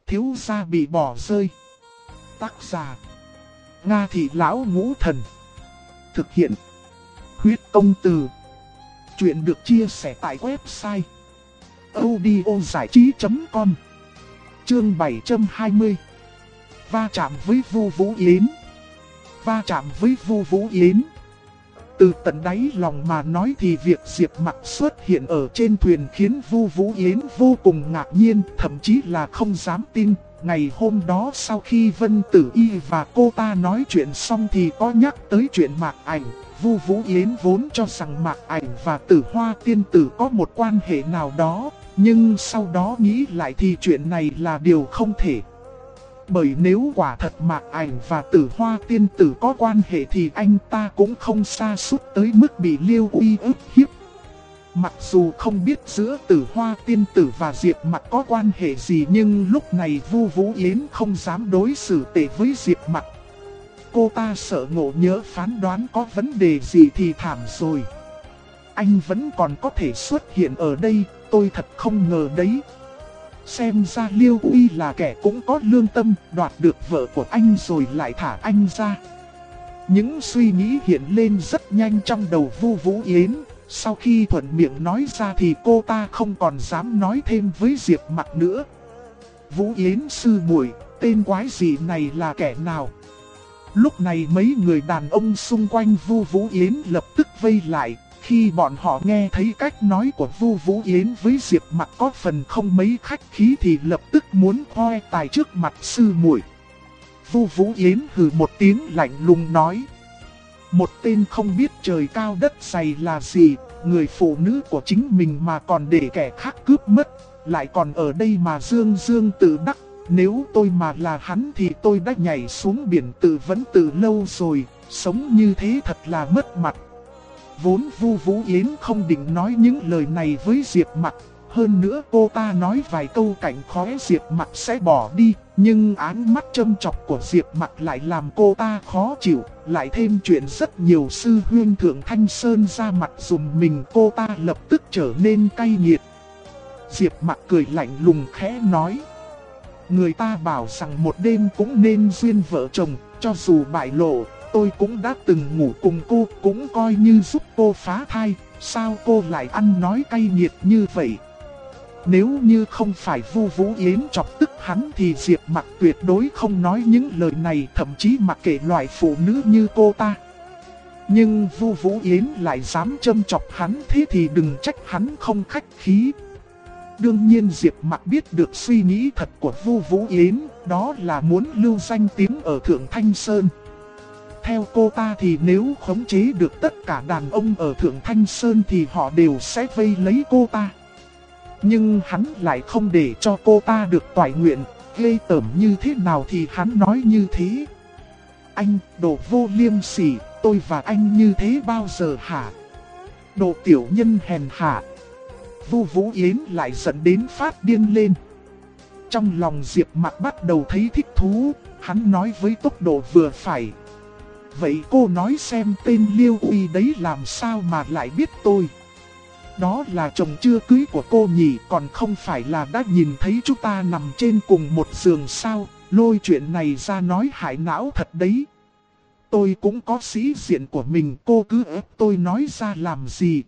thiếu gia bị bỏ rơi. Tác giả: Nga Thị Lão Ngũ Thần. Thực hiện: Huyết Công Từ. Chuyện được chia sẻ tại website audiozảichí.com. Chương 720. Va chạm với Vu Vũ Yến. Va chạm với Vu Vũ Yến. Từ tận đáy lòng mà nói thì việc Diệp Mặc xuất hiện ở trên thuyền khiến Vu Vũ Yến vô cùng ngạc nhiên, thậm chí là không dám tin. Ngày hôm đó sau khi Vân Tử Y và cô ta nói chuyện xong thì có nhắc tới chuyện Mạc Ảnh. Vu Vũ Yến vốn cho rằng Mạc Ảnh và Tử Hoa tiên tử có một quan hệ nào đó, nhưng sau đó nghĩ lại thì chuyện này là điều không thể. Bởi nếu quả thật Mạc Ảnh và Tử Hoa tiên tử có quan hệ thì anh ta cũng không sa sút tới mức bị Liêu Uy ức hiếp. Mặc dù không biết giữa Tử Hoa tiên tử và Diệp Mặc có quan hệ gì, nhưng lúc này Vu Vũ Yến không dám đối xử tệ với Diệp Mặc. Cô ta sợ ngộ nhỡ phán đoán có vấn đề gì thì thảm rồi. Anh vẫn còn có thể xuất hiện ở đây, tôi thật không ngờ đấy. Xem ra Liêu Uy là kẻ cũng có lương tâm, đoạt được vợ của anh rồi lại thả anh ra. Những suy nghĩ hiện lên rất nhanh trong đầu Vu Vũ Yến. Sau khi thuận miệng nói ra thì cô ta không còn dám nói thêm với Diệp Mặc nữa. Vũ Yến sư muội, tên quái gì này là kẻ nào? Lúc này mấy người đàn ông xung quanh Vu Vũ Yến lập tức vây lại. Khi bọn họ nghe thấy cách nói của Vu Vũ Yến với Diệp Mặc có phần không mấy khách khí thì lập tức muốn khoe tài trước mặt sư muội. Vu Vũ Yến hừ một tiếng lạnh lùng nói: một tên không biết trời cao đất dày là gì, người phụ nữ của chính mình mà còn để kẻ khác cướp mất, lại còn ở đây mà dương dương tự đắc. Nếu tôi mà là hắn thì tôi đã nhảy xuống biển tự vẫn từ lâu rồi, sống như thế thật là mất mặt. Vốn Vu Vũ Yến không định nói những lời này với Diệp Mặc, hơn nữa cô ta nói vài câu cảnh khóe Diệp Mặc sẽ bỏ đi, nhưng ánh mắt châm chọc của Diệp Mặc lại làm cô ta khó chịu, lại thêm chuyện rất nhiều sư huynh Thượng Thanh Sơn ra mặt dùm mình, cô ta lập tức trở nên cay nghiệt. Diệp Mặc cười lạnh lùng khẽ nói: người ta bảo rằng một đêm cũng nên duyên vợ chồng, cho dù bại lộ, tôi cũng đã từng ngủ cùng cô, cũng coi như giúp cô phá thai, sao cô lại ăn nói cay nghiệt như vậy? Nếu như không phải Vu Vũ Yến chọc tức hắn thì Diệp Mặc tuyệt đối không nói những lời này, thậm chí mặc kệ loại phụ nữ như cô ta. Nhưng Vu Vũ Yến lại dám châm chọc hắn, thế thì đừng trách hắn không khách khí. Đương nhiên Diệp Mặc biết được suy nghĩ thật của Vu Vũ Yến, đó là muốn lưu danh tiếng ở Thượng Thanh Sơn. Theo cô ta thì nếu khống chế được tất cả đàn ông ở Thượng Thanh Sơn thì họ đều sẽ vây lấy cô ta. Nhưng hắn lại không để cho cô ta được toại nguyện, ghê tởm như thế nào thì hắn nói như thế. Anh, đồ vô liêm sỉ, tôi và anh như thế bao giờ hả? Đồ tiểu nhân hèn hạ. Vu Vũ Yến lại giận đến phát điên lên. Trong lòng Diệp Mặc bắt đầu thấy thích thú, hắn nói với tốc độ vừa phải: vậy cô nói xem tên Liêu Uy đấy làm sao mà lại biết tôi? Đó là chồng chưa cưới của cô nhỉ, còn không phải là đã nhìn thấy chúng ta nằm trên cùng một giường sao? Lôi chuyện này ra nói hại não thật đấy. Tôi cũng có sĩ diện của mình, cô cứ ép tôi nói ra làm gì?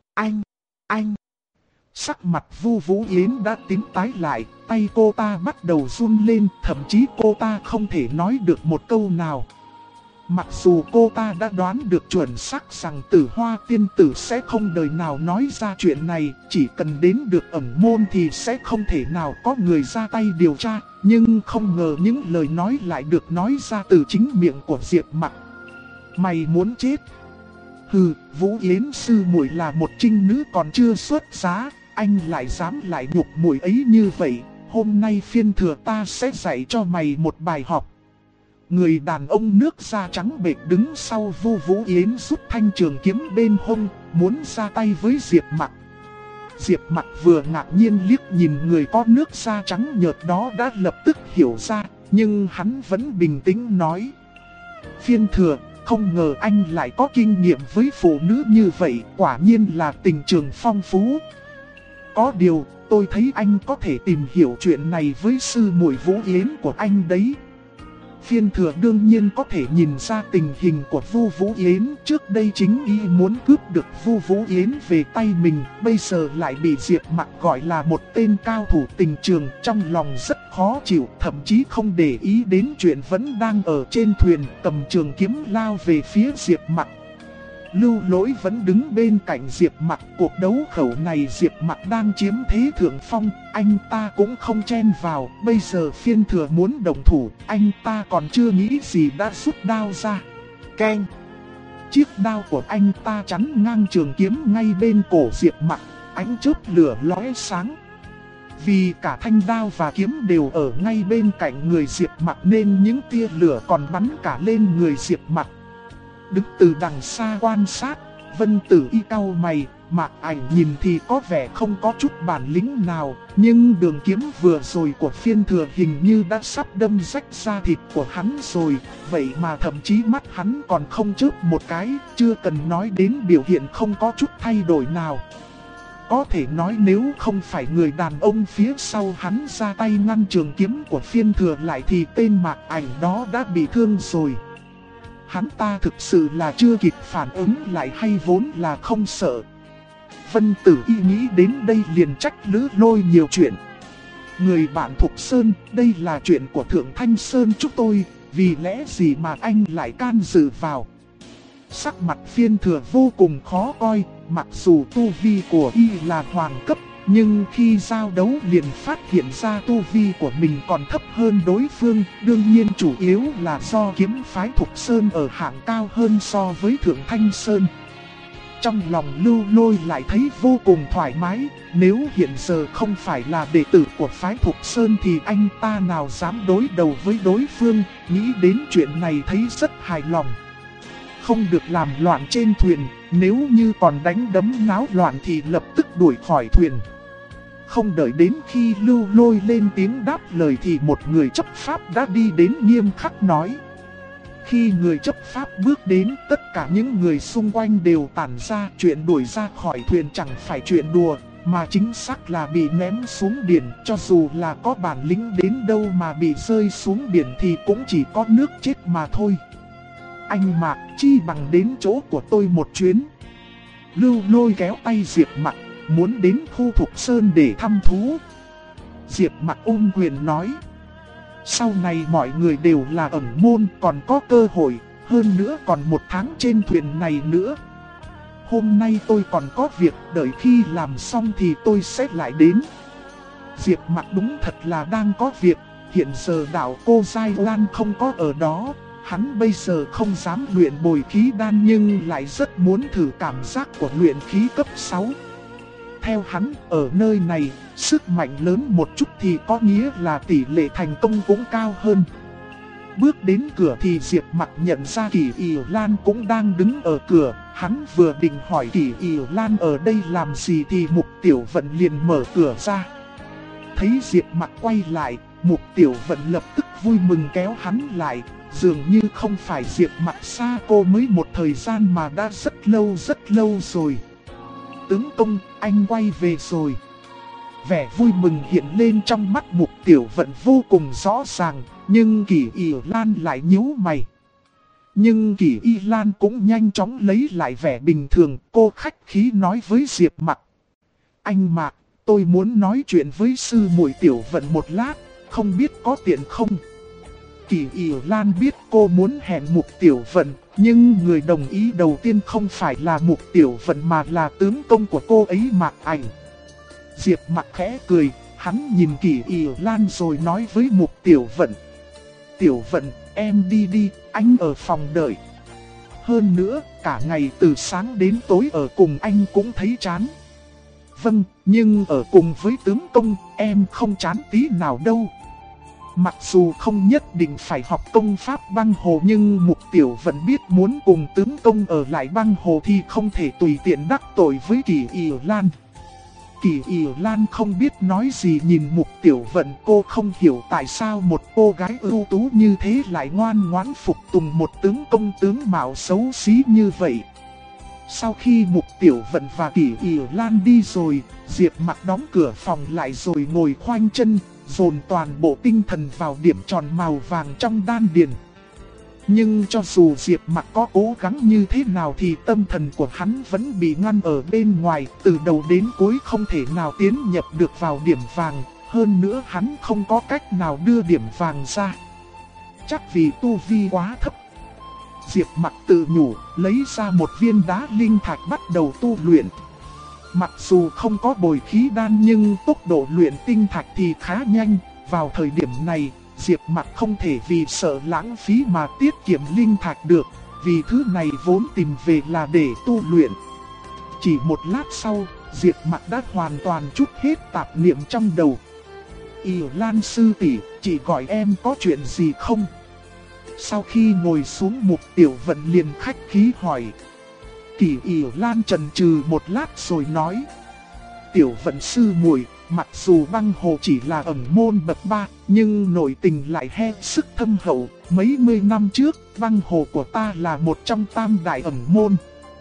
Anh. Sắc mặt Vu Vũ Yến đã tím tái lại, tay cô ta bắt đầu run lên, thậm chí cô ta không thể nói được một câu nào. Mặc dù cô ta đã đoán được chuẩn xác rằng Tử Hoa tiên tử sẽ không đời nào nói ra chuyện này, chỉ cần đến được ẩn môn thì sẽ không thể nào có người ra tay điều tra, nhưng không ngờ những lời nói lại được nói ra từ chính miệng của Diệp Mặc. Mày muốn chết? Hừ, Vũ Yến sư muội là một trinh nữ còn chưa xuất giá, anh lại dám lại nhục muội ấy như vậy, hôm nay phiên thừa ta sẽ dạy cho mày một bài học. Người đàn ông nước da trắng bệch đứng sau Vu Vũ Yến rút thanh trường kiếm bên hông, muốn ra tay với Diệp Mặc. Diệp Mặc vừa ngạc nhiên liếc nhìn người có nước da trắng nhợt đó đã lập tức hiểu ra, nhưng hắn vẫn bình tĩnh nói: phiên thừa, không ngờ anh lại có kinh nghiệm với phụ nữ như vậy, quả nhiên là tình trường phong phú. Có điều, tôi thấy anh có thể tìm hiểu chuyện này với sư muội Vũ Yến của anh đấy. Phiên Thừa đương nhiên có thể nhìn ra tình hình của Vu Vũ Yến. Trước đây chính y muốn cướp được Vu Vũ Yến về tay mình, bây giờ lại bị Diệp Mặc gọi là một tên cao thủ tình trường. Trong lòng rất khó chịu, thậm chí không để ý đến chuyện vẫn đang ở trên thuyền, cầm trường kiếm lao về phía Diệp Mặc. Lưu Lỗi vẫn đứng bên cạnh Diệp Mặc. Cuộc đấu khẩu này Diệp Mặc đang chiếm thế thượng phong, anh ta cũng không chen vào. Bây giờ Phiên Thừa muốn động thủ, anh ta còn chưa nghĩ gì đã rút đao ra. Keng! Chiếc đao của anh ta chắn ngang trường kiếm ngay bên cổ Diệp Mặc, ánh chớp lửa lóe sáng. Vì cả thanh đao và kiếm đều ở ngay bên cạnh người Diệp Mặc nên những tia lửa còn bắn cả lên người Diệp Mặc. Đứng từ đằng xa quan sát, Vân Tử Y cau mày, Mạc Ảnh nhìn thì có vẻ không có chút bản lĩnh nào, nhưng đường kiếm vừa rồi của Phiên Thừa hình như đã sắp đâm rách da thịt của hắn rồi, vậy mà thậm chí mắt hắn còn không chớp một cái, chưa cần nói đến biểu hiện không có chút thay đổi nào. Có thể nói nếu không phải người đàn ông phía sau hắn ra tay ngăn trường kiếm của Phiên Thừa lại thì tên Mạc Ảnh đó đã bị thương rồi. Hắn ta thực sự là chưa kịp phản ứng lại hay vốn là không sợ. Vân Tử Y nghĩ đến đây liền trách Lữ Lôi nhiều chuyện. Người bạn Thục Sơn, đây là chuyện của Thượng Thanh Sơn chúng tôi, vì lẽ gì mà anh lại can dự vào? Sắc mặt Phiên Thừa vô cùng khó coi, mặc dù tu vi của y là hoàng cấp, nhưng khi giao đấu liền phát hiện ra tu vi của mình còn thấp hơn đối phương, đương nhiên chủ yếu là do kiếm phái Thục Sơn ở hạng cao hơn so với Thượng Thanh Sơn. Trong lòng Lưu Lôi lại thấy vô cùng thoải mái, nếu hiện giờ không phải là đệ tử của phái Thục Sơn thì anh ta nào dám đối đầu với đối phương, nghĩ đến chuyện này thấy rất hài lòng. Không được làm loạn trên thuyền, nếu như còn đánh đấm náo loạn thì lập tức đuổi khỏi thuyền. Không đợi đến khi Lưu Lôi lên tiếng đáp lời thì một người chấp pháp đã đi đến nghiêm khắc nói. Khi người chấp pháp bước đến, tất cả những người xung quanh đều tản ra. Chuyện đuổi ra khỏi thuyền chẳng phải chuyện đùa, mà chính xác là bị ném xuống biển. Cho dù là có bản lĩnh đến đâu mà bị rơi xuống biển thì cũng chỉ có nước chết mà thôi. Anh Mạc, chi bằng đến chỗ của tôi một chuyến. Lưu Lôi kéo tay Diệp Mặc, muốn đến khu Thục Sơn để thăm thú. Diệp Mặc ôm quyền nói. Sau này mọi người đều là ẩn môn, còn có cơ hội, hơn nữa còn một tháng trên thuyền này nữa. Hôm nay tôi còn có việc, đợi khi làm xong thì tôi sẽ lại đến. Diệp Mặc đúng thật là đang có việc, hiện giờ đạo cô Giai Lan không có ở đó. Hắn bây giờ không dám luyện bồi khí đan nhưng lại rất muốn thử cảm giác của luyện khí cấp 6. Theo hắn, ở nơi này, sức mạnh lớn một chút thì có nghĩa là tỷ lệ thành công cũng cao hơn. Bước đến cửa thì Diệp Mặc nhận ra Kỷ Yểu Lan cũng đang đứng ở cửa. Hắn vừa định hỏi Kỷ Yểu Lan ở đây làm gì thì Mục Tiểu Vận liền mở cửa ra. Thấy Diệp Mặc quay lại, Mục Tiểu Vận lập tức vui mừng kéo hắn lại. Dường như không phải Diệp Mặc xa cô mới một thời gian mà đã rất lâu rồi. Tướng công, anh quay về rồi. Vẻ vui mừng hiện lên trong mắt Mục Tiểu Vận vô cùng rõ ràng, nhưng Kỷ Yểu Lan lại nhíu mày. Nhưng Kỷ Y Lan cũng nhanh chóng lấy lại vẻ bình thường, cô khách khí nói với Diệp Mặc. Anh Mạc, tôi muốn nói chuyện với sư muội Tiểu Vận một lát, không biết có tiện không? Kỷ Yểu Lan biết cô muốn hẹn Mục Tiểu Vận, nhưng người đồng ý đầu tiên không phải là Mục Tiểu Vận mà là tướng công của cô ấy Mạc Ảnh. Diệp Mặc khẽ cười, hắn nhìn Kỷ Yểu Lan rồi nói với Mục Tiểu Vận. Tiểu Vận, em đi đi, anh ở phòng đợi. Hơn nữa, cả ngày từ sáng đến tối ở cùng anh cũng thấy chán. Vâng, nhưng ở cùng với tướng công, em không chán tí nào đâu. Mặc dù không nhất định phải học công pháp băng hồ nhưng Mục Tiểu Vận biết muốn cùng tướng công ở lại băng hồ thì không thể tùy tiện đắc tội với Kỷ Yểu Lan. Kỷ Yểu Lan không biết nói gì nhìn Mục Tiểu Vận, cô không hiểu tại sao một cô gái ưu tú như thế lại ngoan ngoãn phục tùng một tướng công tướng mạo xấu xí như vậy. Sau khi Mục Tiểu Vận và Kỷ Yểu Lan đi rồi, Diệp Mặc đóng cửa phòng lại rồi ngồi khoanh chân, dồn toàn bộ tinh thần vào điểm tròn màu vàng trong đan điền. Nhưng cho dù Diệp Mặc có cố gắng như thế nào thì tâm thần của hắn vẫn bị ngăn ở bên ngoài, từ đầu đến cuối không thể nào tiến nhập được vào điểm vàng, hơn nữa hắn không có cách nào đưa điểm vàng ra. Chắc vì tu vi quá thấp. Diệp Mặc tự nhủ, lấy ra một viên đá linh thạch bắt đầu tu luyện. Mặc dù không có bồi khí đan nhưng tốc độ luyện tinh thạch thì khá nhanh. Vào thời điểm này, Diệp Mặc không thể vì sợ lãng phí mà tiết kiệm linh thạch được, vì thứ này vốn tìm về là để tu luyện. Chỉ một lát sau, Diệp Mặc đã hoàn toàn trút hết tạp niệm trong đầu. Yểu Lan sư tỷ, chị gọi em có chuyện gì không? Sau khi ngồi xuống, Mục Tiểu Vận liền khách khí hỏi. Kỷ Yểu Lan chần chừ một lát rồi nói. Tiểu Vận sư muội, mặc dù băng hồ chỉ là ẩn môn bậc 3, nhưng nội tình lại hết sức thâm hậu. Mấy mươi năm trước, băng hồ của ta là một trong tam đại ẩn môn.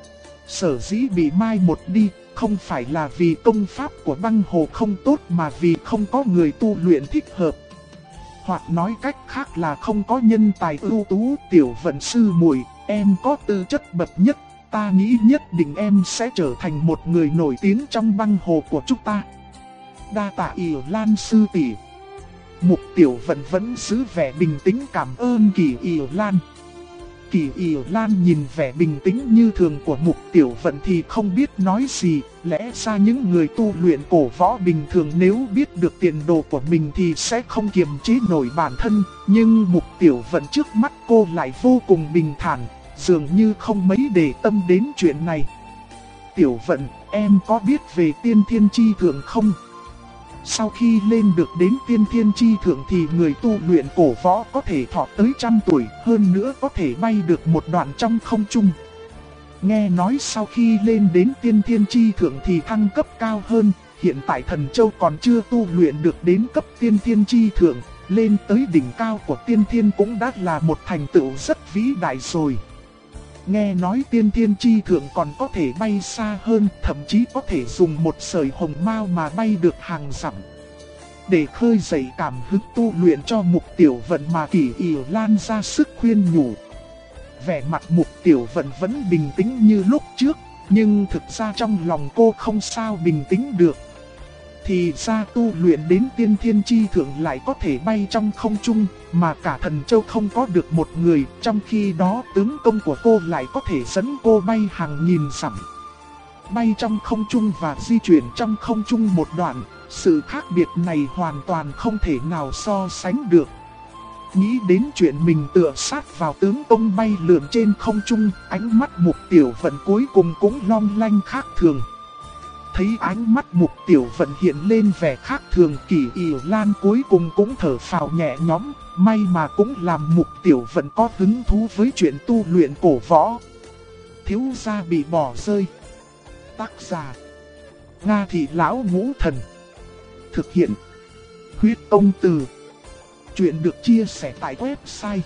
Sở dĩ bị mai một đi, không phải là vì công pháp của băng hồ không tốt mà vì không có người tu luyện thích hợp. Hoặc nói cách khác là không có nhân tài ưu tú. Tiểu Vận sư muội, em có tư chất bậc nhất, ta nghĩ nhất định em sẽ trở thành một người nổi tiếng trong băng hồ của chúng ta. Đa tạ Yểu Lan sư tỷ. Mục Tiểu Vận vẫn giữ vẻ bình tĩnh cảm ơn Kỷ Yểu Lan. Kỷ Yểu Lan nhìn vẻ bình tĩnh như thường của Mục Tiểu Vận thì không biết nói gì. Lẽ ra những người tu luyện cổ võ bình thường nếu biết được tiền đồ của mình thì sẽ không kiềm chế nổi bản thân. Nhưng Mục Tiểu Vận trước mắt cô lại vô cùng bình thản, dường như không mấy để tâm đến chuyện này. Tiểu Vận, em có biết về tiên thiên chi thượng không? Sau khi lên được đến tiên thiên chi thượng thì người tu luyện cổ võ có thể thọ tới 100 tuổi, hơn nữa có thể bay được một đoạn trong không trung. Nghe nói sau khi lên đến tiên thiên chi thượng thì thăng cấp cao hơn, hiện tại Thần Châu còn chưa tu luyện được đến cấp tiên thiên chi thượng, lên tới đỉnh cao của tiên thiên cũng đã là một thành tựu rất vĩ đại rồi. Nghe nói tiên thiên chi thượng còn có thể bay xa hơn, thậm chí có thể dùng một sợi hồng mao mà bay được hàng dặm. Để khơi dậy cảm hứng tu luyện cho Mục Tiểu Vận mà Kỷ Yểu Lan ra sức khuyên nhủ. Vẻ mặt Mục Tiểu Vận vẫn bình tĩnh như lúc trước, nhưng thực ra trong lòng cô không sao bình tĩnh được. Thì ra tu luyện đến tiên thiên chi thượng lại có thể bay trong không trung, mà cả Thần Châu không có được một người, trong khi đó tướng công của cô lại có thể dẫn cô bay hàng nghìn dặm. Bay trong không trung và di chuyển trong không trung một đoạn, sự khác biệt này hoàn toàn không thể nào so sánh được. Nghĩ đến chuyện mình tựa sát vào tướng công bay lượn trên không trung, ánh mắt Mục Tiểu Vận cuối cùng cũng long lanh khác thường. Thấy ánh mắt Mục Tiểu Vận hiện lên vẻ khác thường, Kỷ Yểu Lan cuối cùng cũng thở phào nhẹ nhõm, may mà cũng làm Mục Tiểu Vận có hứng thú với chuyện tu luyện cổ võ. Thiếu gia bị bỏ rơi. Tác giả: Nga Thị Lão Ngũ Thần. Thực hiện: Huyết Công Từ. Chuyện được chia sẻ tại website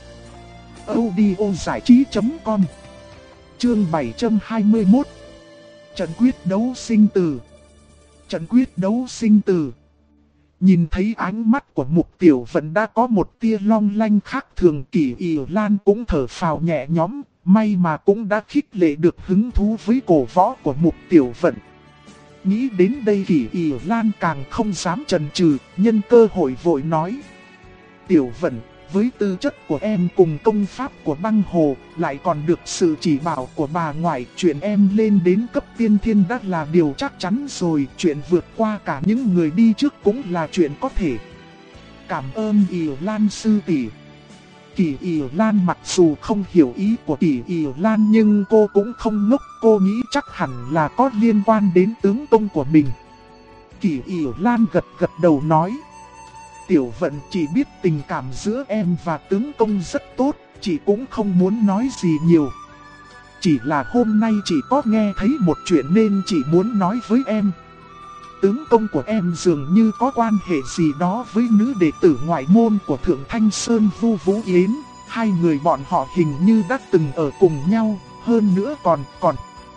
audiozảichí.com. Chương 721. Trận quyết đấu sinh tử. Trận quyết đấu sinh tử. Nhìn thấy ánh mắt của Mục Tiểu Vận đã có một tia long lanh khác thường, Kỷ Yểu Lan cũng thở phào nhẹ nhõm, may mà cũng đã khích lệ được hứng thú với cổ võ của Mục Tiểu Vận. Nghĩ đến đây Kỷ Yểu Lan càng không dám chần chừ, nhân cơ hội vội nói. Tiểu Vận, với tư chất của em cùng công pháp của băng hồ, lại còn được sự chỉ bảo của bà ngoại, chuyện em lên đến cấp tiên thiên đã là điều chắc chắn rồi, chuyện vượt qua cả những người đi trước cũng là chuyện có thể. Cảm ơn Yểu Lan sư tỷ. Kỷ Yểu Lan mặc dù không hiểu ý của Kỷ Yểu Lan nhưng cô cũng không ngốc, cô nghĩ chắc hẳn là có liên quan đến tướng công của mình. Kỷ Yểu Lan gật gật đầu nói. Tiểu Vận chỉ biết tình cảm giữa em và tướng công rất tốt, chị cũng không muốn nói gì nhiều. Chỉ là hôm nay chị có nghe thấy một chuyện nên chị muốn nói với em. Tướng công của em dường như có quan hệ gì đó với nữ đệ tử ngoại môn của Thượng Thanh Sơn Vu Vũ Yến. Hai người bọn họ hình như đã từng ở cùng nhau, hơn nữa còn.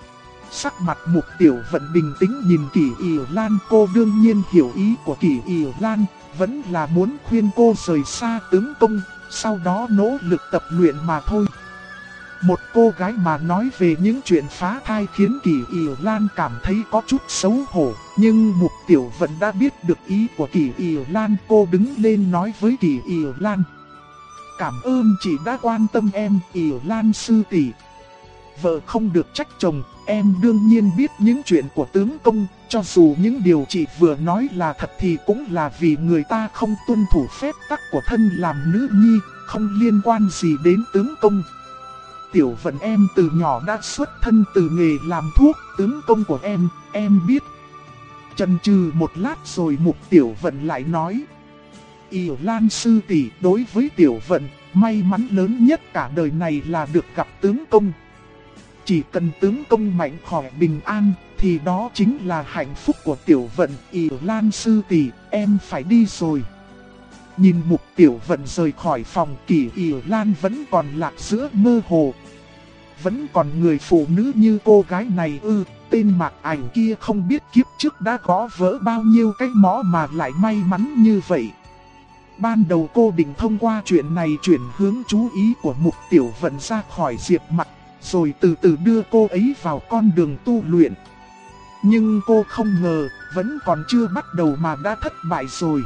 Sắc mặt Mục Tiểu Vận bình tĩnh nhìn Kỷ Yểu Lan, cô đương nhiên hiểu ý của Kỷ Yểu Lan, vẫn là muốn khuyên cô rời xa tướng công, sau đó nỗ lực tập luyện mà thôi. Một cô gái mà nói về những chuyện phá thai khiến Kỷ Yểu Lan cảm thấy có chút xấu hổ, nhưng Mục Tiểu Vận đã biết được ý của Kỷ Yểu Lan, cô đứng lên nói với Kỷ Yểu Lan. Cảm ơn chị đã quan tâm em, Yểu Lan sư tỷ. Vợ không được trách chồng, em đương nhiên biết những chuyện của tướng công, cho dù những điều chị vừa nói là thật thì cũng là vì người ta không tuân thủ phép tắc của thân làm nữ nhi, không liên quan gì đến tướng công. Tiểu Vận em từ nhỏ đã xuất thân từ nghề làm thuốc, tướng công của em biết. Chần chừ một lát rồi Mục Tiểu Vận lại nói. Yểu Lan sư tỷ, đối với Tiểu Vận, may mắn lớn nhất cả đời này là được gặp tướng công. Chỉ cần tướng công mạnh khỏe bình an, thì đó chính là hạnh phúc của Tiểu Vận. Yểu Lan sư tỷ, em phải đi rồi. Nhìn Mục Tiểu Vận rời khỏi phòng, Kỷ Yểu Lan vẫn còn lạc giữa mơ hồ. Vẫn còn người phụ nữ như cô gái này ư? Tên Mạc Ảnh kia không biết kiếp trước đã gõ vỡ bao nhiêu cái mõ mà lại may mắn như vậy. Ban đầu cô định thông qua chuyện này chuyển hướng chú ý của Mục Tiểu Vận ra khỏi Diệp Mặc, rồi từ từ đưa cô ấy vào con đường tu luyện. Nhưng cô không ngờ, vẫn còn chưa bắt đầu mà đã thất bại rồi.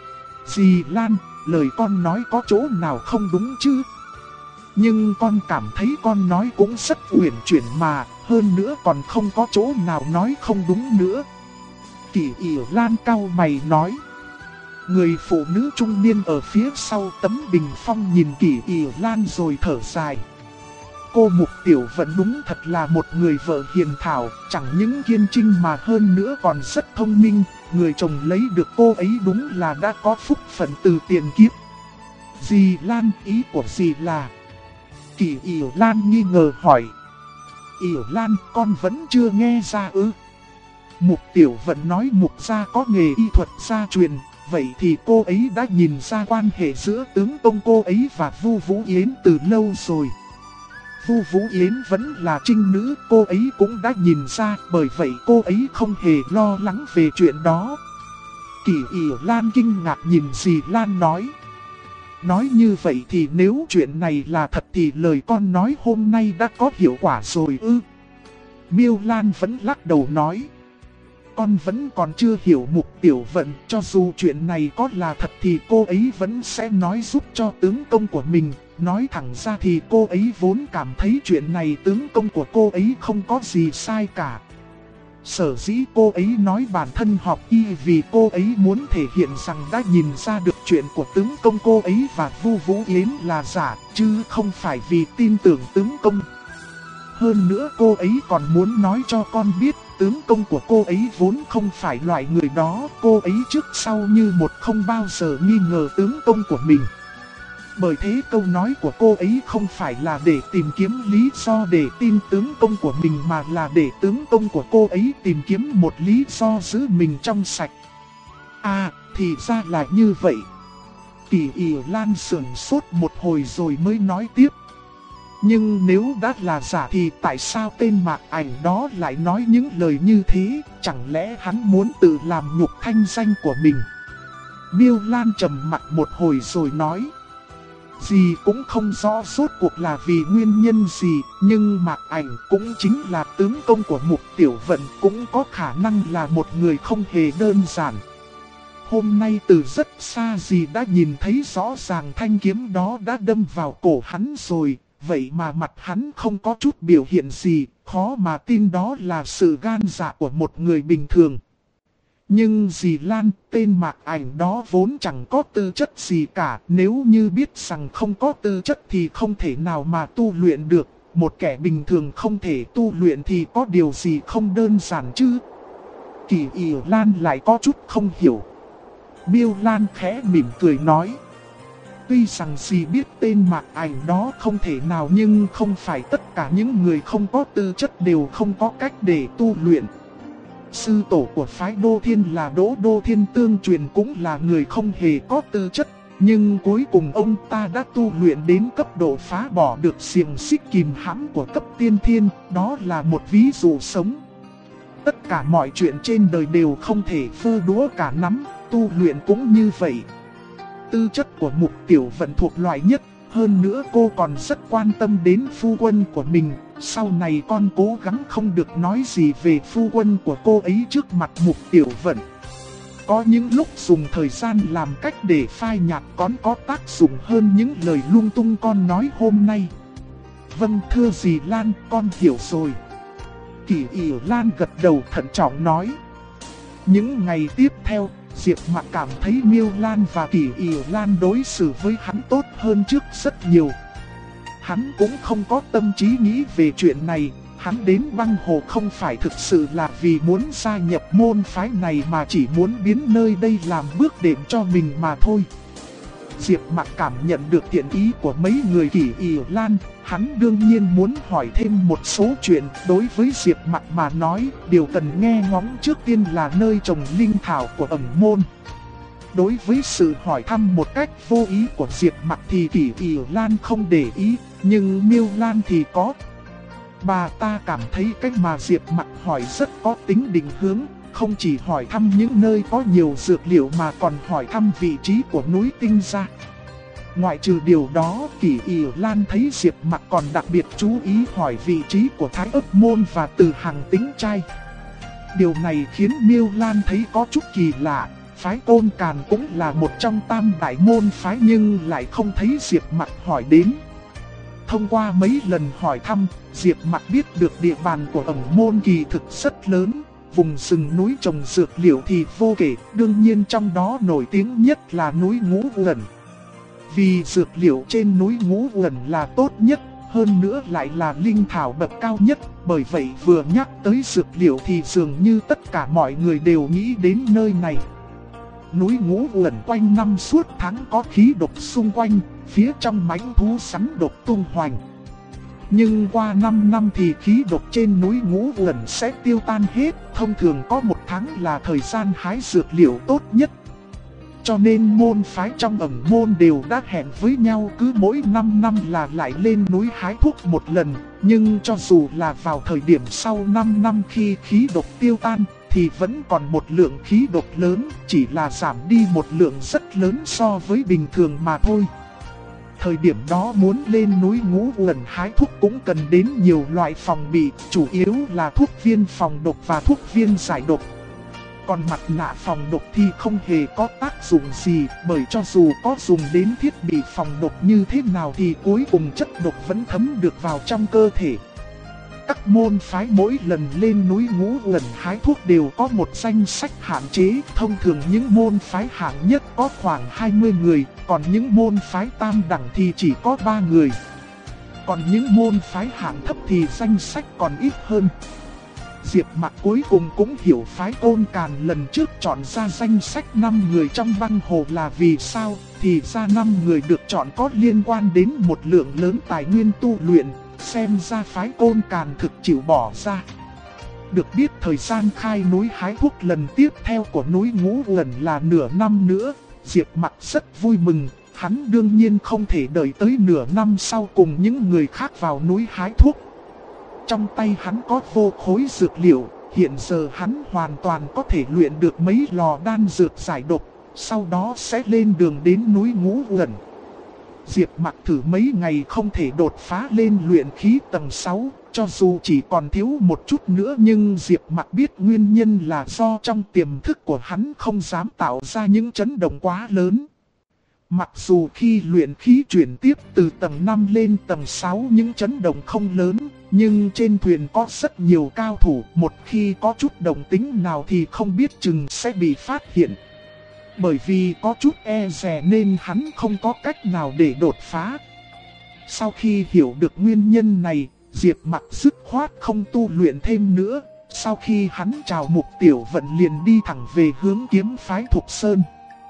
Dì Lan, lời con nói có chỗ nào không đúng chứ? Nhưng con cảm thấy con nói cũng rất uyển chuyển mà, hơn nữa còn không có chỗ nào nói không đúng nữa. Kỷ Yểu Lan cau mày nói. Người phụ nữ trung niên ở phía sau tấm bình phong nhìn Kỷ Yểu Lan rồi thở dài. Cô Mục Tiểu Vận đúng thật là một người vợ hiền thảo, chẳng những kiên trinh mà hơn nữa còn rất thông minh. Người chồng lấy được cô ấy đúng là đã có phúc phận từ tiền kiếp. Dì Lan, ý của dì là... Kỷ Yểu Lan nghi ngờ hỏi. Yểu Lan, con vẫn chưa nghe ra ư? Mục Tiểu Vận nói Mục gia có nghề y thuật gia truyền. Vậy thì cô ấy đã nhìn ra quan hệ giữa tướng công cô ấy và Vu Vũ Yến từ lâu rồi. Vu Vũ Yến vẫn là trinh nữ, cô ấy cũng đã nhìn ra, bởi vậy cô ấy không hề lo lắng về chuyện đó. Kỷ Yểu Lan kinh ngạc nhìn dì Lan nói. Nói như vậy thì nếu chuyện này là thật thì lời con nói hôm nay đã có hiệu quả rồi ư? Miêu Lan vẫn lắc đầu nói. Con vẫn còn chưa hiểu Mục Tiểu Vận, cho dù chuyện này có là thật thì cô ấy vẫn sẽ nói giúp cho tướng công của mình. Nói thẳng ra thì cô ấy vốn cảm thấy chuyện này tướng công của cô ấy không có gì sai cả. Sở dĩ cô ấy nói bản thân học y vì cô ấy muốn thể hiện rằng đã nhìn ra được chuyện của tướng công cô ấy và Vu Vũ Yến là giả, chứ không phải vì tin tưởng tướng công. Hơn nữa cô ấy còn muốn nói cho con biết tướng công của cô ấy vốn không phải loại người đó. Cô ấy trước sau như một không bao giờ nghi ngờ tướng công của mình. Bởi thế câu nói của cô ấy không phải là để tìm kiếm lý do để tin tướng công của mình, mà là để tướng công của cô ấy tìm kiếm một lý do giữ mình trong sạch. À, thì ra là như vậy. Kỷ Yểu Lan sửng sốt một hồi rồi mới nói tiếp. Nhưng nếu đã là giả thì tại sao tên Mạc Ảnh đó lại nói những lời như thế? Chẳng lẽ hắn muốn tự làm nhục thanh danh của mình? Miêu Lan trầm mặt một hồi rồi nói. Dì cũng không rõ rốt cuộc là vì nguyên nhân gì, nhưng Mạc Ảnh cũng chính là tướng công của Mục Tiểu Vận, cũng có khả năng là một người không hề đơn giản. Hôm nay từ rất xa dì đã nhìn thấy rõ ràng thanh kiếm đó đã đâm vào cổ hắn rồi, vậy mà mặt hắn không có chút biểu hiện gì, khó mà tin đó là sự gan dạ của một người bình thường. Nhưng dì Lan, tên Mạc Ảnh đó vốn chẳng có tư chất gì cả, nếu như biết rằng không có tư chất thì không thể nào mà tu luyện được. Một kẻ bình thường không thể tu luyện thì có điều gì không đơn giản chứ? Kỷ Yểu Lan lại có chút không hiểu. Miêu Lan khẽ mỉm cười nói. Tuy rằng dì biết tên Mạc Ảnh đó không thể nào, nhưng không phải tất cả những người không có tư chất đều không có cách để tu luyện. Sư tổ của phái Đô Thiên là Đỗ Đô Thiên Tương truyền cũng là người không hề có tư chất, Nhưng cuối cùng ông ta đã tu luyện đến cấp độ phá bỏ được xiềng xích kìm hãm của cấp tiên thiên, đó là một ví dụ sống. Tất cả mọi chuyện trên đời đều không thể vơ đũa cả nắm, tu luyện cũng như vậy. Tư chất của Mục Tiểu Vận thuộc loại nhất, hơn nữa cô còn rất quan tâm đến phu quân của mình. Sau này con cố gắng không được nói gì về phu quân của cô ấy trước mặt Mục Tiểu Vận. Có những lúc dùng thời gian làm cách để phai nhạt còn có tác dụng hơn những lời lung tung con nói hôm nay. Vâng thưa dì Lan, con hiểu rồi. Kỷ Ỷ Lan gật đầu thận trọng nói. Những ngày tiếp theo, Diệp Mạc cảm thấy Miêu Lan và Kỷ Ỷ Lan đối xử với hắn tốt hơn trước rất nhiều. Hắn cũng không có tâm trí nghĩ về chuyện này, hắn đến băng hồ không phải thực sự là vì muốn gia nhập môn phái này mà chỉ muốn biến nơi đây làm bước đệm cho mình mà thôi. Diệp Mạc cảm nhận được thiện ý của mấy người Kỷ Ỷ Lan, hắn đương nhiên muốn hỏi thêm một số chuyện. Đối với Diệp Mạc mà nói, điều cần nghe ngóng trước tiên là nơi trồng linh thảo của ẩn môn. Đối với sự hỏi thăm một cách vô ý của Diệp Mạc thì Kỷ Ỷ Lan không để ý, nhưng Miêu Lan thì có. Bà ta cảm thấy cách mà Diệp Mạc hỏi rất có tính định hướng, không chỉ hỏi thăm những nơi có nhiều dược liệu mà còn hỏi thăm vị trí của núi Tinh Gia. Ngoại trừ điều đó, Kỷ Ỷ Lan thấy Diệp Mạc còn đặc biệt chú ý hỏi vị trí của Thái Ấp Môn và Từ Hàng Tính Trai. Điều này khiến Miêu Lan thấy có chút kỳ lạ, phái Côn Càn cũng là một trong tam đại môn phái nhưng lại không thấy Diệp Mạc hỏi đến. Thông qua mấy lần hỏi thăm, Diệp Mạc biết được địa bàn của ẩn môn kỳ thực rất lớn, vùng rừng núi trồng dược liệu thì vô kể, đương nhiên trong đó nổi tiếng nhất là núi Ngũ Uẩn. Vì dược liệu trên núi Ngũ Uẩn là tốt nhất, hơn nữa lại là linh thảo bậc cao nhất, bởi vậy vừa nhắc tới dược liệu thì dường như tất cả mọi người đều nghĩ đến nơi này. Núi Ngũ Uẩn quanh năm suốt tháng có khí độc xung quanh, phía trong mãnh thú sắn độc tung hoành. Nhưng qua 5 năm thì khí độc trên núi Ngũ Uẩn sẽ tiêu tan hết, thông thường có 1 tháng là thời gian hái dược liệu tốt nhất. Cho nên môn phái trong ẩn môn đều đã hẹn với nhau cứ mỗi 5 năm là lại lên núi hái thuốc một lần. Nhưng cho dù là vào thời điểm sau 5 năm khi khí độc tiêu tan thì vẫn còn một lượng khí độc lớn, chỉ là giảm đi một lượng rất lớn so với bình thường mà thôi. Thời điểm đó muốn lên núi Ngũ Uẩn hái thuốc cũng cần đến nhiều loại phòng bị, chủ yếu là thuốc viên phòng độc và thuốc viên giải độc. Còn mặt nạ phòng độc thì không hề có tác dụng gì, bởi cho dù có dùng đến thiết bị phòng độc như thế nào thì cuối cùng chất độc vẫn thấm được vào trong cơ thể. Các môn phái mỗi lần lên núi Ngũ Uẩn hái thuốc đều có một danh sách hạn chế, thông thường những môn phái hạng nhất có khoảng 20 người, còn những môn phái tam đẳng thì chỉ có 3 người. Còn những môn phái hạng thấp thì danh sách còn ít hơn. Diệp Mạc cuối cùng cũng hiểu phái Côn Càn lần trước chọn ra danh sách 5 người trong băng hồ là vì sao, thì ra 5 người được chọn có liên quan đến một lượng lớn tài nguyên tu luyện, xem ra phái Côn Càn thực chịu bỏ ra. Được biết thời gian khai núi hái thuốc lần tiếp theo của núi Ngũ Uẩn là nửa năm nữa, Diệp Mạc rất vui mừng, hắn đương nhiên không thể đợi tới nửa năm sau cùng những người khác vào núi hái thuốc. Trong tay hắn có vô khối dược liệu, hiện giờ hắn hoàn toàn có thể luyện được mấy lò đan dược giải độc, sau đó sẽ lên đường đến núi Ngũ Uẩn. Diệp Mạc thử mấy ngày không thể đột phá lên luyện khí tầng 6, cho dù chỉ còn thiếu một chút nữa nhưng Diệp Mạc biết nguyên nhân là do trong tiềm thức của hắn không dám tạo ra những chấn động quá lớn. Mặc dù khi luyện khí chuyển tiếp từ tầng 5 lên tầng 6 những chấn động không lớn, nhưng trên thuyền có rất nhiều cao thủ, một khi có chút động tĩnh nào thì không biết chừng sẽ bị phát hiện. Bởi vì có chút e dè nên hắn không có cách nào để đột phá. Sau khi hiểu được nguyên nhân này, Diệp Mạc dứt khoát không tu luyện thêm nữa. Sau khi hắn chào Mục Tiểu Vận liền đi thẳng về hướng kiếm phái Thục Sơn.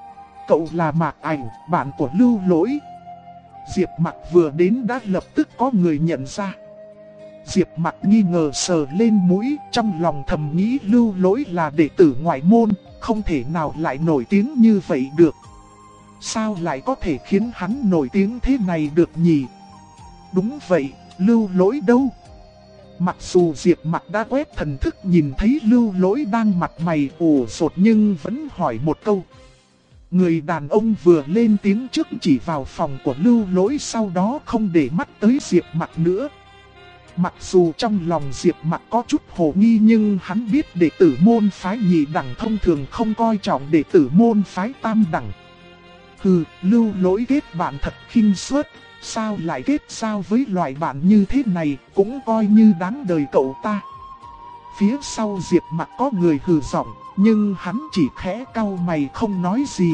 Cậu là Mạc Ảnh, bạn của Lưu Lỗi. Diệp Mạc vừa đến đã lập tức có người nhận ra. Diệp Mạc nghi ngờ sờ lên mũi, trong lòng thầm nghĩ Lưu Lỗi là đệ tử ngoại môn, không thể nào lại nổi tiếng như vậy được. Sao lại có thể khiến hắn nổi tiếng thế này được nhỉ? Đúng vậy, Lưu Lỗi đâu? Mặc dù Diệp Mặc đã quét thần thức nhìn thấy Lưu Lỗi đang mặt mày ủ sột nhưng vẫn hỏi một câu. Người đàn ông vừa lên tiếng trước chỉ vào phòng của Lưu Lỗi, sau đó không để mắt tới Diệp Mặc nữa. Mặc dù trong lòng Diệp Mặc có chút hồ nghi nhưng hắn biết đệ tử môn phái nhị đẳng thông thường không coi trọng đệ tử môn phái tam đẳng. Hừ, Lưu Lỗi kết bạn thật khinh suất, sao lại kết giao với loại bạn như thế này, cũng coi như đáng đời cậu ta. Phía sau Diệp Mặc có người hừ giọng, nhưng hắn chỉ khẽ cau mày không nói gì.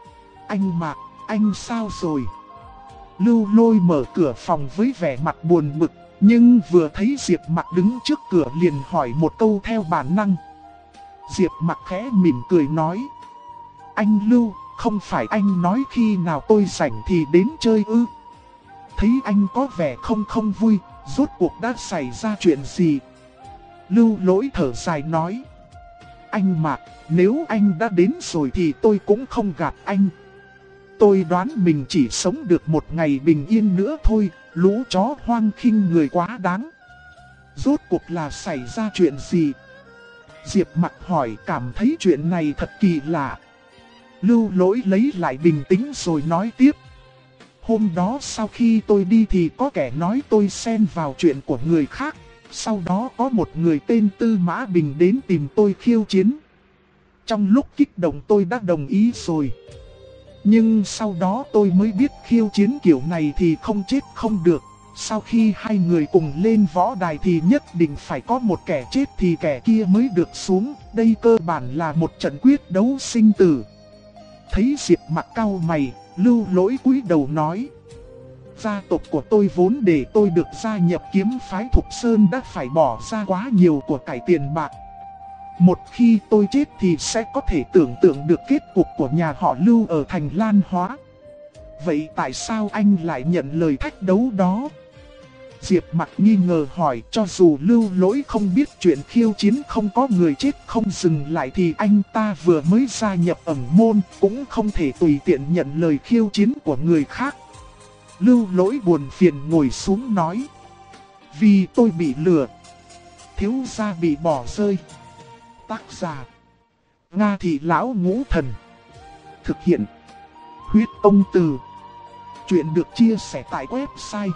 Anh Mạc, anh sao rồi? Lưu Lôi mở cửa phòng với vẻ mặt buồn bực, nhưng vừa thấy Diệp Mặc đứng trước cửa liền hỏi một câu theo bản năng. Diệp Mặc khẽ mỉm cười nói. Anh Lưu, không phải anh nói khi nào tôi rảnh thì đến chơi ư? Thấy anh có vẻ không vui, rốt cuộc đã xảy ra chuyện gì? Lưu Lỗi thở dài nói. Anh Mạc, nếu anh đã đến rồi thì tôi cũng không gạt anh. Tôi đoán mình chỉ sống được một ngày bình yên nữa thôi, lũ chó hoang khinh người quá đáng. Rốt cuộc là xảy ra chuyện gì? Diệp Mặc hỏi, cảm thấy chuyện này thật kỳ lạ. Lưu Lỗi lấy lại bình tĩnh rồi nói tiếp. Hôm đó sau khi tôi đi thì có kẻ nói tôi xen vào chuyện của người khác. Sau đó có một người tên Tư Mã Bình đến tìm tôi khiêu chiến. Trong lúc kích động tôi đã đồng ý rồi. Nhưng sau đó tôi mới biết khiêu chiến kiểu này thì không chết không được. Sau khi hai người cùng lên võ đài thì nhất định phải có một kẻ chết thì kẻ kia mới được xuống. Đây cơ bản là một trận quyết đấu sinh tử. Thấy Diệp Mặc cau mày, Lưu Lỗi cúi đầu nói. Gia tộc của tôi vốn để tôi được gia nhập kiếm phái Thục Sơn đã phải bỏ ra quá nhiều của cải tiền bạc. Một khi tôi chết thì sẽ có thể tưởng tượng được kết cục của nhà họ Lưu ở thành Lan Hóa. Vậy tại sao anh lại nhận lời thách đấu đó? Diệp Mặc nghi ngờ hỏi, cho dù Lưu Lỗi không biết chuyện khiêu chiến không có người chết không dừng lại thì anh ta vừa mới gia nhập ẩn môn cũng không thể tùy tiện nhận lời khiêu chiến của người khác. Lưu Lỗi buồn phiền ngồi xuống nói. Vì tôi bị lừa. Thiếu gia bị bỏ rơi. Tác giả Nga Thị Lão Ngũ Thần. Thực hiện Huyết Ông Từ. Chuyện được chia sẻ tại website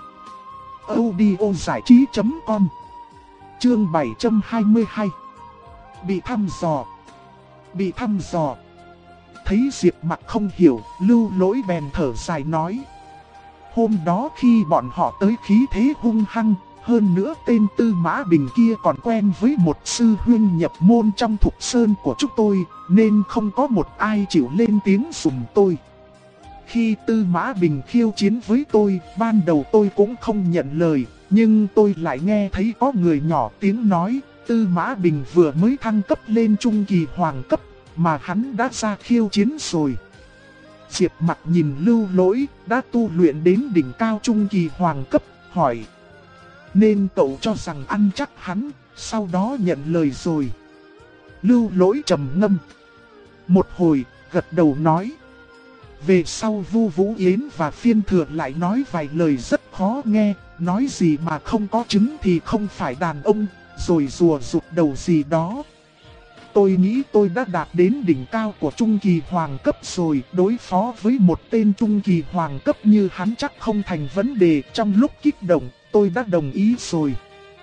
audiozảichí.com. Chương 722. Bị thăm dò. Bị thăm dò. Thấy Diệp Mặc không hiểu, Lưu Lỗi bèn thở dài nói. Hôm đó khi bọn họ tới khí thế hung hăng, hơn nữa tên Tư Mã Bình kia còn quen với một sư huynh nhập môn trong Thục Sơn của chúng tôi, nên không có một ai chịu lên tiếng giùm tôi. Khi Tư Mã Bình khiêu chiến với tôi, ban đầu tôi cũng không nhận lời, nhưng tôi lại nghe thấy có người nhỏ tiếng nói, Tư Mã Bình vừa mới thăng cấp lên trung kỳ hoàng cấp, mà hắn đã ra khiêu chiến rồi. Diệp Mặc nhìn Lưu Lỗi, đã tu luyện đến đỉnh cao trung kỳ hoàng cấp, hỏi. Nên cậu cho rằng ăn chắc hắn, sau đó nhận lời rồi. Lưu Lỗi trầm ngâm một hồi, gật đầu nói. Về sau Vu Vũ Yến và Phiên Thừa lại nói vài lời rất khó nghe, nói gì mà không có chứng thì không phải đàn ông, rồi rùa rụt đầu gì đó. Tôi nghĩ tôi đã đạt đến đỉnh cao của trung kỳ hoàng cấp rồi, đối phó với một tên trung kỳ hoàng cấp như hắn chắc không thành vấn đề. Trong lúc kích động, tôi đã đồng ý rồi.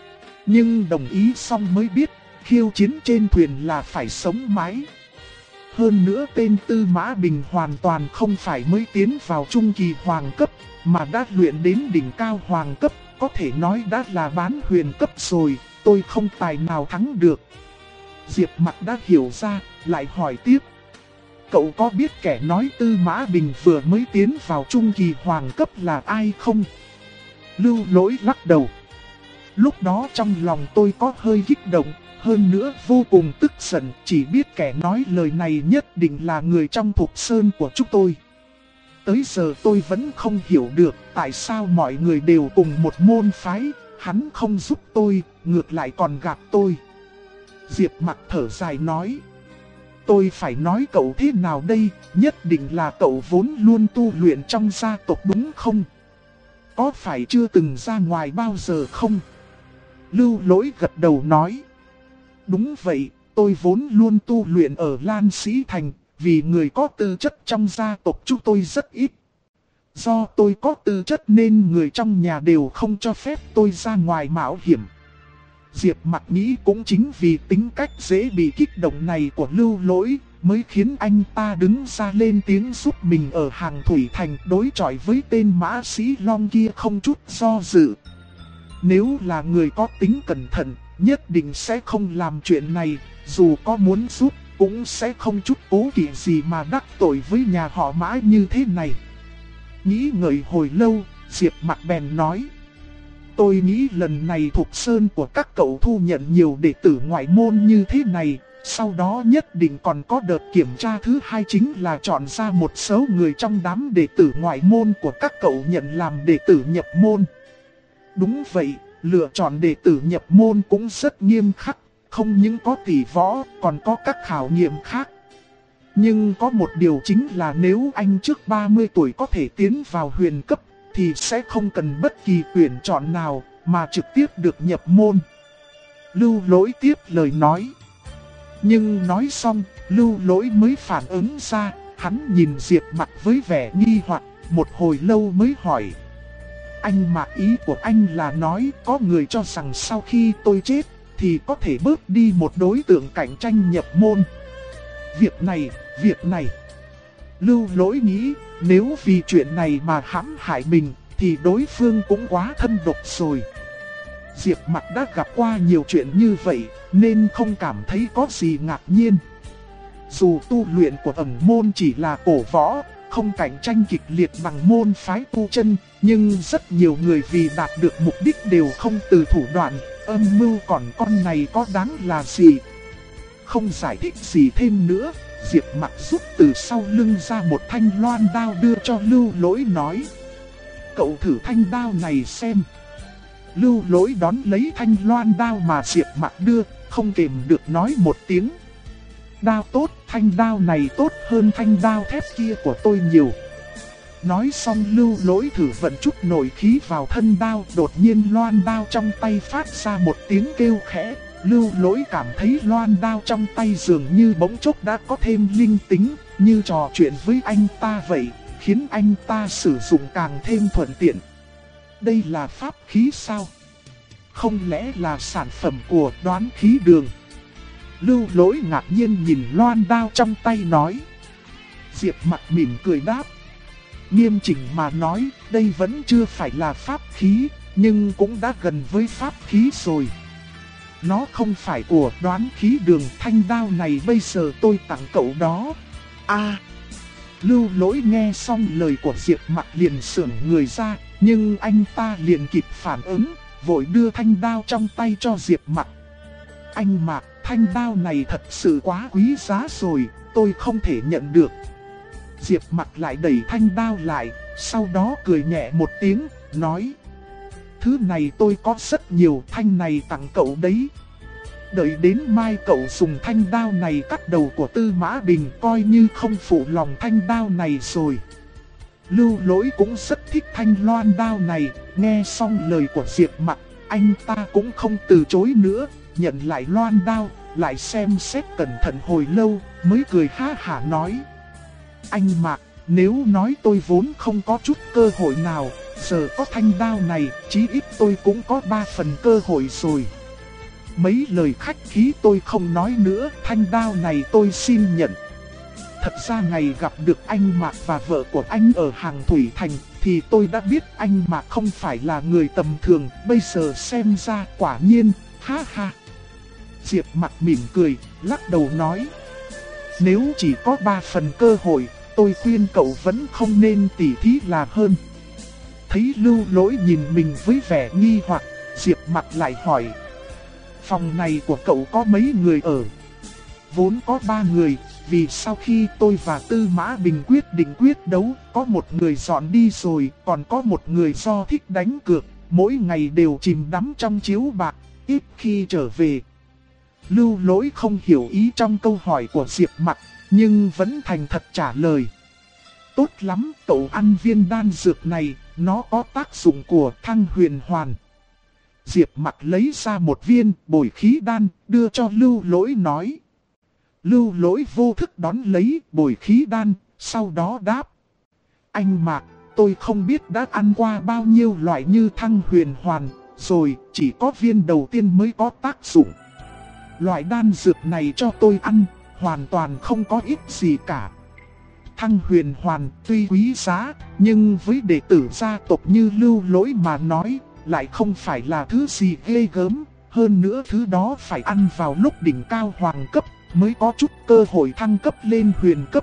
Nhưng đồng ý xong mới biết, khiêu chiến trên thuyền là phải sống mái. Hơn nữa tên Tư Mã Bình hoàn toàn không phải mới tiến vào trung kỳ hoàng cấp, mà đã luyện đến đỉnh cao hoàng cấp, có thể nói đã là bán huyền cấp rồi, tôi không tài nào thắng được. Diệp Mặc đã hiểu ra, lại hỏi tiếp. Cậu có biết kẻ nói Tư Mã Bình vừa mới tiến vào trung kỳ hoàng cấp là ai không? Lưu Lỗi lắc đầu. Lúc đó trong lòng tôi có hơi kích động, hơn nữa vô cùng tức giận, chỉ biết kẻ nói lời này nhất định là người trong Thục Sơn của chúng tôi. Tới giờ tôi vẫn không hiểu được tại sao mọi người đều cùng một môn phái, hắn không giúp tôi, ngược lại còn gạt tôi. Diệp Mặc thở dài nói. tôi phải nói cậu thế nào đây, nhất định là cậu vốn luôn tu luyện trong gia tộc đúng không? Có phải chưa từng ra ngoài bao giờ không? Lưu Lỗi gật đầu nói. Đúng vậy, tôi vốn luôn tu luyện ở Lan Sĩ Thành, vì người có tư chất trong gia tộc chúng tôi rất ít. Do tôi có tư chất nên người trong nhà đều không cho phép tôi ra ngoài mạo hiểm. Diệp Mặc nghĩ cũng chính vì tính cách dễ bị kích động này của Lưu Lỗi, mới khiến anh ta đứng ra lên tiếng giúp mình ở Hàng Thủy Thành đối chọi với tên mã sĩ Long kia không chút do dự. Nếu là người có tính cẩn thận, nhất định sẽ không làm chuyện này, dù có muốn giúp, cũng sẽ không chút cố kỵ gì mà đắc tội với nhà họ Mã như thế này. Nghĩ ngợi hồi lâu, Diệp Mặc bèn nói. Tôi nghĩ lần này Thục Sơn của các cậu thu nhận nhiều đệ tử ngoại môn như thế này, sau đó nhất định còn có đợt kiểm tra thứ hai, chính là chọn ra một số người trong đám đệ tử ngoại môn của các cậu nhận làm đệ tử nhập môn. Đúng vậy, lựa chọn đệ tử nhập môn cũng rất nghiêm khắc, không những có tỷ võ, còn có các khảo nghiệm khác. Nhưng có một điều chính là nếu anh trước 30 tuổi có thể tiến vào huyền cấp, thì sẽ không cần bất kỳ tuyển chọn nào, mà trực tiếp được nhập môn. Lưu Lỗi tiếp lời nói. Nhưng nói xong, Lưu Lỗi mới phản ứng ra, hắn nhìn Diệp Mặc với vẻ nghi hoặc, một hồi lâu mới hỏi. Anh Mặc, ý của anh là nói có người cho rằng sau khi tôi chết, thì có thể bớt đi một đối tượng cạnh tranh nhập môn. Việc này. Lưu Lỗi nghĩ, nếu vì chuyện này mà hãm hại mình, thì đối phương cũng quá thâm độc rồi. Diệp Mặc đã gặp qua nhiều chuyện như vậy, nên không cảm thấy có gì ngạc nhiên. Dù tu luyện của ẩn môn chỉ là cổ võ, không cạnh tranh kịch liệt bằng môn phái tu chân, nhưng rất nhiều người vì đạt được mục đích đều không từ thủ đoạn, âm mưu còn con này có đáng là gì. Không giải thích gì thêm nữa, Diệp Mặc rút từ sau lưng ra một thanh loan đao đưa cho Lưu Lỗi nói. Cậu thử thanh đao này xem. Lưu Lỗi đón lấy thanh loan đao mà Diệp Mặc đưa, không kềm được nói một tiếng. Đao tốt, thanh đao này tốt hơn thanh đao thép kia của tôi nhiều. Nói xong Lưu Lỗi thử vận chút nội khí vào thân đao, đột nhiên loan đao trong tay phát ra một tiếng kêu khẽ. Lưu Lỗi cảm thấy loan đao trong tay dường như bỗng chốc đã có thêm linh tính, như trò chuyện với anh ta vậy, khiến anh ta sử dụng càng thêm thuận tiện. Đây là pháp khí sao? Không lẽ là sản phẩm của Đoán Khí Đường? Lưu Lỗi ngạc nhiên nhìn loan đao trong tay nói. Diệp Mặc mỉm cười đáp. Nghiêm chỉnh mà nói, đây vẫn chưa phải là pháp khí, nhưng cũng đã gần với pháp khí rồi. Nó không phải của Đoán Khí Đường, thanh đao này bây giờ tôi tặng cậu đó. Lưu Lỗi nghe xong lời của Diệp Mặc liền sưởng người ra, nhưng anh ta liền kịp phản ứng, vội đưa thanh đao trong tay cho Diệp Mặc. Anh Mặc, thanh đao này thật sự quá quý giá rồi, tôi không thể nhận được. Diệp Mặc lại đẩy thanh đao lại, sau đó cười nhẹ một tiếng, nói. Thứ này tôi có rất nhiều, thanh này tặng cậu đấy. Đợi đến mai cậu dùng thanh đao này cắt đầu của Tư Mã Bình, coi như không phụ lòng thanh đao này rồi. Lưu Lỗi cũng rất thích thanh loan đao này, nghe xong lời của Diệp Mặc, anh ta cũng không từ chối nữa, nhận lại loan đao, lại xem xét cẩn thận hồi lâu, mới cười ha hả nói. Anh Mặc, nếu nói tôi vốn không có chút cơ hội nào, giờ có thanh đao này, chí ít tôi cũng có 3 phần cơ hội rồi. Mấy lời khách khí tôi không nói nữa, thanh đao này tôi xin nhận. Thật ra ngày gặp được anh Mạc và vợ của anh ở Hàng Thủy Thành, thì tôi đã biết anh Mạc không phải là người tầm thường, bây giờ xem ra quả nhiên, ha ha. Diệp Mặc mỉm cười, lắc đầu nói. Nếu chỉ có 3 phần cơ hội, tôi khuyên cậu vẫn không nên tỉ thí là hơn. Thấy Lưu Lỗi nhìn mình với vẻ nghi hoặc, Diệp Mặc lại hỏi. Phòng này của cậu có mấy người ở? Vốn có 3 người, vì sau khi tôi và Tư Mã Bình quyết định quyết đấu, có một người dọn đi rồi, còn có một người do thích đánh cược, mỗi ngày đều chìm đắm trong chiếu bạc, ít khi trở về. Lưu Lỗi không hiểu ý trong câu hỏi của Diệp Mặc, nhưng vẫn thành thật trả lời. Tốt lắm, cậu ăn viên đan dược này, nó có tác dụng của Thăng Huyền Hoàn. Diệp Mặc lấy ra một viên bồi khí đan, đưa cho Lưu Lỗi nói. Lưu Lỗi vô thức đón lấy bồi khí đan, sau đó đáp. Anh Mạc, tôi không biết đã ăn qua bao nhiêu loại như Thăng Huyền Hoàn, rồi chỉ có viên đầu tiên mới có tác dụng. Loại đan dược này cho tôi ăn, hoàn toàn không có ích gì cả. Thăng Huyền Hoàn tuy quý giá, nhưng với đệ tử gia tộc như Lưu Lỗi mà nói, lại không phải là thứ gì ghê gớm. Hơn nữa thứ đó phải ăn vào lúc đỉnh cao hoàng cấp, mới có chút cơ hội thăng cấp lên huyền cấp.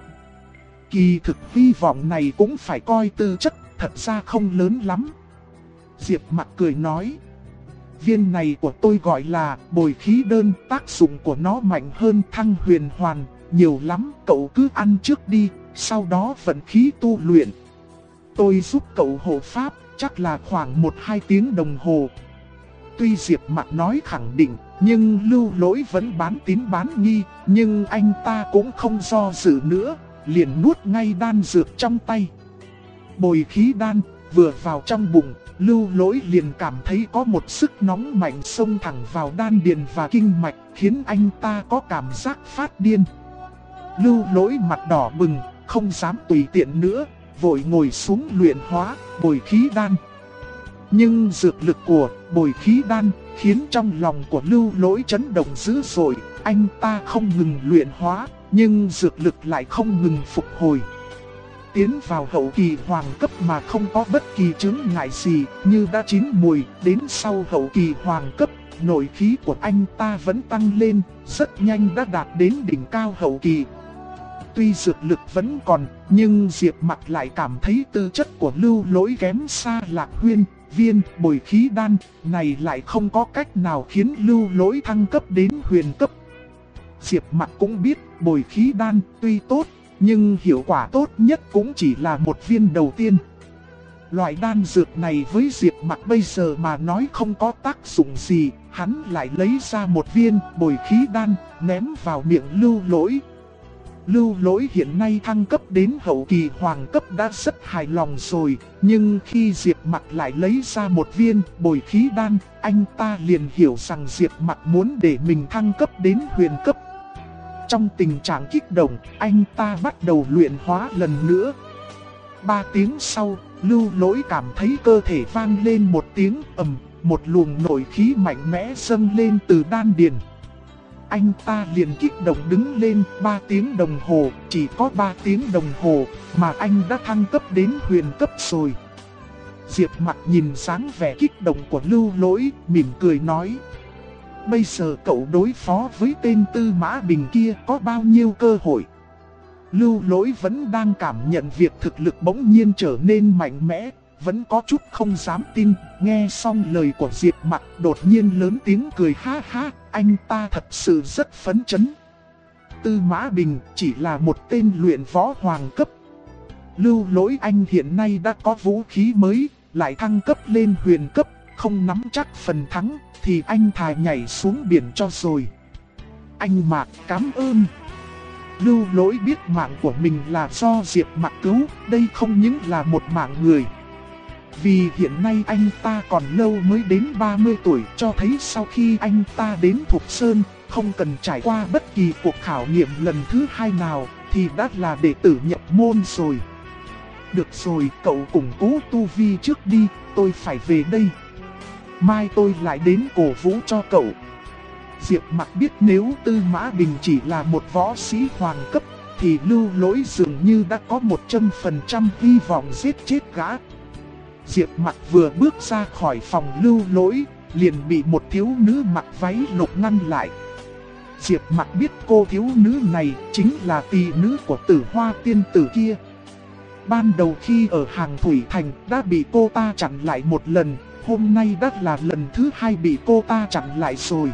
Kỳ thực hy vọng này cũng phải coi tư chất, thật ra không lớn lắm. Diệp Mặc cười nói. Viên này của tôi gọi là bồi khí đơn, tác dụng của nó mạnh hơn Thăng Huyền Hoàn nhiều lắm, cậu cứ ăn trước đi, sau đó vận khí tu luyện. Tôi giúp cậu hộ pháp, chắc là khoảng 1-2 tiếng đồng hồ. Tuy Diệp Mặc nói khẳng định, nhưng Lưu Lỗi vẫn bán tín bán nghi, nhưng anh ta cũng không do dự nữa, liền nuốt ngay đan dược trong tay. Bồi khí đan vừa vào trong bụng, Lưu Lỗi liền cảm thấy có một sức nóng mạnh xông thẳng vào đan điền và kinh mạch, khiến anh ta có cảm giác phát điên. Lưu Lỗi mặt đỏ bừng, không dám tùy tiện nữa, vội ngồi xuống luyện hóa bồi khí đan. Nhưng dược lực của bồi khí đan khiến trong lòng của Lưu Lỗi chấn động dữ dội, anh ta không ngừng luyện hóa, nhưng dược lực lại không ngừng phục hồi. Tiến vào hậu kỳ hoàng cấp mà không có bất kỳ chướng ngại gì, như đã chín mùi. Đến sau hậu kỳ hoàng cấp, nội khí của anh ta vẫn tăng lên, rất nhanh đã đạt đến đỉnh cao hậu kỳ. Tuy dược lực vẫn còn, nhưng Diệp Mặc lại cảm thấy tư chất của Lưu Lỗi kém xa Lạc Huyên. Viên bồi khí đan này lại không có cách nào khiến Lưu Lỗi thăng cấp đến huyền cấp. Diệp Mặc cũng biết bồi khí đan tuy tốt, nhưng hiệu quả tốt nhất cũng chỉ là một viên đầu tiên. Loại đan dược này với Diệp Mặc bây giờ mà nói không có tác dụng gì, hắn lại lấy ra một viên bồi khí đan, ném vào miệng Lưu Lỗi. Lưu Lỗi hiện nay thăng cấp đến hậu kỳ hoàng cấp đã rất hài lòng rồi, nhưng khi Diệp Mặc lại lấy ra một viên bồi khí đan, anh ta liền hiểu rằng Diệp Mặc muốn để mình thăng cấp đến huyền cấp. Trong tình trạng kích động, anh ta bắt đầu luyện hóa lần nữa. 3 tiếng sau, Lưu Lỗi cảm thấy cơ thể vang lên một tiếng ầm, một luồng nội khí mạnh mẽ dâng lên từ đan điền. Anh ta liền kích động đứng lên. 3 tiếng đồng hồ, chỉ có 3 tiếng đồng hồ mà anh đã thăng cấp đến huyền cấp rồi. Diệp Mặc nhìn dáng vẻ kích động của Lưu Lỗi, mỉm cười nói. Bây giờ cậu đối phó với tên Tư Mã Bình kia có bao nhiêu cơ hội? Lưu Lỗi vẫn đang cảm nhận việc thực lực bỗng nhiên trở nên mạnh mẽ, vẫn có chút không dám tin. Nghe xong lời của Diệp Mặc, đột nhiên lớn tiếng cười ha ha, anh ta thật sự rất phấn chấn. Tư Mã Bình chỉ là một tên luyện võ hoàng cấp. Lưu Lỗi anh hiện nay đã có vũ khí mới, lại thăng cấp lên huyền cấp, không nắm chắc phần thắng thì anh thà nhảy xuống biển cho rồi. Anh Mạc cảm ơn. Lưu Lỗi biết mạng của mình là do Diệp Mặc cứu, đây không những là một mạng người. Vì hiện nay anh ta còn lâu mới đến 30 tuổi, cho thấy sau khi anh ta đến Thục Sơn, không cần trải qua bất kỳ cuộc khảo nghiệm lần thứ 2 nào, thì đã là đệ tử nhập môn rồi. Được rồi, cậu củng cố tu vi trước đi, tôi phải về đây. Mai tôi lại đến cổ vũ cho cậu. Diệp Mặc biết nếu Tư Mã Bình chỉ là một võ sĩ hoàng cấp, thì Lưu Lỗi dường như đã có 100% hy vọng giết chết gã. Diệp Mặc vừa bước ra khỏi phòng Lưu Lỗi, liền bị một thiếu nữ mặc váy lục ngăn lại. Diệp Mặc biết cô thiếu nữ này chính là tỷ nữ của Tử Hoa tiên tử kia. Ban đầu khi ở Hàng Thủy Thành đã bị cô ta chặn lại một lần, hôm nay đã là lần thứ 2 bị cô ta chặn lại rồi.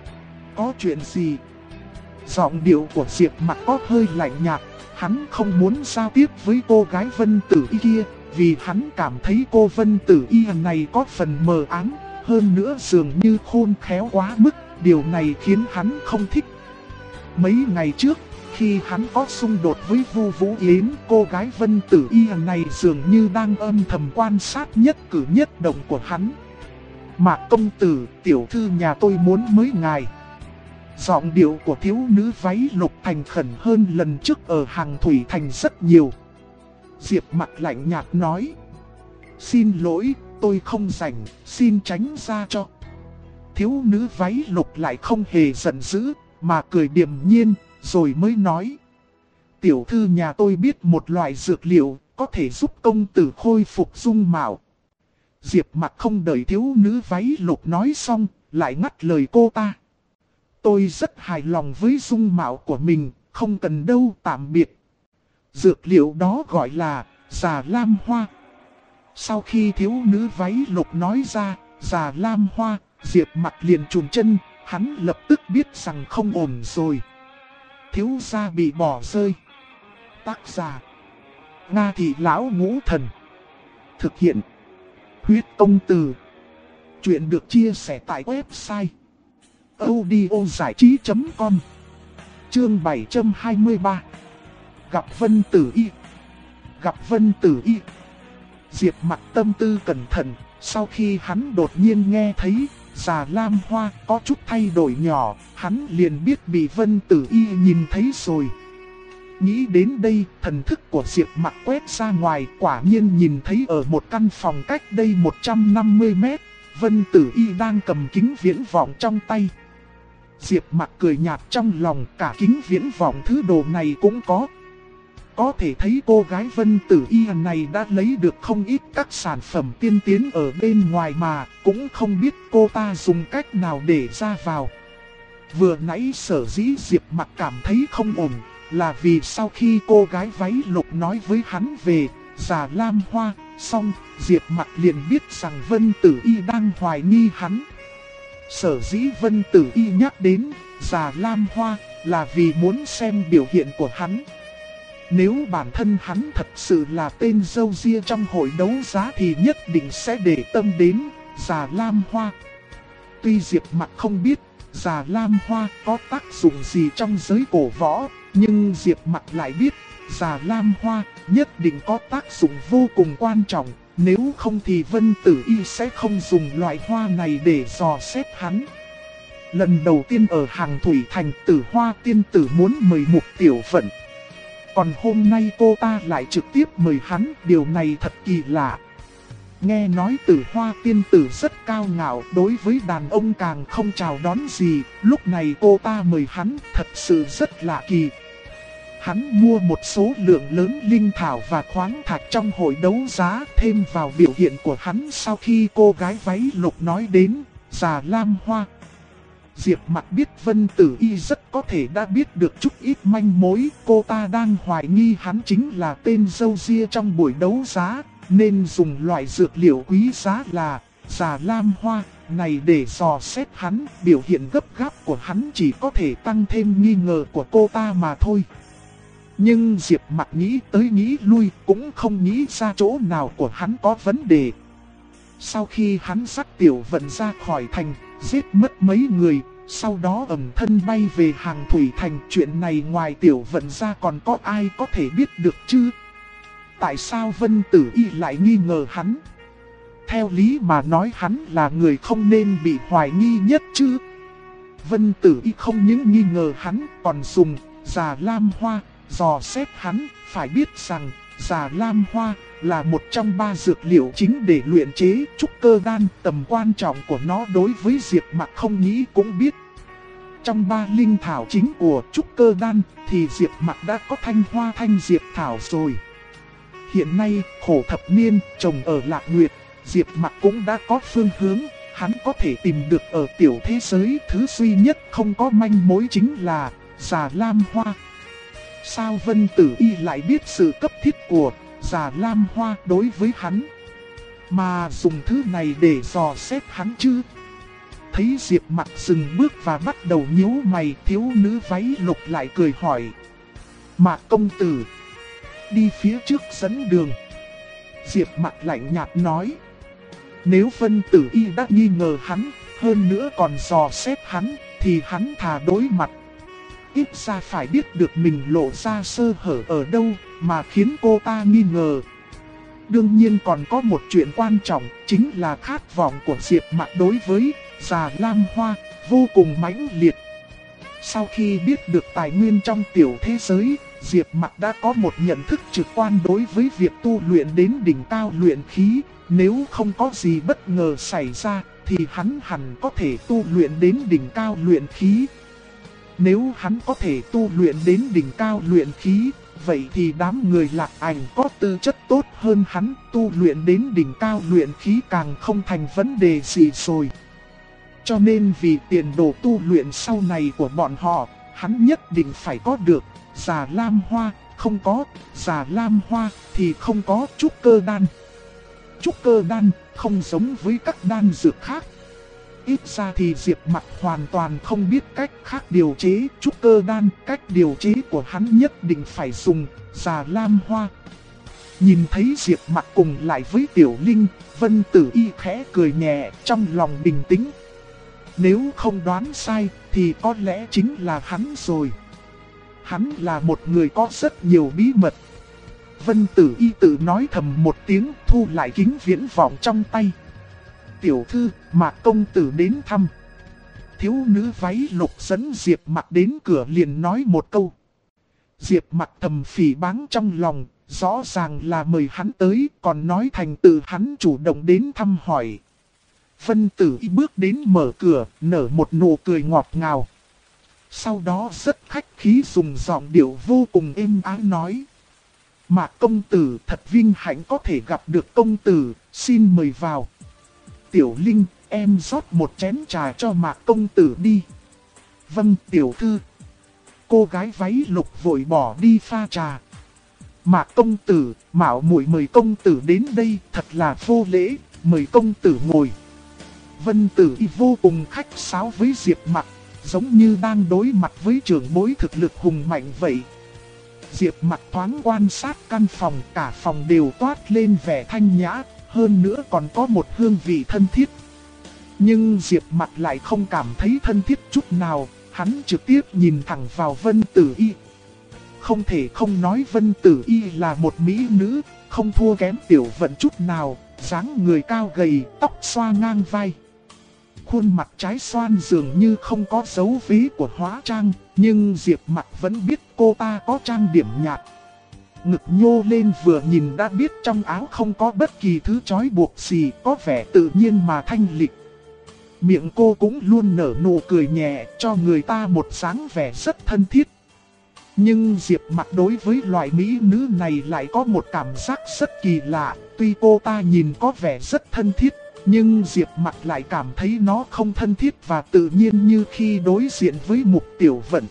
Có chuyện gì? Giọng điệu của Diệp Mặc có hơi lạnh nhạt, hắn không muốn giao tiếp với cô gái Vân Tử Y kia, vì hắn cảm thấy cô Vân Tử Y này có phần mờ ám, hơn nữa dường như khôn khéo quá mức, điều này khiến hắn không thích. Mấy ngày trước, khi hắn có xung đột với Vu Vũ Yến, cô gái Vân Tử Y này dường như đang âm thầm quan sát nhất cử nhất động của hắn. Mạc công tử, tiểu thư nhà tôi muốn mới ngài. Giọng điệu của thiếu nữ váy lục thành khẩn hơn lần trước ở Hàng Thủy Thành rất nhiều. Diệp Mặc lạnh nhạt nói: xin lỗi, tôi không rảnh, xin tránh ra cho. Thiếu nữ váy lục lại không hề giận dữ, mà cười điềm nhiên, rồi mới nói: tiểu thư nhà tôi biết một loại dược liệu có thể giúp công tử khôi phục dung mạo. Diệp Mặc không đợi thiếu nữ váy lục nói xong, lại ngắt lời cô ta: tôi rất hài lòng với dung mạo của mình, không cần đâu, tạm biệt. Dược liệu đó gọi là Già Lam Hoa. Sau khi thiếu nữ váy lục nói ra Già Lam Hoa, Diệp Mặc liền chùn chân, hắn lập tức biết rằng không ổn rồi. Thiếu gia bị bỏ rơi. Tác giả: Nga Thị Lão Ngũ Thần. Thực hiện: Huyết Công Từ. Chuyện được chia sẻ tại website audiozảichí.com. Chương 723. Gặp Vân Tử Y. Gặp Vân Tử Y. Diệp Mặc tâm tư cẩn thận, sau khi hắn đột nhiên nghe thấy Già Lam Hoa có chút thay đổi nhỏ, hắn liền biết bị Vân Tử Y nhìn thấy rồi. Nghĩ đến đây, thần thức của Diệp Mặc quét ra ngoài, quả nhiên nhìn thấy ở một căn phòng cách đây 150 mét, Vân Tử Y đang cầm kính viễn vọng trong tay. Diệp Mặc cười nhạt trong lòng, cả kính viễn vọng thứ đồ này cũng có. Có thể thấy cô gái Vân Tử Y này đã lấy được không ít các sản phẩm tiên tiến ở bên ngoài mà cũng không biết cô ta dùng cách nào để ra vào. Vừa nãy sở dĩ Diệp Mặc cảm thấy không ổn là vì sau khi cô gái váy lục nói với hắn về Già Lam Hoa, xong Diệp Mặc liền biết rằng Vân Tử Y đang hoài nghi hắn. Sở dĩ Vân Tử Y nhắc đến Già Lam Hoa là vì muốn xem biểu hiện của hắn. Nếu bản thân hắn thật sự là tên râu ria trong hội đấu giá thì nhất định sẽ để tâm đến Già Lam Hoa. Tuy Diệp Mặc không biết Già Lam Hoa có tác dụng gì trong giới cổ võ, nhưng Diệp Mặc lại biết Già Lam Hoa nhất định có tác dụng vô cùng quan trọng. Nếu không thì Vân Tử Y sẽ không dùng loại hoa này để dò xét hắn. Lần đầu tiên ở Hàng Thủy Thành, Tử Hoa tiên tử muốn mời Mục Tiểu Vận. Còn hôm nay cô ta lại trực tiếp mời hắn, điều này thật kỳ lạ. Nghe nói Tử Hoa tiên tử rất cao ngạo, đối với đàn ông càng không chào đón gì, lúc này cô ta mời hắn thật sự rất lạ kỳ. Hắn mua một số lượng lớn linh thảo và khoáng thạch trong hội đấu giá, thêm vào biểu hiện của hắn sau khi cô gái váy lục nói đến Già Lam Hoa. Diệp Mặc biết Vân Tử Y rất có thể đã biết được chút ít manh mối, cô ta đang hoài nghi hắn chính là tên râu ria trong buổi đấu giá, nên dùng loại dược liệu quý giá là Già Lam Hoa này để dò xét hắn. Biểu hiện gấp gáp của hắn chỉ có thể tăng thêm nghi ngờ của cô ta mà thôi. Nhưng Diệp Mặc nghĩ tới nghĩ lui cũng không nghĩ ra chỗ nào của hắn có vấn đề. Sau khi hắn dắt Tiểu Vận ra khỏi thành, giết mất mấy người, sau đó ẩn thân bay về Hàng Thủy Thành, chuyện này ngoài Tiểu Vận ra còn có ai có thể biết được chứ? Tại sao Vân Tử Y lại nghi ngờ hắn? Theo lý mà nói hắn là người không nên bị hoài nghi nhất chứ. Vân Tử Y không những nghi ngờ hắn, còn dùng Già Lam Hoa dò xét hắn. Phải biết rằng Già Lam Hoa là một trong 3 dược liệu chính để luyện chế trúc cơ đan. Tầm quan trọng của nó đối với Diệp Mặc không nghĩ cũng biết. Trong 3 linh thảo chính của trúc cơ đan thì Diệp Mặc đã có thanh hoa thanh diệp thảo rồi. Hiện nay khổ thập niên trồng ở Lạc Nguyệt, Diệp Mặc cũng đã có phương hướng. Hắn có thể tìm được ở tiểu thế giới, thứ duy nhất không có manh mối chính là Già Lam Hoa. Sao Vân Tử Y lại biết sự cấp thiết của Già Lam Hoa đối với hắn, mà dùng thứ này để dò xét hắn chứ? Thấy Diệp Mặc dừng bước và bắt đầu nhíu mày, thiếu nữ váy lục lại cười hỏi: Mạc công tử, đi phía trước dẫn đường. Diệp Mặc lạnh nhạt nói: nếu Vân Tử Y đã nghi ngờ hắn, hơn nữa còn dò xét hắn, thì hắn thà đối mặt. Ít ra phải biết được mình lộ ra sơ hở ở đâu mà khiến cô ta nghi ngờ. Đương nhiên còn có một chuyện quan trọng, chính là khát vọng của Diệp Mạc đối với Già Lam Hoa vô cùng mãnh liệt. Sau khi biết được tài nguyên trong tiểu thế giới, Diệp Mạc đã có một nhận thức trực quan đối với việc tu luyện đến đỉnh cao luyện khí. Nếu không có gì bất ngờ xảy ra, thì hắn hẳn có thể tu luyện đến đỉnh cao luyện khí. Nếu hắn có thể tu luyện đến đỉnh cao luyện khí, vậy thì đám người Lạc Ảnh có tư chất tốt hơn hắn, tu luyện đến đỉnh cao luyện khí càng không thành vấn đề gì rồi. Cho nên vì tiền đồ tu luyện sau này của bọn họ, hắn nhất định phải có được Già Lam Hoa, không có Già Lam Hoa thì không có trúc cơ đan. Trúc cơ đan không giống với các đan dược khác. Ít ra thì Diệp Mạc hoàn toàn không biết cách khác điều chế trúc cơ đan, cách điều chế của hắn nhất định phải dùng Già Lam Hoa. Nhìn thấy Diệp Mạc cùng lại với Tiểu Linh, Vân Tử Y khẽ cười nhẹ, trong lòng bình tĩnh. Nếu không đoán sai thì có lẽ chính là hắn rồi. Hắn là một người có rất nhiều bí mật. Vân Tử Y tự nói thầm một tiếng, thu lại kính viễn vọng trong tay. Tiểu thư, Mạc công tử đến thăm. Thiếu nữ váy lục dẫn Diệp Mạc đến cửa liền nói một câu. Diệp Mạc thầm phỉ báng trong lòng, rõ ràng là mời hắn tới, còn nói thành tự hắn chủ động đến thăm hỏi. Vân Tử Y bước đến mở cửa, nở một nụ cười ngọt ngào. Sau đó rất khách khí dùng giọng điệu vô cùng êm ái nói. Mạc công tử thật vinh hạnh có thể gặp được công tử, xin mời vào. Tiểu Linh, em rót một chén trà cho Mạc công tử đi. Vâng tiểu thư. Cô gái váy lục vội bỏ đi pha trà. Mạc công tử, mạo muội mời công tử đến đây thật là vô lễ, mời công tử ngồi. Vân Tử Y vô cùng khách sáo với Diệp Mạc, giống như đang đối mặt với trưởng bối thực lực hùng mạnh vậy. Diệp Mạc thoáng quan sát căn phòng, cả phòng đều toát lên vẻ thanh nhã, hơn nữa còn có một hương vị thân thiết. Nhưng Diệp Mạc lại không cảm thấy thân thiết chút nào, hắn trực tiếp nhìn thẳng vào Vân Tử Y. Không thể không nói Vân Tử Y là một mỹ nữ, không thua kém Tiểu Vận chút nào, dáng người cao gầy, tóc xoa ngang vai. Khuôn mặt trái xoan dường như không có dấu vết của hóa trang, nhưng Diệp Mạc vẫn biết cô ta có trang điểm nhạt. Ngực nhô lên vừa nhìn đã biết trong áo không có bất kỳ thứ trói buộc gì, có vẻ tự nhiên mà thanh lịch. Miệng cô cũng luôn nở nụ cười nhẹ, cho người ta một dáng vẻ rất thân thiết. Nhưng Diệp Mạc đối với loại mỹ nữ này lại có một cảm giác rất kỳ lạ, tuy cô ta nhìn có vẻ rất thân thiết, nhưng Diệp Mạc lại cảm thấy nó không thân thiết và tự nhiên như khi đối diện với Mục Tiểu Vận.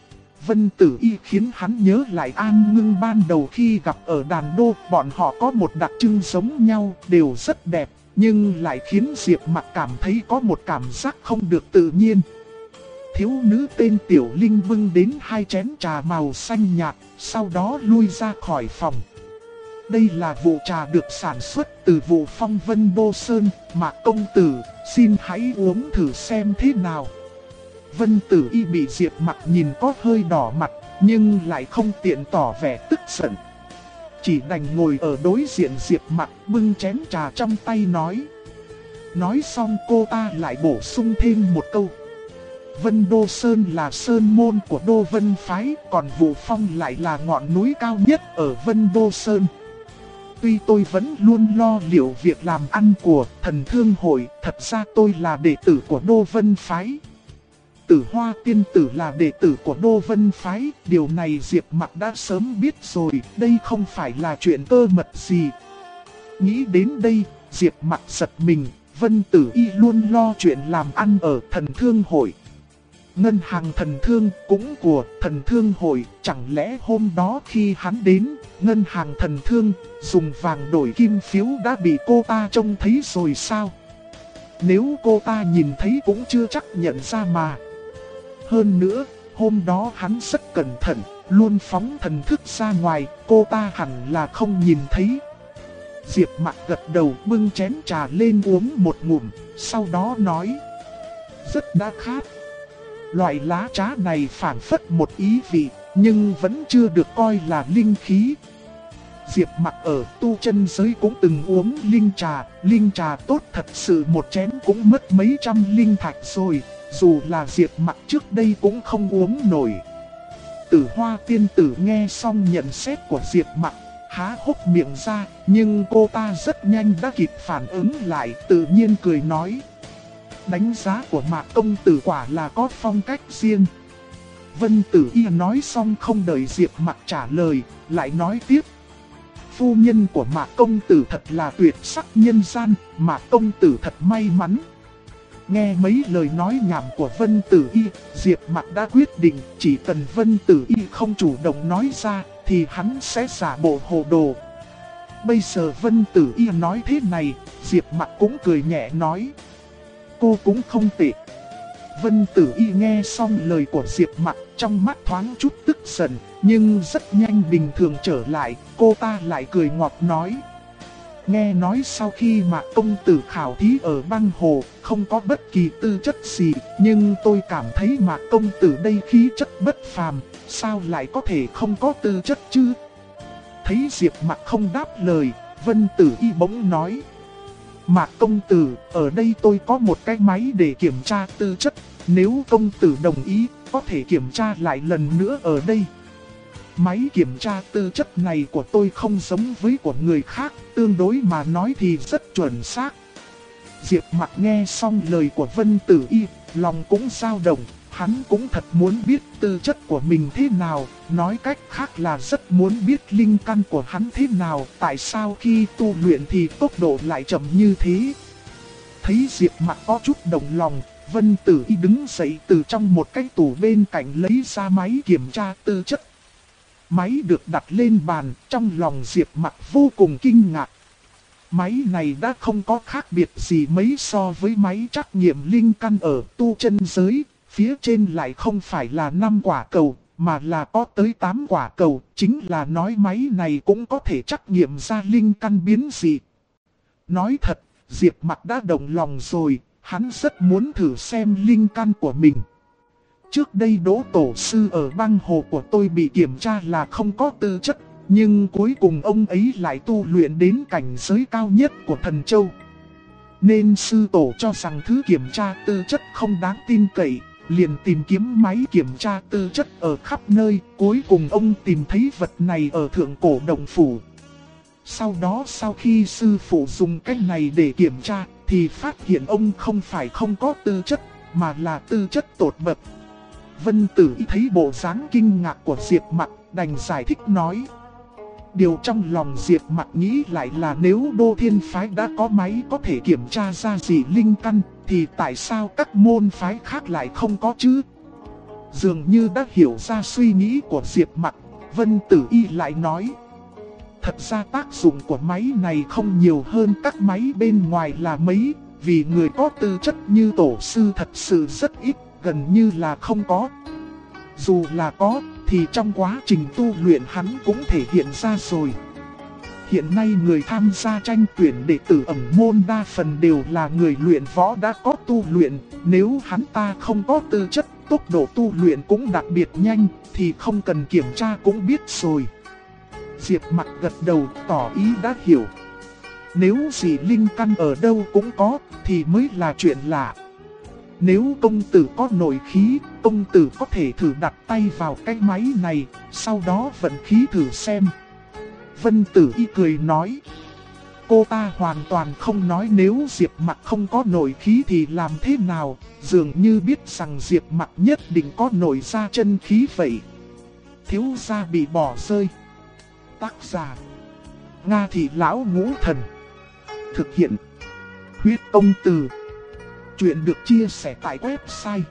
Vân Tử Y khiến hắn nhớ lại An Ngưng ban đầu khi gặp ở đàn đô, bọn họ có một đặc trưng giống nhau, đều rất đẹp, nhưng lại khiến Diệp Mạc cảm thấy có một cảm giác không được tự nhiên. Thiếu nữ tên Tiểu Linh bưng đến 2 chén trà màu xanh nhạt, sau đó lui ra khỏi phòng. Đây là vụ trà được sản xuất từ vụ Phong Vân Đô Sơn, Mạc công tử, xin hãy uống thử xem thế nào. Vân Tử Y bị Diệp Mạc nhìn có hơi đỏ mặt, nhưng lại không tiện tỏ vẻ tức giận. Chỉ đành ngồi ở đối diện Diệp Mạc bưng chén trà trong tay nói. Nói xong cô ta lại bổ sung thêm một câu. Vân Đô Sơn là sơn môn của Đô Vân Phái, còn Vũ Phong lại là ngọn núi cao nhất ở Vân Đô Sơn. Tuy tôi vẫn luôn lo liệu việc làm ăn của Thần Thương Hội, thật ra tôi là đệ tử của Đô Vân Phái. Tử Hoa tiên tử là đệ tử của Đô Vân Phái, điều này Diệp Mạc đã sớm biết rồi, đây không phải là chuyện cơ mật gì. Nghĩ đến đây, Diệp Mạc giật mình, Vân Tử Y luôn lo chuyện làm ăn ở Thần Thương Hội. Ngân hàng Thần Thương cũng của Thần Thương Hội, chẳng lẽ hôm đó khi hắn đến, Ngân hàng Thần Thương dùng vàng đổi kim phiếu đã bị cô ta trông thấy rồi sao? Nếu cô ta nhìn thấy cũng chưa chắc nhận ra mà. Hơn nữa, hôm đó hắn rất cẩn thận, luôn phóng thần thức ra ngoài, cô ta hẳn là không nhìn thấy. Diệp Mạc gật đầu bưng chén trà lên uống một ngụm, sau đó nói. Rất đã khát. Loại lá trá này phảng phất một ý vị, nhưng vẫn chưa được coi là linh khí. Diệp Mặc ở tu chân giới cũng từng uống linh trà tốt thật sự một chén cũng mất mấy trăm linh thạch rồi, dù là Diệp Mặc trước đây cũng không uống nổi. Tử Hoa tiên tử nghe xong nhận xét của Diệp Mặc, há hốc miệng ra, nhưng cô ta rất nhanh đã kịp phản ứng lại, tự nhiên cười nói. Đánh giá của Mạc công tử quả là có phong cách riêng. Vân Tử Y nói xong không đợi Diệp Mặc trả lời, lại nói tiếp. Phu nhân của Mạc công tử thật là tuyệt sắc nhân gian, Mạc công tử thật may mắn. Nghe mấy lời nói nhảm của Vân Tử Y, Diệp Mặc đã quyết định chỉ cần Vân Tử Y không chủ động nói ra thì hắn sẽ giả bộ hồ đồ. Bây giờ Vân Tử Y nói thế này, Diệp Mặc cũng cười nhẹ nói. Cô cũng không tệ. Vân Tử Y nghe xong lời của Diệp Mặc, trong mắt thoáng chút tức giận, nhưng rất nhanh bình thường trở lại, cô ta lại cười ngọt nói. Nghe nói sau khi Mạc công tử khảo thí ở băng hồ, không có bất kỳ tư chất gì, nhưng tôi cảm thấy Mạc công tử đây khí chất bất phàm, sao lại có thể không có tư chất chứ? Thấy Diệp Mặc không đáp lời, Vân Tử Y bỗng nói. Mạc công tử, ở đây tôi có một cái máy để kiểm tra tư chất, nếu công tử đồng ý, có thể kiểm tra lại lần nữa ở đây. Máy kiểm tra tư chất này của tôi không giống với của người khác, tương đối mà nói thì rất chuẩn xác. Diệp Mặc nghe xong lời của Vân Tử Y, lòng cũng dao động, hắn cũng thật muốn biết tư chất của mình thế nào, nói cách khác là rất muốn biết linh căn của hắn thế nào, tại sao khi tu luyện thì tốc độ lại chậm như thế. Thấy Diệp Mặc có chút động lòng, Vân Tử Y đứng dậy từ trong một cái tủ bên cạnh lấy ra máy kiểm tra tư chất. Máy được đặt lên bàn, trong lòng Diệp Mặc vô cùng kinh ngạc. Máy này đã không có khác biệt gì mấy so với máy trắc nghiệm linh căn ở tu chân giới, phía trên lại không phải là 5 quả cầu, mà là có tới 8 quả cầu, chính là nói máy này cũng có thể trắc nghiệm ra linh căn biến dị. Nói thật, Diệp Mặc đã động lòng rồi, hắn rất muốn thử xem linh căn của mình. Trước đây Đỗ tổ sư ở băng hồ của tôi bị kiểm tra là không có tư chất, nhưng cuối cùng ông ấy lại tu luyện đến cảnh giới cao nhất của Thần Châu. Nên sư tổ cho rằng thứ kiểm tra tư chất không đáng tin cậy, liền tìm kiếm máy kiểm tra tư chất ở khắp nơi, cuối cùng ông tìm thấy vật này ở thượng cổ động phủ. Sau đó sau khi sư phụ dùng cách này để kiểm tra, thì phát hiện ông không phải không có tư chất, mà là tư chất tột bậc. Vân Tử Y thấy bộ dáng kinh ngạc của Diệp Mặc, đành giải thích nói. Điều trong lòng Diệp Mặc nghĩ lại là nếu Đô Thiên Phái đã có máy có thể kiểm tra ra dị linh căn, thì tại sao các môn phái khác lại không có chứ? Dường như đã hiểu ra suy nghĩ của Diệp Mặc, Vân Tử Y lại nói. Thật ra tác dụng của máy này không nhiều hơn các máy bên ngoài là mấy, vì người có tư chất như tổ sư thật sự rất ít, gần như là không có. Dù là có, thì trong quá trình tu luyện hắn cũng thể hiện ra rồi. Hiện nay người tham gia tranh tuyển đệ tử ẩn môn đa phần đều là người luyện võ đã có tu luyện, nếu hắn ta không có tư chất, tốc độ tu luyện cũng đặc biệt nhanh, thì không cần kiểm tra cũng biết rồi. Diệp Mặc gật đầu tỏ ý đã hiểu. Nếu dị linh căn ở đâu cũng có, thì mới là chuyện lạ. Nếu công tử có nội khí, công tử có thể thử đặt tay vào cái máy này, sau đó vận khí thử xem. Vân Tử Y cười nói. Cô ta hoàn toàn không nói nếu Diệp Mặc không có nội khí thì làm thế nào, dường như biết rằng Diệp Mặc nhất định có nội ra chân khí vậy. Thiếu gia bị bỏ rơi. Tác giả Nga Thị Lão Ngũ Thần. Thực hiện Huyết Công Từ. Chuyện được chia sẻ tại website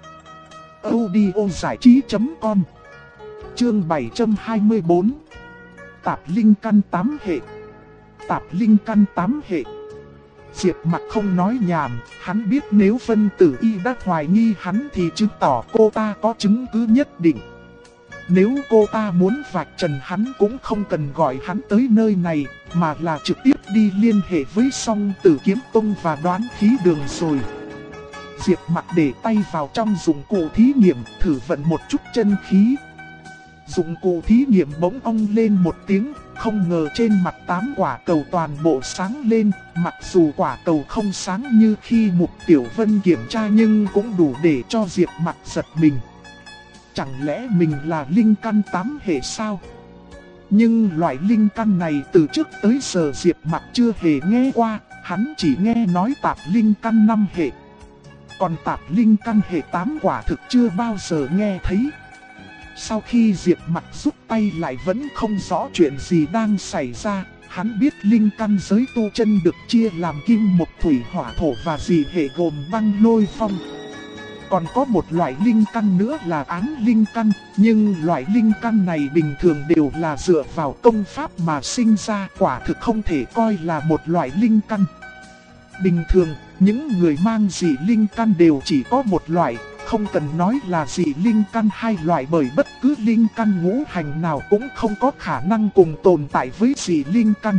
audiozảichí.com. Chương 724. Tạp linh căn 8 hệ. Tạp linh căn 8 hệ. Diệp Mặc không nói nhảm, hắn biết nếu Vân Tử Y đã hoài nghi hắn thì chứng tỏ cô ta có chứng cứ nhất định. Nếu cô ta muốn vạch trần hắn cũng không cần gọi hắn tới nơi này, mà là trực tiếp đi liên hệ với Song Tử Kiếm Tông và Đoán Khí Đường rồi. Diệp Mặc để tay vào trong dụng cụ thí nghiệm, thử vận một chút chân khí. Dụng cụ thí nghiệm bỗng ong lên một tiếng, không ngờ trên mặt 8 quả cầu toàn bộ sáng lên. Mặc dù quả cầu không sáng như khi Mục Tiểu Vân kiểm tra nhưng cũng đủ để cho Diệp Mặc giật mình. Chẳng lẽ mình là linh căn 8 hệ sao? Nhưng loại linh căn này từ trước tới giờ Diệp Mặc chưa hề nghe qua, hắn chỉ nghe nói tạp linh căn 5 hệ. Còn tạp linh căn hệ 8 quả thực chưa bao giờ nghe thấy. Sau khi Diệp Mặc rút tay lại vẫn không rõ chuyện gì đang xảy ra, hắn biết linh căn giới tu chân được chia làm kim, mộc, thủy, hỏa, thổ và dị hệ gồm băng, lôi, phong. Còn có một loại linh căn nữa là ám linh căn, nhưng loại linh căn này bình thường đều là dựa vào công pháp mà sinh ra, quả thực không thể coi là một loại linh căn. Bình thường, những người mang dị linh căn đều chỉ có một loại, không cần nói là dị linh căn 2 loại, bởi bất cứ linh căn ngũ hành nào cũng không có khả năng cùng tồn tại với dị linh căn.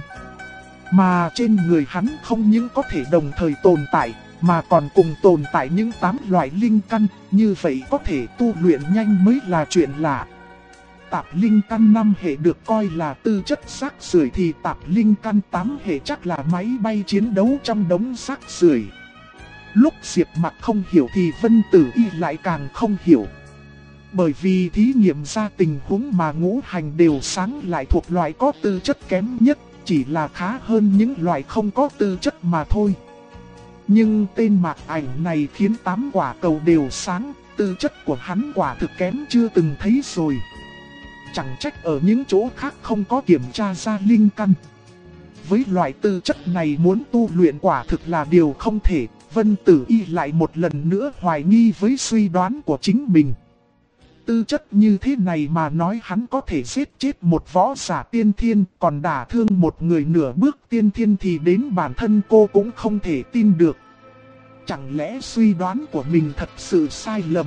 Mà trên người hắn không những có thể đồng thời tồn tại, mà còn cùng tồn tại những 8 loại linh căn, như vậy có thể tu luyện nhanh mới là chuyện lạ. Tạp linh căn 5 hệ được coi là tư chất rác rưởi thì tạp linh căn 8 hệ chắc là máy bay chiến đấu trong đống rác rưởi. Lúc Diệp Mặc không hiểu thì Vân Tử Y lại càng không hiểu. Bởi vì thí nghiệm ra tình huống mà ngũ hành đều sáng lại thuộc loại có tư chất kém nhất, chỉ là khá hơn những loại không có tư chất mà thôi. Nhưng tên Mạc Ảnh này khiến 8 quả cầu đều sáng, tư chất của hắn quả thực kém chưa từng thấy rồi. Chẳng trách ở những chỗ khác không có kiểm tra ra linh căn. Với loại tư chất này muốn tu luyện quả thực là điều không thể. Vân Tử Y lại một lần nữa hoài nghi với suy đoán của chính mình. Tư chất như thế này mà nói hắn có thể giết chết một võ giả tiên thiên, còn đả thương một người nửa bước tiên thiên thì đến bản thân cô cũng không thể tin được. Chẳng lẽ suy đoán của mình thật sự sai lầm?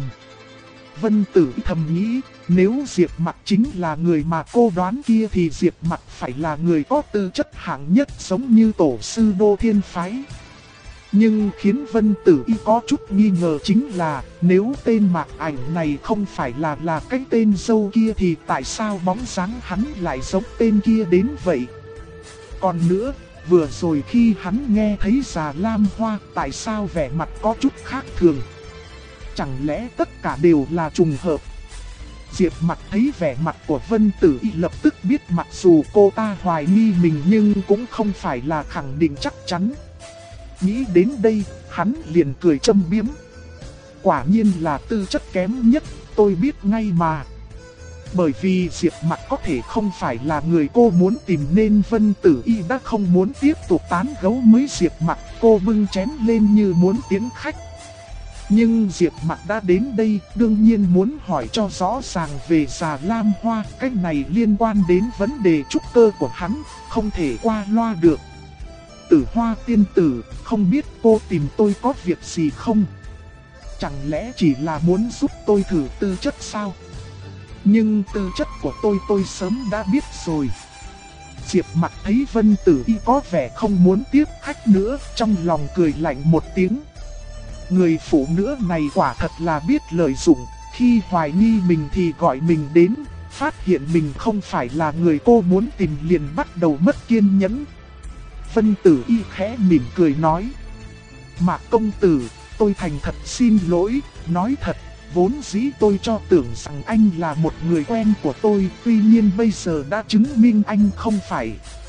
Vân Tử Y thầm nghĩ, nếu Diệp Mặc chính là người mà cô đoán kia thì Diệp Mặc phải là người có tư chất hạng nhất giống như tổ sư Đô Thiên Phái. Nhưng khiến Vân Tử Y có chút nghi ngờ chính là nếu tên Mạc Ảnh này không phải là cái tên dâu kia thì tại sao bóng dáng hắn lại giống tên kia đến vậy? Còn nữa, vừa rồi khi hắn nghe thấy Già Lam Hoa tại sao vẻ mặt có chút khác thường? Chẳng lẽ tất cả đều là trùng hợp? Diệp Mặc thấy vẻ mặt của Vân Tử Y lập tức biết mặc dù cô ta hoài nghi mình nhưng cũng không phải là khẳng định chắc chắn. Nghĩ đến đây, hắn liền cười châm biếm. Quả nhiên là tư chất kém nhất, tôi biết ngay mà. Bởi vì Diệp Mặc có thể không phải là người cô muốn tìm nên Vân Tử Y đã không muốn tiếp tục tán gẫu với Diệp Mặc, cô bưng chén lên như muốn tiến khách. Nhưng Diệp Mặc đã đến đây, đương nhiên muốn hỏi cho rõ ràng về Già Lam Hoa, cái này liên quan đến vấn đề trúc cơ của hắn, không thể qua loa được. Tử Hoa tiên tử, không biết cô tìm tôi có việc gì không? Chẳng lẽ chỉ là muốn giúp tôi thử tư chất sao? Nhưng tư chất của tôi sớm đã biết rồi. Diệp Mặc thấy Vân Tử Y có vẻ không muốn tiếp khách nữa, trong lòng cười lạnh một tiếng. Người phụ nữ này quả thật là biết lợi dụng, khi hoài nghi mình thì gọi mình đến, phát hiện mình không phải là người cô muốn tìm liền bắt đầu mất kiên nhẫn. Vân Tử Y khẽ mỉm cười nói: Mạc công tử, tôi thành thật xin lỗi, nói thật, vốn dĩ tôi cho tưởng rằng anh là một người quen của tôi, tuy nhiên bây giờ đã chứng minh anh không phải.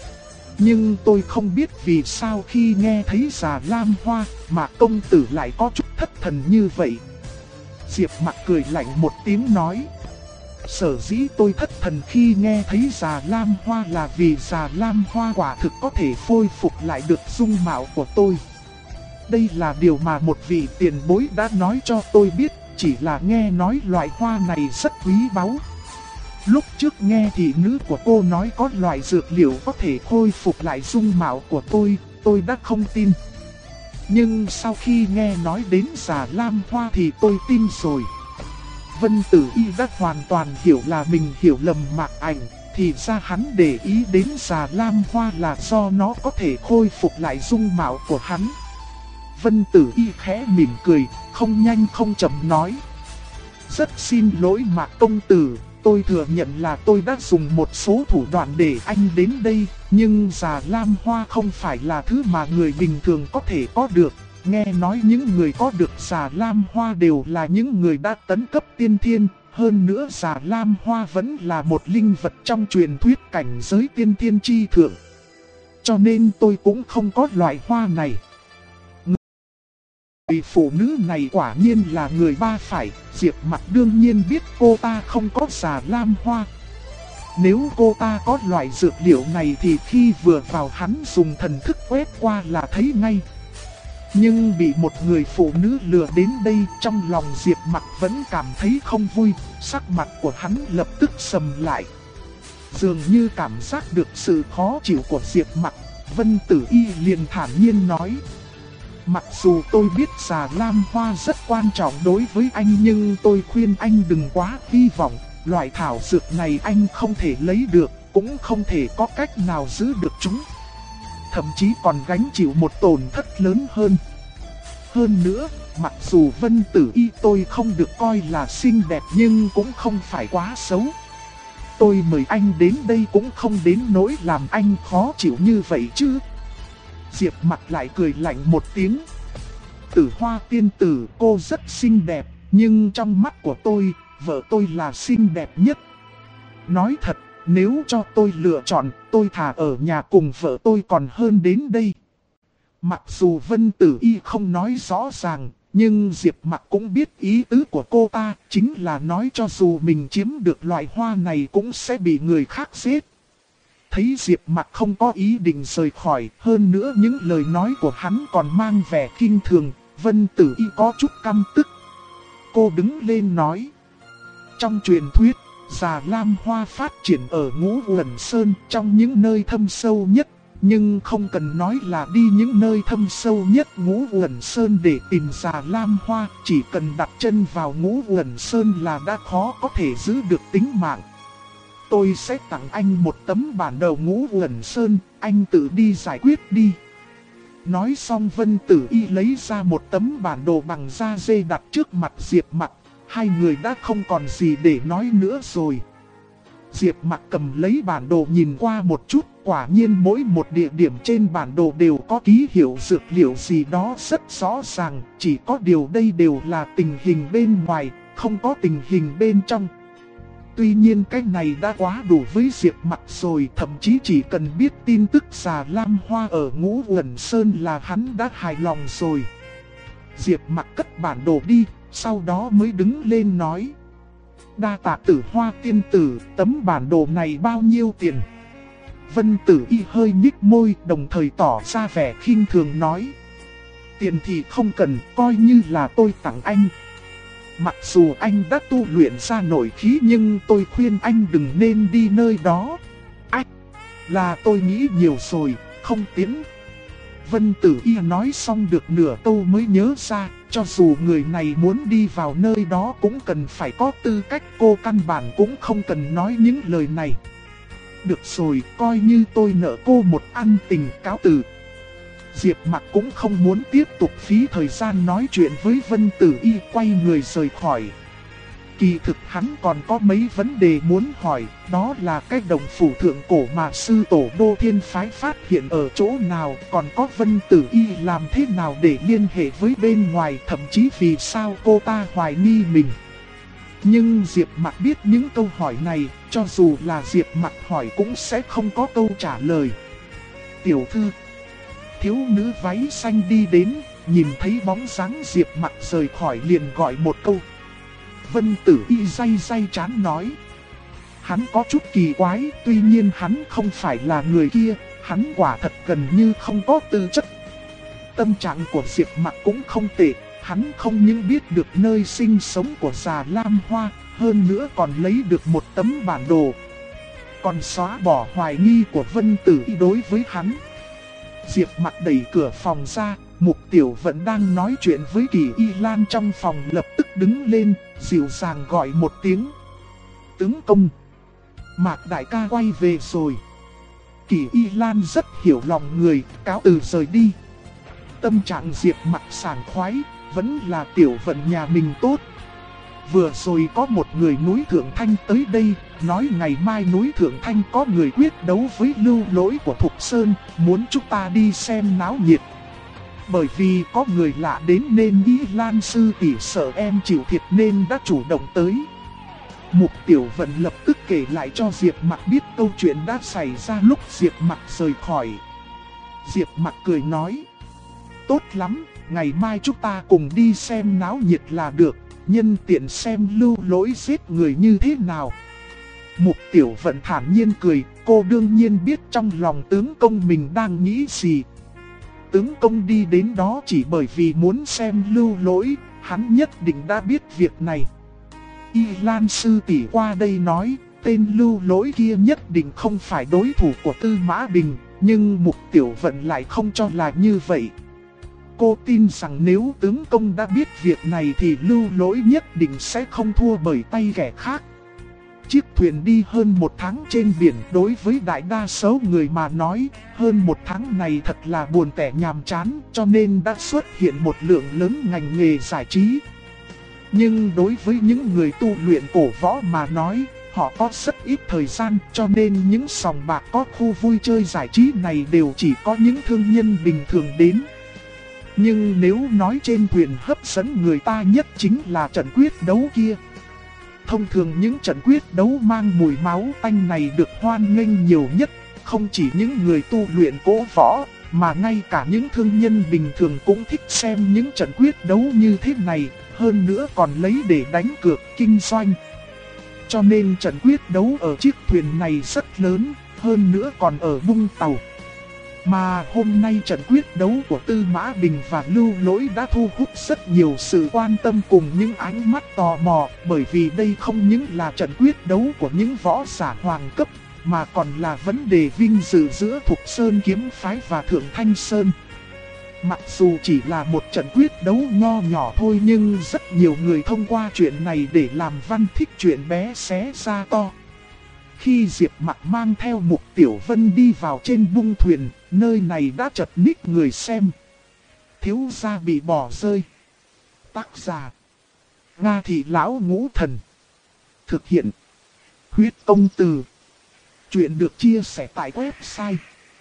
Nhưng tôi không biết vì sao khi nghe thấy Già Lam Hoa, Mạc công tử lại có chút thất thần như vậy. Diệp Mặc cười lạnh một tiếng nói: Sở dĩ tôi thất thần khi nghe thấy Già Lam Hoa là vì Già Lam Hoa quả thực có thể khôi phục lại được dung mạo của tôi. Đây là điều mà một vị tiền bối đã nói cho tôi biết, chỉ là nghe nói loại hoa này rất quý báu. Lúc trước nghe thị nữ của cô nói có loại dược liệu có thể khôi phục lại dung mạo của tôi đã không tin. Nhưng sau khi nghe nói đến Già Lam Hoa thì tôi tin rồi. Vân Tử Y đã hoàn toàn hiểu là mình hiểu lầm Mạc Ảnh, thì ra hắn để ý đến Già Lam Hoa là do nó có thể khôi phục lại dung mạo của hắn. Vân Tử Y khẽ mỉm cười, không nhanh không chậm nói. Rất xin lỗi Mạc công tử, tôi thừa nhận là tôi đã dùng một số thủ đoạn để anh đến đây, nhưng già lam hoa không phải là thứ mà người bình thường có thể có được. Nghe nói những người có được già lam hoa đều là những người đã tấn cấp tiên thiên, hơn nữa già lam hoa vẫn là một linh vật trong truyền thuyết cảnh giới tiên thiên chi thượng. Cho nên tôi cũng không có loại hoa này. Người phụ nữ này quả nhiên là người ba phải, Diệp Mặc đương nhiên biết cô ta không có già lam hoa. Nếu cô ta có loại dược liệu này thì khi vừa vào hắn dùng thần thức quét qua là thấy ngay. Nhưng bị một người phụ nữ lừa đến đây, trong lòng Diệp Mặc vẫn cảm thấy không vui, sắc mặt của hắn lập tức sầm lại. Dường như cảm giác được sự khó chịu của Diệp Mặc, Vân Tử Y liền thản nhiên nói. Mặc dù tôi biết già lam hoa rất quan trọng đối với anh, nhưng tôi khuyên anh đừng quá hy vọng. Loại thảo dược này anh không thể lấy được, cũng không thể có cách nào giữ được chúng. Thậm chí còn gánh chịu một tổn thất lớn hơn. Hơn nữa, mặc dù Vân Tử Y tôi không được coi là xinh đẹp nhưng cũng không phải quá xấu. Tôi mời anh đến đây cũng không đến nỗi làm anh khó chịu như vậy chứ. Diệp Mặc lại cười lạnh một tiếng. Tử Hoa tiên tử, cô rất xinh đẹp, nhưng trong mắt của tôi, vợ tôi là xinh đẹp nhất. Nói thật, nếu cho tôi lựa chọn, tôi thà ở nhà cùng vợ tôi còn hơn đến đây. Mặc dù Vân Tử Y không nói rõ ràng, nhưng Diệp Mặc cũng biết ý tứ của cô ta, chính là nói cho dù mình chiếm được loại hoa này cũng sẽ bị người khác giết. Thấy Diệp Mặc không có ý định rời khỏi, hơn nữa những lời nói của hắn còn mang vẻ kinh thường, Vân Tử Y có chút căm tức. Cô đứng lên nói. Trong truyền thuyết, già lam hoa phát triển ở Ngũ Uẩn Sơn trong những nơi thâm sâu nhất. Nhưng không cần nói là đi những nơi thâm sâu nhất Ngũ Uẩn Sơn để tìm già lam hoa, chỉ cần đặt chân vào Ngũ Uẩn Sơn là đã khó có thể giữ được tính mạng. Tôi sẽ tặng anh một tấm bản đồ Ngũ Uẩn Sơn, anh tự đi giải quyết đi. Nói xong Vân Tử Y lấy ra một tấm bản đồ bằng da dê đặt trước mặt Diệp Mặc, hai người đã không còn gì để nói nữa rồi. Diệp Mặc cầm lấy bản đồ nhìn qua một chút, quả nhiên mỗi một địa điểm trên bản đồ đều có ký hiệu dược liệu gì đó rất rõ ràng, chỉ có điều đây đều là tình hình bên ngoài, không có tình hình bên trong. Tuy nhiên cái này đã quá đủ với Diệp Mặc rồi, thậm chí chỉ cần biết tin tức già lam hoa ở Ngũ Uẩn Sơn là hắn đã hài lòng rồi. Diệp Mặc cất bản đồ đi, sau đó mới đứng lên nói. Đa tạ Tử Hoa tiên tử, tấm bản đồ này bao nhiêu tiền? Vân Tử Y hơi nhích môi, đồng thời tỏ ra vẻ khinh thường nói. Tiền thì không cần, coi như là tôi tặng anh. Mặc dù anh đã tu luyện ra nội khí nhưng tôi khuyên anh đừng nên đi nơi đó. Ách, là tôi nghĩ nhiều rồi, không tiến. Vân Tử Y nói xong được nửa câu mới nhớ ra, cho dù người này muốn đi vào nơi đó cũng cần phải có tư cách, cô căn bản cũng không cần nói những lời này. Được rồi, coi như tôi nợ cô một ân tình, cáo từ. Diệp Mặc cũng không muốn tiếp tục phí thời gian nói chuyện với Vân Tử Y, quay người rời khỏi. Kỳ thực hắn còn có mấy vấn đề muốn hỏi, đó là cái đồng phủ thượng cổ mà sư tổ Đô Thiên Phái phát hiện ở chỗ nào, còn có Vân Tử Y làm thế nào để liên hệ với bên ngoài, thậm chí vì sao cô ta hoài nghi mình. Nhưng Diệp Mặc biết những câu hỏi này, cho dù là Diệp Mặc hỏi cũng sẽ không có câu trả lời. Tiểu thư, thiếu nữ váy xanh đi đến, nhìn thấy bóng dáng Diệp Mặc rời khỏi liền gọi một câu. Vân Tử Y day day chán nói. Hắn có chút kỳ quái, tuy nhiên hắn không phải là người kia, hắn quả thật gần như không có tư chất. Tâm trạng của Diệp Mặc cũng không tệ, hắn không những biết được nơi sinh sống của già lam hoa, hơn nữa còn lấy được một tấm bản đồ. Còn xóa bỏ hoài nghi của Vân Tử Y đối với hắn. Diệp Mặc đẩy cửa phòng ra, Mục Tiểu vẫn đang nói chuyện với Kỳ Y Lan trong phòng, lập tức đứng lên, dịu dàng gọi một tiếng. Tướng công, Mạc đại ca quay về rồi. Kỳ Y Lan rất hiểu lòng người, cáo từ rời đi. Tâm trạng Diệp Mặc sảng khoái, Vẫn là Tiểu Vận nhà mình tốt. Vừa rồi có một người núi Thượng Thanh tới đây, nói ngày mai núi Thượng Thanh có người quyết đấu với Lưu Lỗi của Thục Sơn, muốn chúng ta đi xem náo nhiệt. Bởi vì có người lạ đến nên Y Lan sư tỷ sợ em chịu thiệt nên đã chủ động tới. Mục Tiểu Vận lập tức kể lại cho Diệp Mặc biết câu chuyện đã xảy ra lúc Diệp Mặc rời khỏi. Diệp Mặc cười nói, tốt lắm, ngày mai chúng ta cùng đi xem náo nhiệt là được, nhân tiện xem Lưu Lỗi giết người như thế nào. Mục Tiểu Vận thản nhiên cười, cô đương nhiên biết trong lòng tướng công mình đang nghĩ gì. Tướng công đi đến đó chỉ bởi vì muốn xem Lưu Lỗi, hắn nhất định đã biết việc này. Y Lan sư tỷ qua đây nói, tên Lưu Lỗi kia nhất định không phải đối thủ của Tư Mã Bình, nhưng Mục Tiểu Vận lại không cho là như vậy. Cô tin rằng nếu tướng công đã biết việc này thì Lưu Lỗi nhất định sẽ không thua bởi tay kẻ khác. Chiếc thuyền đi hơn một tháng trên biển đối với đại đa số người mà nói, hơn một tháng này thật là buồn tẻ nhàm chán, cho nên đã xuất hiện một lượng lớn ngành nghề giải trí. Nhưng đối với những người tu luyện cổ võ mà nói, họ có rất ít thời gian, cho nên những sòng bạc có khu vui chơi giải trí này đều chỉ có những thương nhân bình thường đến. Nhưng nếu nói trên thuyền hấp dẫn người ta nhất chính là trận quyết đấu kia. Thông thường những trận quyết đấu mang mùi máu tanh này được hoan nghênh nhiều nhất, không chỉ những người tu luyện cổ võ, mà ngay cả những thương nhân bình thường cũng thích xem những trận quyết đấu như thế này, hơn nữa còn lấy để đánh cược kinh doanh. Cho nên trận quyết đấu ở chiếc thuyền này rất lớn, hơn nữa còn ở Vũng Tàu. Mà hôm nay trận quyết đấu của Tư Mã Bình và Lưu Lỗi đã thu hút rất nhiều sự quan tâm cùng những ánh mắt tò mò, bởi vì đây không những là trận quyết đấu của những võ giả hoàng cấp, mà còn là vấn đề vinh dự giữa Thục Sơn Kiếm Phái và Thượng Thanh Sơn. Mặc dù chỉ là một trận quyết đấu nho nhỏ thôi nhưng rất nhiều người thông qua chuyện này để làm văn thích chuyện bé xé ra to. Khi Diệp Mặc mang theo Mục Tiểu Vân đi vào trên bung thuyền, nơi này đã chật ních người xem. Thiếu gia bị bỏ rơi. Tác giả: Nga Thị Lão Ngũ Thần. Thực hiện: Huyết Công Từ. Chuyện được chia sẻ tại website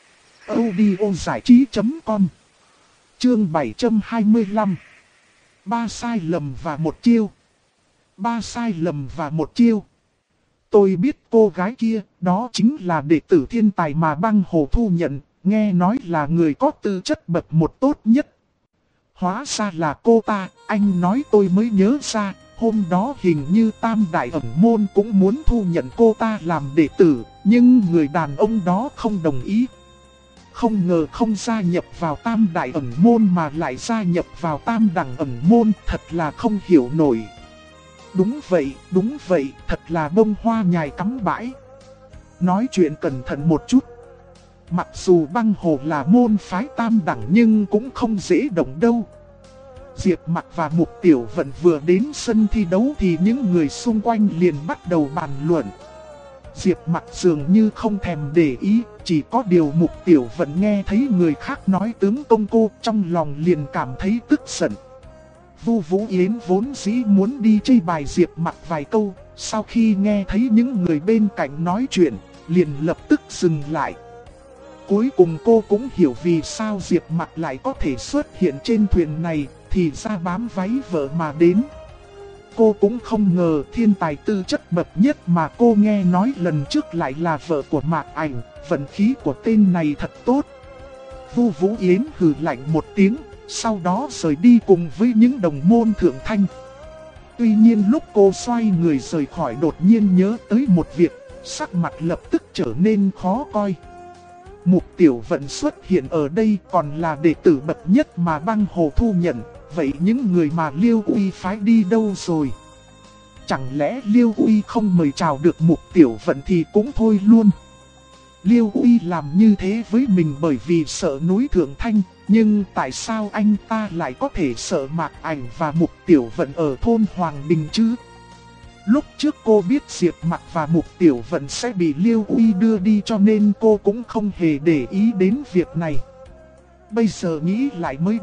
audiozảichí.com. Chương 725. Ba sai lầm và một chiêu. Ba sai lầm và một chiêu. Tôi biết cô gái kia, đó chính là đệ tử thiên tài mà Băng Hồ thu nhận, nghe nói là người có tư chất bậc một tốt nhất. Hóa ra là cô ta, anh nói tôi mới nhớ ra, hôm đó hình như Tam Đại Ẩn Môn cũng muốn thu nhận cô ta làm đệ tử, nhưng người đàn ông đó không đồng ý. Không ngờ không gia nhập vào Tam Đại Ẩn Môn mà lại gia nhập vào Tam Đẳng Ẩn Môn, thật là không hiểu nổi. Đúng vậy, thật là bông hoa nhài cắm bãi. Nói chuyện cẩn thận một chút. Mặc dù Băng Hồ là môn phái tam đẳng nhưng cũng không dễ động đâu. Diệp Mặc và Mục Tiểu Vận vừa đến sân thi đấu thì những người xung quanh liền bắt đầu bàn luận. Diệp Mặc dường như không thèm để ý, chỉ có điều Mục Tiểu Vận nghe thấy người khác nói tướng công cô, trong lòng liền cảm thấy tức giận. Vu Vũ Yến vốn dĩ muốn đi chơi bài Diệp Mặc vài câu, sau khi nghe thấy những người bên cạnh nói chuyện, liền lập tức dừng lại. Cuối cùng cô cũng hiểu vì sao Diệp Mặc lại có thể xuất hiện trên thuyền này, thì ra bám váy vợ mà đến. Cô cũng không ngờ thiên tài tư chất bậc nhất mà cô nghe nói lần trước lại là vợ của Mạc Ảnh, vận khí của tên này thật tốt. Vu Vũ Yến hừ lạnh một tiếng, sau đó rời đi cùng với những đồng môn Thượng Thanh. Tuy nhiên lúc cô xoay người rời khỏi đột nhiên nhớ tới một việc, sắc mặt lập tức trở nên khó coi. Mục Tiểu Vận xuất hiện ở đây còn là đệ tử bậc nhất mà Băng Hồ thu nhận, vậy những người mà Liêu Uy phái đi đâu rồi? Chẳng lẽ Liêu Uy không mời chào được Mục Tiểu Vận thì cũng thôi luôn? Liêu Uy làm như thế với mình bởi vì sợ núi Thượng Thanh, nhưng tại sao anh ta lại có thể sợ Mạc Ảnh và Mục Tiểu Vận ở thôn Hoàng Bình chứ? Lúc trước cô biết Diệp Mặc và Mục Tiểu Vận sẽ bị Liêu Uy đưa đi cho nên cô cũng không hề để ý đến việc này. Bây giờ nghĩ lại mới biết,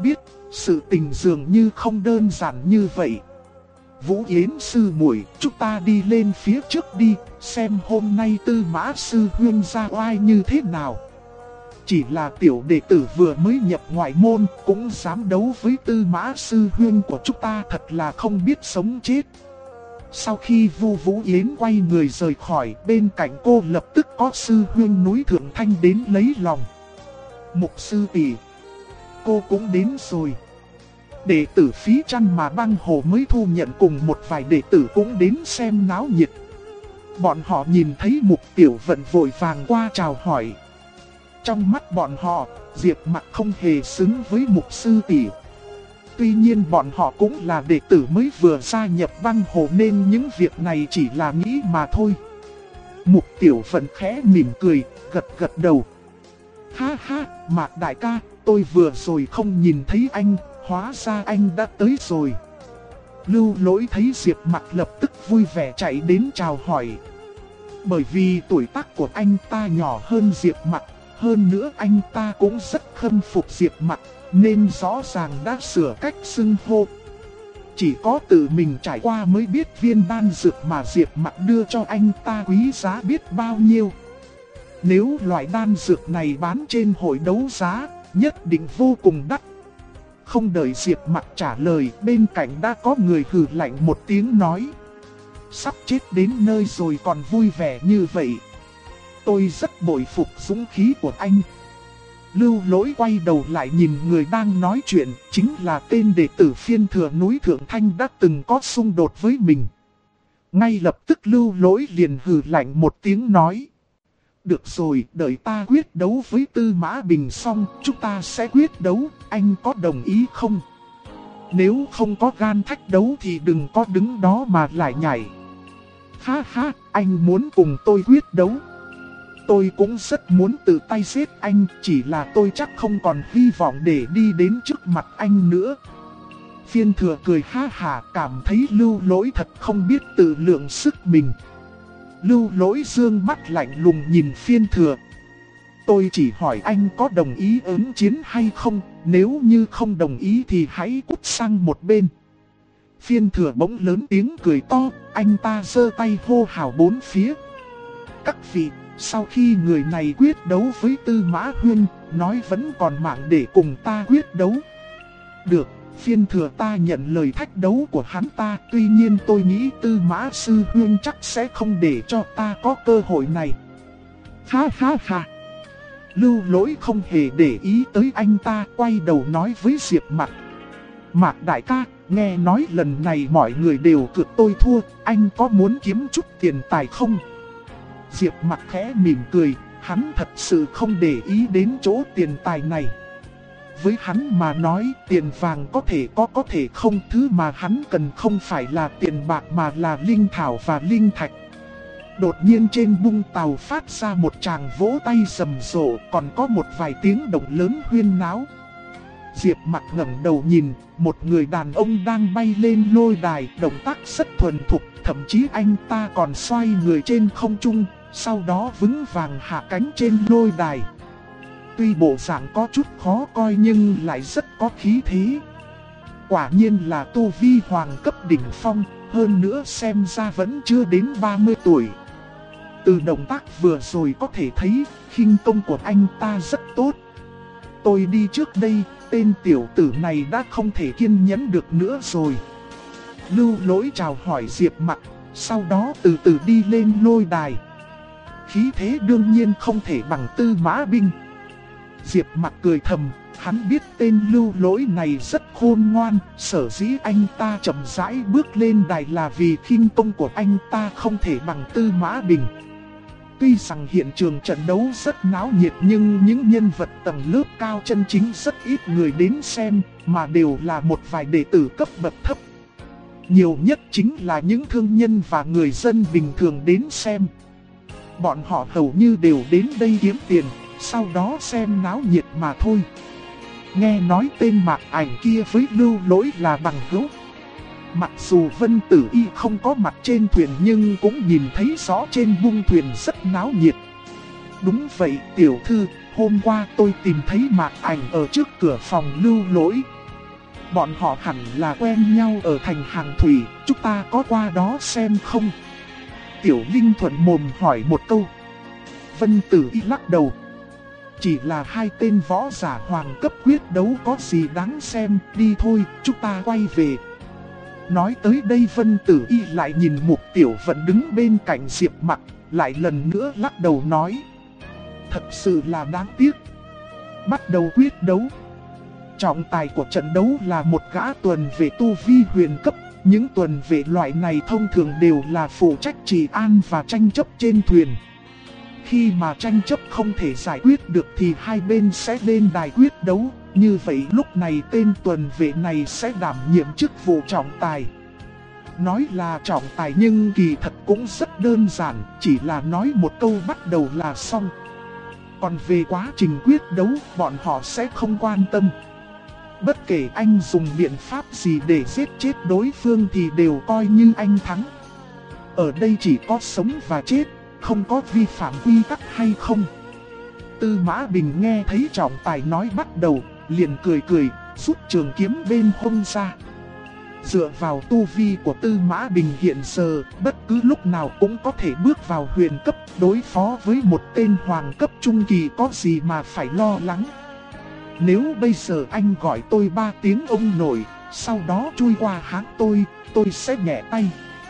Sự tình dường như không đơn giản như vậy. Vũ Yến sư muội, chúng ta đi lên phía trước đi, xem hôm nay Tư Mã sư huynh ra oai như thế nào. Chỉ là tiểu đệ tử vừa mới nhập ngoại môn, cũng dám đấu với Tư Mã sư huynh của chúng ta, thật là không biết sống chết. Sau khi Vu Vũ Yến quay người rời khỏi, bên cạnh cô lập tức có sư huynh núi Thượng Thanh đến lấy lòng. Mục sư tỷ, cô cũng đến rồi. Đệ tử Phí Chăn mà Băng Hồ mới thu nhận cùng một vài đệ tử cũng đến xem náo nhiệt. Bọn họ nhìn thấy Mục Tiểu Vận vội vàng qua chào hỏi. Trong mắt bọn họ, Diệp Mặc không hề xứng với Mục sư tỷ. Tuy nhiên bọn họ cũng là đệ tử mới vừa gia nhập Băng Hồ nên những việc này chỉ là nghĩ mà thôi. Mục Tiểu Vận khẽ mỉm cười, gật gật đầu. Ha ha, Mạc đại ca, tôi vừa rồi không nhìn thấy anh, hóa ra anh đã tới rồi. Lưu Lỗi thấy Diệp Mặc lập tức vui vẻ chạy đến chào hỏi. Bởi vì tuổi tác của anh ta nhỏ hơn Diệp Mặc, hơn nữa anh ta cũng rất khâm phục Diệp Mặc, nên rõ ràng đã sửa cách xưng hô. Chỉ có tự mình trải qua mới biết viên đan dược mà Diệp Mặc đưa cho anh ta quý giá biết bao nhiêu. Nếu loại đan dược này bán trên hội đấu giá, nhất định vô cùng đắt. Không đợi Diệp Mặc trả lời, bên cạnh đã có người hừ lạnh một tiếng nói. Sắp chết đến nơi rồi còn vui vẻ như vậy. Tôi rất bội phục dũng khí của anh. Lưu Lỗi quay đầu lại nhìn người đang nói chuyện, chính là tên đệ tử Phiên Thừa núi Thượng Thanh đã từng có xung đột với mình. Ngay lập tức Lưu Lỗi liền hừ lạnh một tiếng nói. Được rồi, đợi ta quyết đấu với Tư Mã Bình xong, chúng ta sẽ quyết đấu, anh có đồng ý không? Nếu không có gan thách đấu thì đừng có đứng đó mà lại nhảy. Ha ha, anh muốn cùng tôi quyết đấu. Tôi cũng rất muốn tự tay giết anh, chỉ là tôi chắc không còn hy vọng để đi đến trước mặt anh nữa. Phiên Thừa cười ha hả, cảm thấy Lưu Lỗi thật không biết tự lượng sức mình. Lưu Lỗi dương mắt lạnh lùng nhìn Phiên Thừa. Tôi chỉ hỏi anh có đồng ý ứng chiến hay không, nếu như không đồng ý thì hãy cút sang một bên. Phiên Thừa bỗng lớn tiếng cười to, anh ta giơ tay hô hào bốn phía. Các vị, sau khi người này quyết đấu với Tư Mã Huynh, nói vẫn còn mạng để cùng ta quyết đấu. Được, Phiên Thừa ta nhận lời thách đấu của hắn ta, tuy nhiên tôi nghĩ Tư Mã Sư Huynh chắc sẽ không để cho ta có cơ hội này. Ha ha ha. Lưu Lỗi không hề để ý tới anh ta, quay đầu nói với Diệp Mặc. Mạc đại ca, nghe nói lần này mọi người đều cược tôi thua, anh có muốn kiếm chút tiền tài không? Diệp Mặc khẽ mỉm cười, hắn thật sự không để ý đến chỗ tiền tài này. Với hắn mà nói, tiền vàng có thể không, thứ mà hắn cần không phải là tiền bạc mà là linh thảo và linh thạch. Đột nhiên trên bung tàu phát ra một tràng vỗ tay rầm rộ, còn có một vài tiếng động lớn huyên náo. Diệp Mặc ngẩng đầu nhìn, một người đàn ông đang bay lên lôi đài, động tác rất thuần thục, thậm chí anh ta còn xoay người trên không trung, sau đó vững vàng hạ cánh trên lôi đài. Tuy bộ dạng có chút khó coi nhưng lại rất có khí thế. Quả nhiên là tu vi hoàng cấp đỉnh phong, hơn nữa xem ra vẫn chưa đến 30 tuổi. Từ động tác vừa rồi có thể thấy, khinh công của anh ta rất tốt. Tôi đi trước đây, tên tiểu tử này đã không thể kiên nhẫn được nữa rồi. Lưu Lỗi chào hỏi Diệp Mặc, sau đó từ từ đi lên lôi đài. Khí thế đương nhiên không thể bằng Tư Mã Binh. Diệp Mặc cười thầm, hắn biết tên Lưu Lỗi này rất khôn ngoan, sở dĩ anh ta chậm rãi bước lên đài là vì khinh công của anh ta không thể bằng Tư Mã Bình. Tuy rằng hiện trường trận đấu rất náo nhiệt nhưng những nhân vật tầng lớp cao chân chính rất ít người đến xem, mà đều là một vài đệ tử cấp bậc thấp. Nhiều nhất chính là những thương nhân và người dân bình thường đến xem. Bọn họ hầu như đều đến đây kiếm tiền, sau đó xem náo nhiệt mà thôi. Nghe nói tên Mạc Ảnh kia với Lưu Lỗi là bằng hữu. Mặc dù Vân Tử Y không có mặt trên thuyền nhưng cũng nhìn thấy rõ trên bung thuyền rất náo nhiệt. Đúng vậy tiểu thư, hôm qua tôi tìm thấy Mạc Ảnh ở trước cửa phòng Lưu Lỗi. bọn họ hẳn là quen nhau ở thành Hàng Thủy, chúng ta có qua đó xem không? Tiểu Linh thuận mồm hỏi một câu. Vân Tử Y lắc đầu. Chỉ là hai tên võ giả hoàng cấp quyết đấu có gì đáng xem, đi thôi, chúng ta quay về. Nói tới đây Vân Tử Y lại nhìn Mục Tiểu Vận đứng bên cạnh Diệp Mặc, lại lần nữa lắc đầu nói. Thật sự là đáng tiếc. Bắt đầu quyết đấu. Trọng tài của trận đấu là một gã tuần vệ tu vi huyền cấp. Những tuần vệ loại này thông thường đều là phụ trách trì an và tranh chấp trên thuyền. Khi mà tranh chấp không thể giải quyết được thì hai bên sẽ lên đài quyết đấu. Như vậy lúc này tên tuần vệ này sẽ đảm nhiệm chức vụ trọng tài. Nói là trọng tài nhưng kỳ thật cũng rất đơn giản, chỉ là nói một câu bắt đầu là xong. Còn về quá trình quyết đấu, bọn họ sẽ không quan tâm. Bất kể anh dùng biện pháp gì để giết chết đối phương thì đều coi như anh thắng. Ở đây chỉ có sống và chết, không có vi phạm quy tắc hay không. Tư Mã Bình nghe thấy trọng tài nói bắt đầu, liền cười, rút trường kiếm bên hông ra. Dựa vào tu vi của Tư Mã Bình hiện giờ, bất cứ lúc nào cũng có thể bước vào huyền cấp, đối phó với một tên hoàng cấp trung kỳ có gì mà phải lo lắng. Nếu bây giờ anh gọi tôi 3 tiếng ông nội, sau đó chui qua háng tôi sẽ nhẹ tay.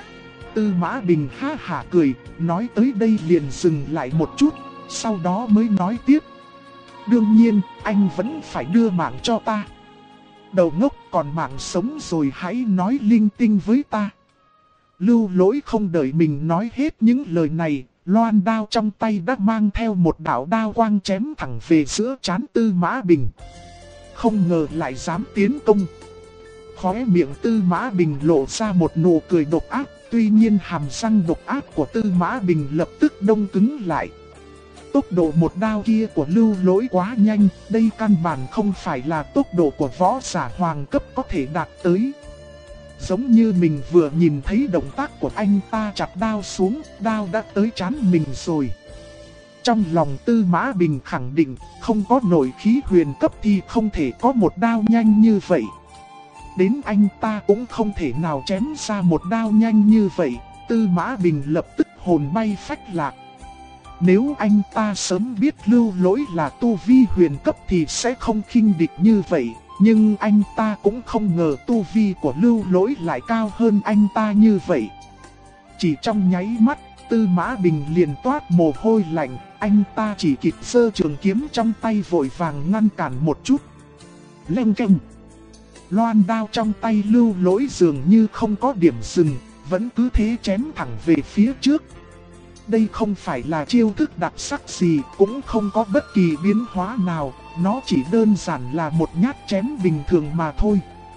Tư Mã Bình ha hả cười, nói tới đây liền dừng lại một chút, sau đó mới nói tiếp. Đương nhiên, anh vẫn phải đưa mạng cho ta. Đầu ngốc, còn mạng sống rồi hãy nói linh tinh với ta. Lưu Lỗi không đợi mình nói hết những lời này, loan đao trong tay đã mang theo một đạo đao quang chém thẳng về giữa trán Tư Mã Bình. Không ngờ lại dám tiến công. Khóe miệng Tư Mã Bình lộ ra một nụ cười độc ác, tuy nhiên hàm răng độc ác của Tư Mã Bình lập tức đông cứng lại. Tốc độ một đao kia của Lưu Lỗi quá nhanh, đây căn bản không phải là tốc độ của võ giả hoàng cấp có thể đạt tới. Giống như mình vừa nhìn thấy động tác của anh ta chặt đao xuống, đao đã tới trán mình rồi. Trong lòng Tư Mã Bình khẳng định, không có nội khí huyền cấp thì không thể có một đao nhanh như vậy. Đến anh ta cũng không thể nào chém ra một đao nhanh như vậy, Tư Mã Bình lập tức hồn bay phách lạc. Nếu anh ta sớm biết Lưu Lỗi là tu vi huyền cấp thì sẽ không khinh địch như vậy. Nhưng anh ta cũng không ngờ tu vi của Lưu Lỗi lại cao hơn anh ta như vậy. Chỉ trong nháy mắt, Tư Mã Bình liền toát mồ hôi lạnh. Anh ta chỉ kịp giơ trường kiếm trong tay vội vàng ngăn cản một chút. Leng keng. Loan đao trong tay Lưu Lỗi dường như không có điểm dừng, vẫn cứ thế chém thẳng về phía trước. Đây không phải là chiêu thức đặc sắc gì, cũng không có bất kỳ biến hóa nào, nó chỉ đơn giản là một nhát chém bình thường mà thôi.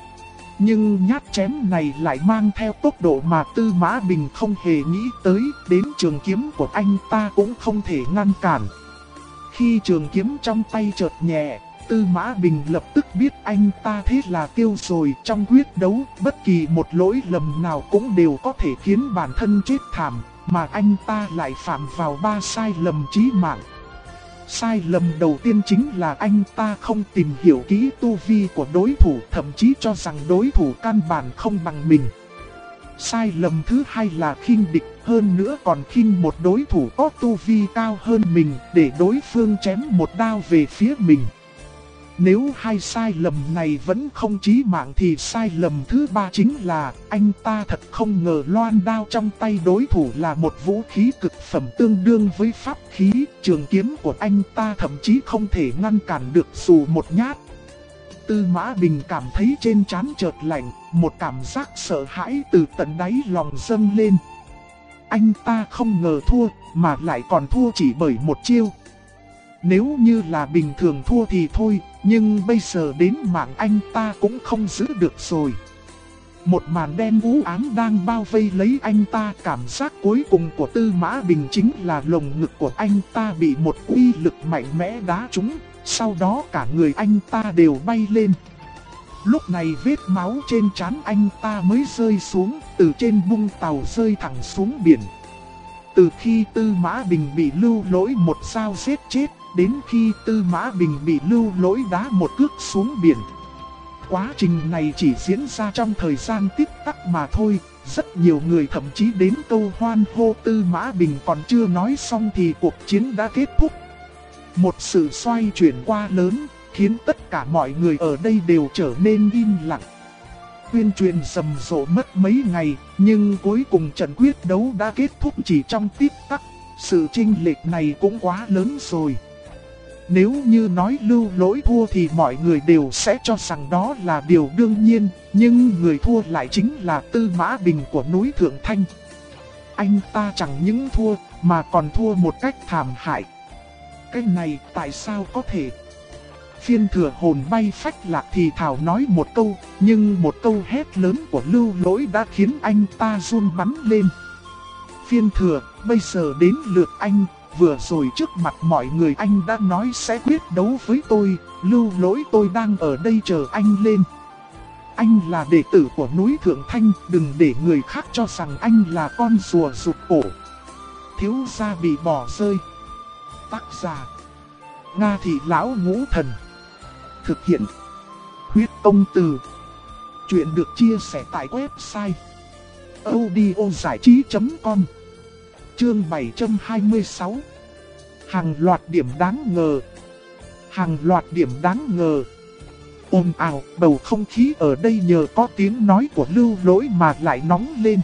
Nhưng nhát chém này lại mang theo tốc độ mà Tư Mã Bình không hề nghĩ tới, đến trường kiếm của anh ta cũng không thể ngăn cản. Khi trường kiếm trong tay chợt nhẹ, Tư Mã Bình lập tức biết anh ta thế là tiêu rồi. Trong quyết đấu, bất kỳ một lỗi lầm nào cũng đều có thể khiến bản thân chết thảm, mà anh ta lại phạm vào 3 sai lầm chí mạng. Sai lầm đầu tiên chính là anh ta không tìm hiểu kỹ tu vi của đối thủ, thậm chí cho rằng đối thủ căn bản không bằng mình. Sai lầm thứ hai là khinh địch, hơn nữa còn khinh một đối thủ có tu vi cao hơn mình để đối phương chém một đao về phía mình. Nếu hai sai lầm này vẫn không chí mạng thì sai lầm thứ ba chính là anh ta thật không ngờ loan đao trong tay đối thủ là một vũ khí cực phẩm tương đương với pháp khí. Trường kiếm của anh ta thậm chí không thể ngăn cản được dù một nhát. Tư Mã Bình cảm thấy trên trán chợt lạnh, một cảm giác sợ hãi từ tận đáy lòng dâng lên. Anh ta không ngờ thua, mà lại còn thua chỉ bởi một chiêu. Nếu như là bình thường thua thì thôi, nhưng bây giờ đến mạng anh ta cũng không giữ được rồi. Một màn đen u ám đang bao vây lấy anh ta. Cảm giác cuối cùng của Tư Mã Bình chính là lồng ngực của anh ta bị một uy lực mạnh mẽ đá trúng. Sau đó cả người anh ta đều bay lên. Lúc này vết máu trên trán anh ta mới rơi xuống, từ trên bung tàu rơi thẳng xuống biển. Từ khi Tư Mã Bình bị Lưu Lỗi một dao giết chết, đến khi Tư Mã Bình bị Lưu Lỗi đá một cước xuống biển, Quá trình này chỉ diễn ra trong thời gian tích tắc mà thôi. Rất nhiều người thậm chí đến câu hoan hô Tư Mã Bình còn chưa nói xong thì cuộc chiến đã kết thúc. Một sự xoay chuyển quá lớn, khiến tất cả mọi người ở đây đều trở nên im lặng. Tuyên truyền rầm rộ mất mấy ngày, nhưng cuối cùng trận quyết đấu đã kết thúc chỉ trong tích tắc. Sự chênh lệch này cũng quá lớn rồi. Nếu như nói Lưu Lỗi thua thì mọi người đều sẽ cho rằng đó là điều đương nhiên, nhưng người thua lại chính là Tư Mã Bình của núi Thượng Thanh. Anh ta chẳng những thua mà còn thua một cách thảm hại. Cái này tại sao có thể? Phiên Thừa hồn bay phách lạc thì thảo nói một câu, nhưng một câu hét lớn của Lưu Lỗi đã khiến anh ta run bắn lên. Phiên Thừa, bây giờ đến lượt anh. Vừa rồi trước mặt mọi người anh đã nói sẽ quyết đấu với tôi, Lưu Lỗi tôi đang ở đây chờ anh lên. Anh là đệ tử của núi Thượng Thanh, đừng để người khác cho rằng anh là con rùa rụt cổ. Thiếu gia bị bỏ rơi. Tác giả: Nga Thị Lão Ngũ Thần. Thực hiện: Huyết Công Từ. Chuyện được chia sẻ tại website audiozảichí.com. Chương 726. Hàng loạt điểm đáng ngờ. Hàng loạt điểm đáng ngờ. Ồn ào, bầu không khí ở đây nhờ có tiếng nói của Lưu Lỗi mà lại nóng lên.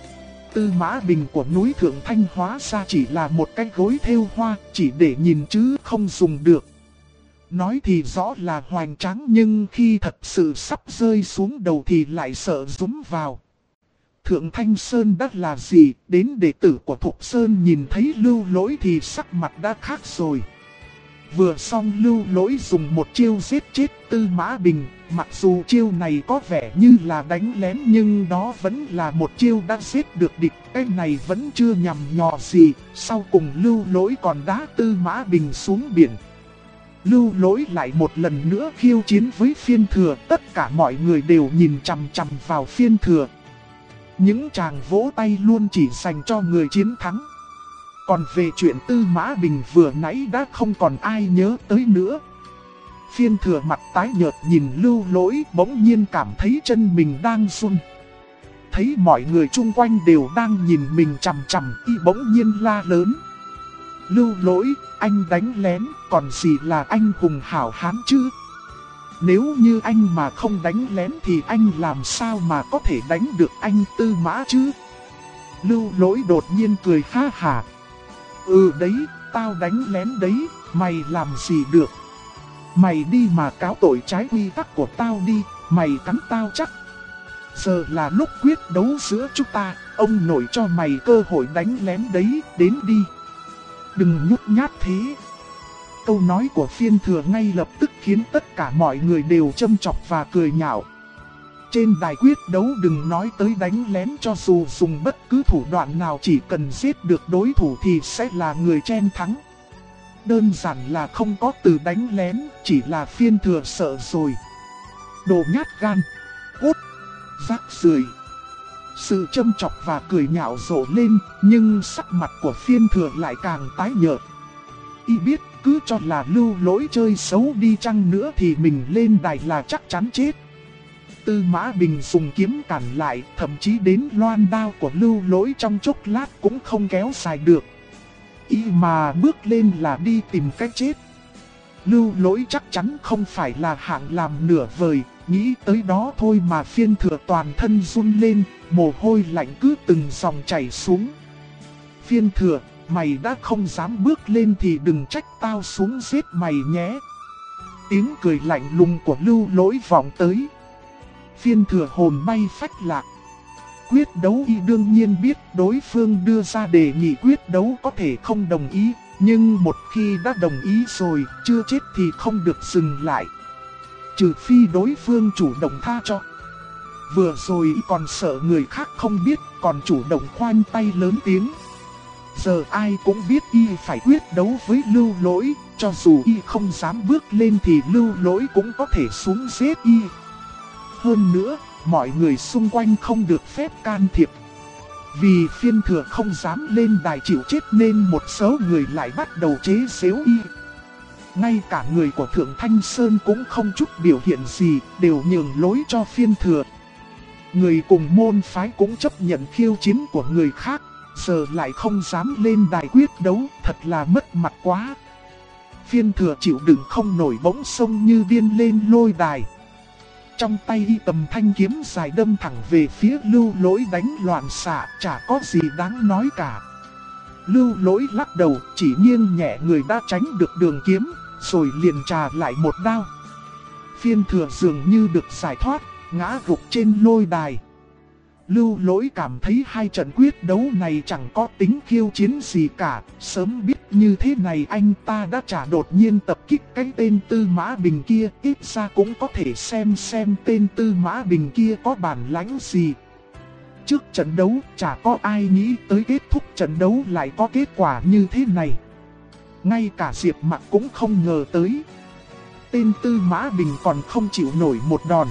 Tư Mã Bình của núi Thượng Thanh hóa ra chỉ là một cái gối thêu hoa, chỉ để nhìn chứ không dùng được. Nói thì rõ là hoành tráng, nhưng khi thật sự sắp rơi xuống đầu thì lại sợ rúm vào. Thượng Thanh Sơn đã là gì, đến đệ tử của Thục Sơn nhìn thấy Lưu Lỗi thì sắc mặt đã khác rồi. Vừa xong Lưu Lỗi dùng một chiêu giết chết Tư Mã Bình, mặc dù chiêu này có vẻ như là đánh lén nhưng đó vẫn là một chiêu đã giết được địch, cái này vẫn chưa nhằm nhò gì, sau cùng Lưu Lỗi còn đá Tư Mã Bình xuống biển. Lưu Lỗi lại một lần nữa khiêu chiến với Phiên Thừa, tất cả mọi người đều nhìn chằm chằm vào Phiên Thừa. Những chàng vỗ tay luôn chỉ dành cho người chiến thắng. Còn về chuyện Tư Mã Bình vừa nãy đã không còn ai nhớ tới nữa. Phiên Thừa mặt tái nhợt nhìn Lưu Lỗi, bỗng nhiên cảm thấy chân mình đang run. Thấy mọi người chung quanh đều đang nhìn mình chằm chằm, y bỗng nhiên la lớn: Lưu Lỗi, anh đánh lén, còn gì là anh hùng hảo hán chứ? Nếu như anh mà không đánh lén thì anh làm sao mà có thể đánh được anh Tư Mã chứ? Lưu Lỗi đột nhiên cười ha hả. Ừ đấy, tao đánh lén đấy, mày làm gì được? Mày đi mà cáo tội trái quy tắc của tao đi, mày cắn tao chắc. Giờ là lúc quyết đấu giữa chúng ta, ông nội cho mày cơ hội đánh lén đấy, đến đi. Đừng nhút nhát thế. Câu nói của Phiên Thừa ngay lập tức khiến tất cả mọi người đều châm chọc và cười nhạo. Trên đài quyết đấu đừng nói tới đánh lén, cho dù dùng bất cứ thủ đoạn nào chỉ cần giết được đối thủ thì sẽ là người chen thắng. Đơn giản là không có từ đánh lén, chỉ là Phiên Thừa sợ rồi. Đồ nhát gan, cút, rác rưởi. Sự châm chọc và cười nhạo rộ lên, nhưng sắc mặt của Phiên Thừa lại càng tái nhợt. Y biết cứ cho là Lưu Lỗi chơi xấu đi chăng nữa thì mình lên đài là chắc chắn chết. Tư Mã Bình dùng kiếm cản lại, thậm chí đến loan đao của Lưu Lỗi trong chốc lát cũng không kéo dài được. Y mà bước lên là đi tìm cách chết. Lưu Lỗi chắc chắn không phải là hạng làm nửa vời, nghĩ tới đó thôi mà Phiên Thừa toàn thân run lên, mồ hôi lạnh cứ từng dòng chảy xuống. Phiên Thừa, mày đã không dám bước lên thì đừng trách tao xuống giết mày nhé. Tiếng cười lạnh lùng của Lưu Lỗi vọng tới. Phiên Thừa hồn bay phách lạc. Quyết đấu y đương nhiên biết đối phương đưa ra đề nghị quyết đấu có thể không đồng ý, nhưng một khi đã đồng ý rồi, chưa chết thì không được dừng lại. Trừ phi đối phương chủ động tha cho. Vừa rồi y còn sợ người khác không biết, còn chủ động khoanh tay lớn tiếng. Giờ ai cũng biết y phải quyết đấu với Lưu Lỗi, cho dù y không dám bước lên thì Lưu Lỗi cũng có thể xuống giết y. Hơn nữa, mọi người xung quanh không được phép can thiệp. Vì Phiên Thừa không dám lên đài chịu chết nên một số người lại bắt đầu chế giễu y. ngay cả người của Thượng Thanh Sơn cũng không chút biểu hiện gì, đều nhường lối cho Phiên Thừa. Người cùng môn phái cũng chấp nhận khiêu chiến của người khác, giờ lại không dám lên đài quyết đấu, thật là mất mặt quá. Phiên Thừa chịu đựng không nổi bỗng xông như điên lên lôi đài. Trong tay y cầm thanh kiếm dài đâm thẳng về phía Lưu Lỗi đánh loạn xạ, chả có gì đáng nói cả. Lưu Lỗi lắc đầu, chỉ nghiêng nhẹ người đã tránh được đường kiếm, rồi liền trà lại một đao. Phiên Thừa dường như được giải thoát, ngã gục trên lôi đài. Lưu Lỗi cảm thấy hai trận quyết đấu này chẳng có tính khiêu chiến gì cả. Sớm biết như thế này anh ta đã chả đột nhiên tập kích cái tên Tư Mã Bình kia. Ít ra cũng có thể xem tên Tư Mã Bình kia có bản lãnh gì. Trước trận đấu chả có ai nghĩ tới kết thúc trận đấu lại có kết quả như thế này. Ngay cả Diệp Mặc cũng không ngờ tới. Tên Tư Mã Bình còn không chịu nổi một đòn.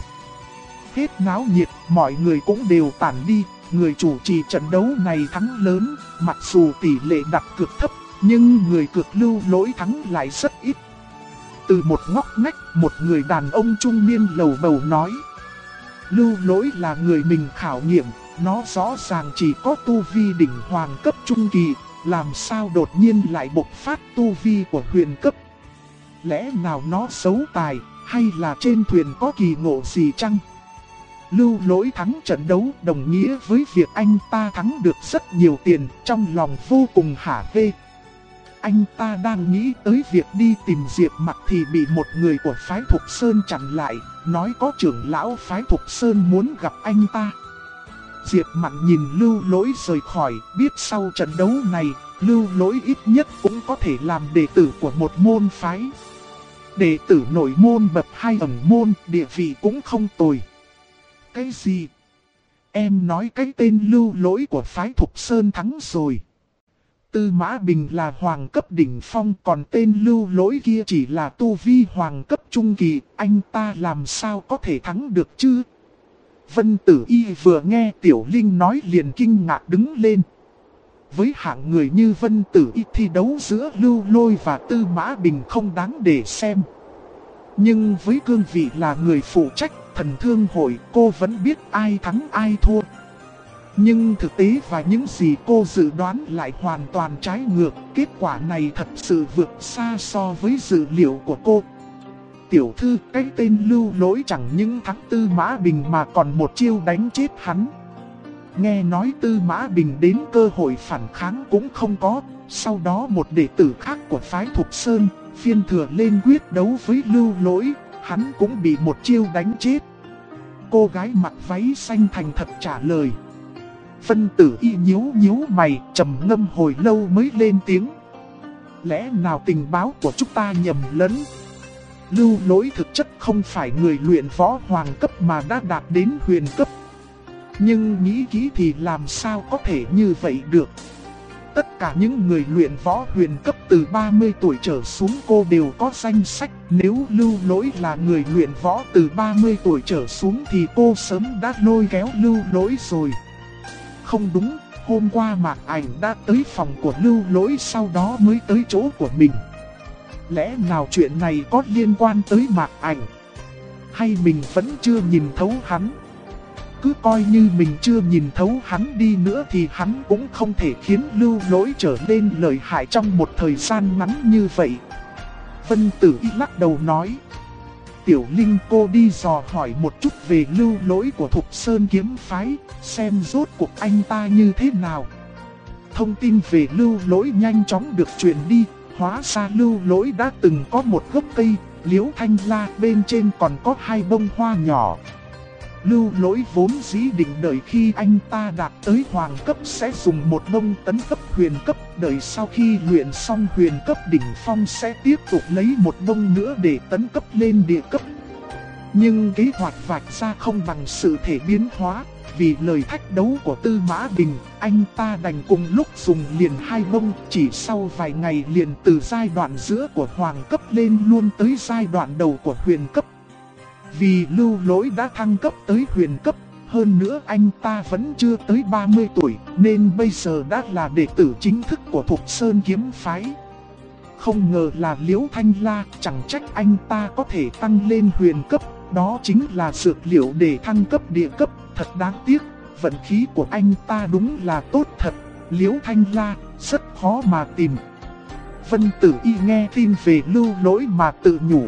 Hết náo nhiệt, mọi người cũng đều tản đi. Người chủ trì trận đấu này thắng lớn, mặc dù tỷ lệ đặt cược thấp, nhưng người cược Lưu Lỗi thắng lại rất ít. Từ một ngóc ngách, một người đàn ông trung niên lầu bầu nói: Lưu Lỗi là người mình khảo nghiệm, nó rõ ràng chỉ có tu vi đỉnh hoàng cấp trung kỳ, làm sao đột nhiên lại bộc phát tu vi của huyền cấp. Lẽ nào nó xấu tài, hay là trên thuyền có kỳ ngộ gì chăng? Lưu Lỗi thắng trận đấu đồng nghĩa với việc anh ta thắng được rất nhiều tiền, trong lòng vô cùng hả hê. Anh ta đang nghĩ tới việc đi tìm Diệp Mặc thì bị một người của phái Thục Sơn chặn lại, nói có trưởng lão phái Thục Sơn muốn gặp anh ta. Diệp Mặc nhìn Lưu Lỗi rời khỏi, biết sau trận đấu này, Lưu Lỗi ít nhất cũng có thể làm đệ tử của một môn phái. Đệ tử nội môn bậc 2 ẩn môn, địa vị cũng không tồi. Cái gì? Em nói cái tên Lưu Lỗi của phái Thục Sơn thắng rồi. Tư Mã Bình là hoàng cấp đỉnh phong, còn tên Lưu Lỗi kia chỉ là tu vi hoàng cấp trung kỳ, anh ta làm sao có thể thắng được chứ? Vân Tử Y vừa nghe Tiểu Linh nói liền kinh ngạc đứng lên. Với hạng người như Vân Tử Y thi đấu giữa Lưu Lỗi và Tư Mã Bình không đáng để xem. Nhưng với cương vị là người phụ trách Thần Thương Hội, cô vẫn biết ai thắng ai thua. Nhưng thực tế và những gì cô dự đoán lại hoàn toàn trái ngược. Kết quả này thật sự vượt xa so với dự liệu của cô. Tiểu thư, cái tên Lưu Lỗi chẳng những thắng Tư Mã Bình mà còn một chiêu đánh chết hắn. Nghe nói Tư Mã Bình đến cơ hội phản kháng cũng không có. Sau đó một đệ tử khác của phái Thục Sơn, Phiên Thừa lên quyết đấu với Lưu Lỗi, hắn cũng bị một chiêu đánh chết. Cô gái mặc váy xanh thành thật trả lời. Vân Tử Y nhíu mày, trầm ngâm hồi lâu mới lên tiếng. Lẽ nào tình báo của chúng ta nhầm lẫn? Lưu Lỗi thực chất không phải người luyện võ hoàng cấp mà đã đạt đến huyền cấp. Nhưng nghĩ kỹ thì làm sao có thể như vậy được? Tất cả những người luyện võ huyền cấp từ 30 tuổi trở xuống cô đều có danh sách. Nếu Lưu Lỗi là người luyện võ từ 30 tuổi trở xuống thì cô sớm đã lôi kéo Lưu Lỗi rồi. Không đúng, hôm qua Mạc Ảnh đã tới phòng của Lưu Lỗi sau đó mới tới chỗ của mình. Lẽ nào chuyện này có liên quan tới Mạc Ảnh? Hay mình vẫn chưa nhìn thấu hắn? Cứ coi như mình chưa nhìn thấu hắn đi nữa thì hắn cũng không thể khiến Lưu Lỗi trở nên lợi hại trong một thời gian ngắn như vậy. Vân Tử Y lắc đầu nói. Tiểu Linh, cô đi dò hỏi một chút về Lưu Lỗi của Thục Sơn kiếm phái, xem rốt cuộc anh ta như thế nào. Thông tin về Lưu Lỗi nhanh chóng được truyền đi, hóa ra Lưu Lỗi đã từng có một gốc cây, liễu thanh la, bên trên còn có 2 bông hoa nhỏ. Lưu Lỗi vốn dĩ định đợi khi anh ta đạt tới hoàng cấp sẽ dùng một bông tấn cấp huyền cấp, đợi sau khi luyện xong huyền cấp đỉnh phong sẽ tiếp tục lấy một bông nữa để tấn cấp lên địa cấp. Nhưng kế hoạch vạch ra không bằng sự thể biến hóa, vì lời thách đấu của Tư Mã Bình, anh ta đành cùng lúc dùng liền 2 bông, chỉ sau vài ngày liền từ giai đoạn giữa của hoàng cấp lên luôn tới giai đoạn đầu của huyền cấp. Vì Lưu Lỗi đã thăng cấp tới huyền cấp, hơn nữa anh ta vẫn chưa tới 30 tuổi, nên bây giờ đã là đệ tử chính thức của Thục Sơn kiếm phái. Không ngờ là Liễu Thanh La, chẳng trách anh ta có thể tăng lên huyền cấp. Đó chính là dược liệu để thăng cấp địa cấp, thật đáng tiếc. Vận khí của anh ta đúng là tốt thật. Liễu Thanh La, rất khó mà tìm. Vân Tử Y nghe tin về Lưu Lỗi mà tự nhủ.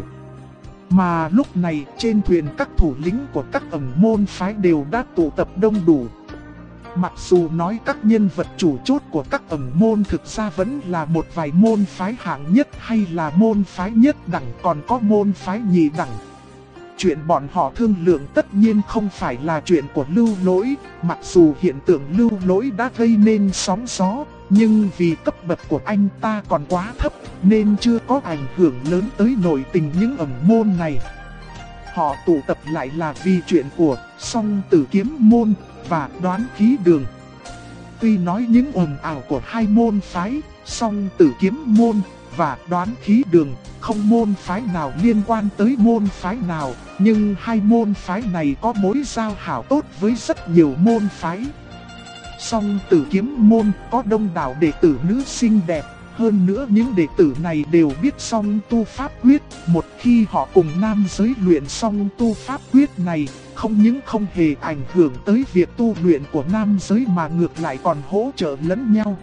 Mà lúc này trên thuyền các thủ lĩnh của các ẩn môn phái đều đã tụ tập đông đủ. Mặc dù nói các nhân vật chủ chốt của các ẩn môn thực ra vẫn là một vài môn phái hạng nhất hay là môn phái nhất đẳng, còn có môn phái nhị đẳng. Chuyện bọn họ thương lượng tất nhiên không phải là chuyện của Lưu Lỗi. Mặc dù hiện tượng Lưu Lỗi đã gây nên sóng gió, nhưng vì cấp bậc của anh ta còn quá thấp nên chưa có ảnh hưởng lớn tới nội tình những ẩn môn này. Họ tụ tập lại là vì chuyện của Song Tử Kiếm Môn và Đoán Khí Đường. Tuy nói những ồn ào của hai môn phái, Song Tử Kiếm Môn và Đoán Khí Đường, không môn phái nào liên quan tới môn phái nào, nhưng hai môn phái này có mối giao hảo tốt với rất nhiều môn phái. Song Tử Kiếm Môn có đông đảo đệ tử nữ xinh đẹp, hơn nữa những đệ tử này đều biết song tu pháp quyết. Một khi họ cùng nam giới luyện song tu pháp quyết này, không những không hề ảnh hưởng tới việc tu luyện của nam giới mà ngược lại còn hỗ trợ lẫn nhau.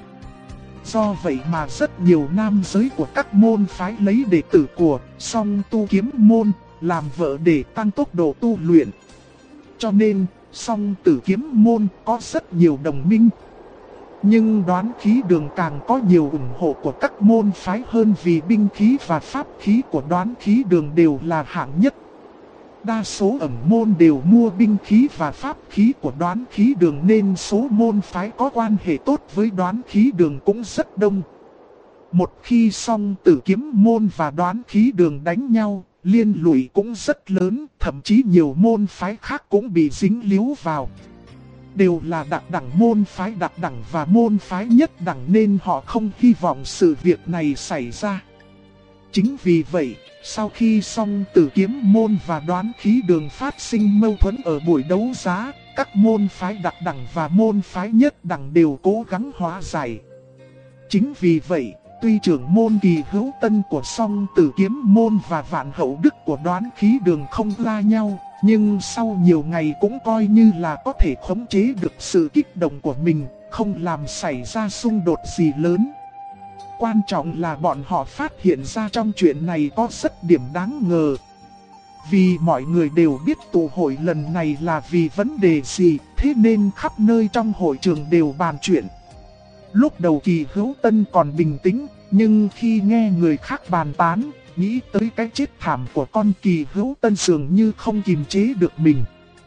Do vậy mà rất nhiều nam giới của các môn phái lấy đệ tử của Song Tu Kiếm Môn làm vợ để tăng tốc độ tu luyện. Cho nên, Song Tử Kiếm Môn có rất nhiều đồng minh. Nhưng Đoán Khí Đường càng có nhiều ủng hộ của các môn phái hơn, vì binh khí và pháp khí của Đoán Khí Đường đều là hạng nhất. Đa số ẩn môn đều mua binh khí và pháp khí của Đoán Khí Đường, nên số môn phái có quan hệ tốt với Đoán Khí Đường cũng rất đông. Một khi Song Tử Kiếm Môn và Đoán Khí Đường đánh nhau, liên lụy cũng rất lớn, thậm chí nhiều môn phái khác cũng bị dính líu vào. Đều là đặc đẳng môn phái đặc đẳng và môn phái nhất đẳng, nên họ không hy vọng sự việc này xảy ra. Chính vì vậy, sau khi Song Tử Kiếm Môn và Đoán Khí Đường phát sinh mâu thuẫn ở buổi đấu giá, các môn phái đặc đẳng và môn phái nhất đẳng đều cố gắng hóa giải. Chính vì vậy, tuy trưởng môn Kỳ Hữu Tân của Song Tử Kiếm Môn và Vạn Hậu Đức của Đoán Khí Đường không la nhau, nhưng sau nhiều ngày cũng coi như là có thể khống chế được sự kích động của mình, không làm xảy ra xung đột gì lớn. Quan trọng là bọn họ phát hiện ra trong chuyện này có rất điểm đáng ngờ. Vì mọi người đều biết tụ hội lần này là vì vấn đề gì, thế nên khắp nơi trong hội trường đều bàn chuyện. Lúc đầu Kỳ Hữu Tân còn bình tĩnh, nhưng khi nghe người khác bàn tán, nghĩ tới cái chết thảm của con Kỳ Hữu Tân dường như không kiềm chế được mình.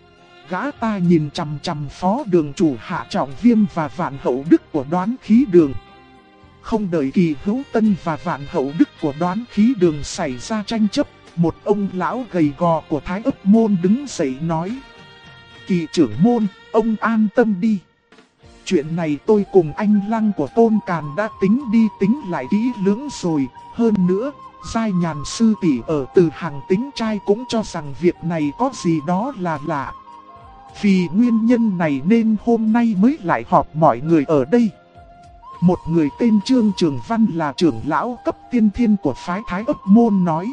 Gã ta nhìn chằm chằm phó đường chủ Hạ Trọng Viêm và Vạn Hậu Đức của Đoán Khí Đường. Không đợi Kỳ Hữu Tân và Vạn Hậu Đức của Đoán Khí Đường xảy ra tranh chấp, một ông lão gầy gò của Thái Ức Môn đứng dậy nói: Kỳ trưởng môn, ông an tâm đi. Chuyện này tôi cùng anh Lăng của Tôn Càn đã tính đi tính lại kỹ lưỡng rồi. Hơn nữa, Giai Nhàn sư tỷ ở Từ Hàng Tính Trai cũng cho rằng việc này có gì đó là lạ. Vì nguyên nhân này nên hôm nay mới lại họp mọi người ở đây. Một người tên Trương Trường Văn là trưởng lão cấp tiên thiên của phái Thái Ức Môn nói: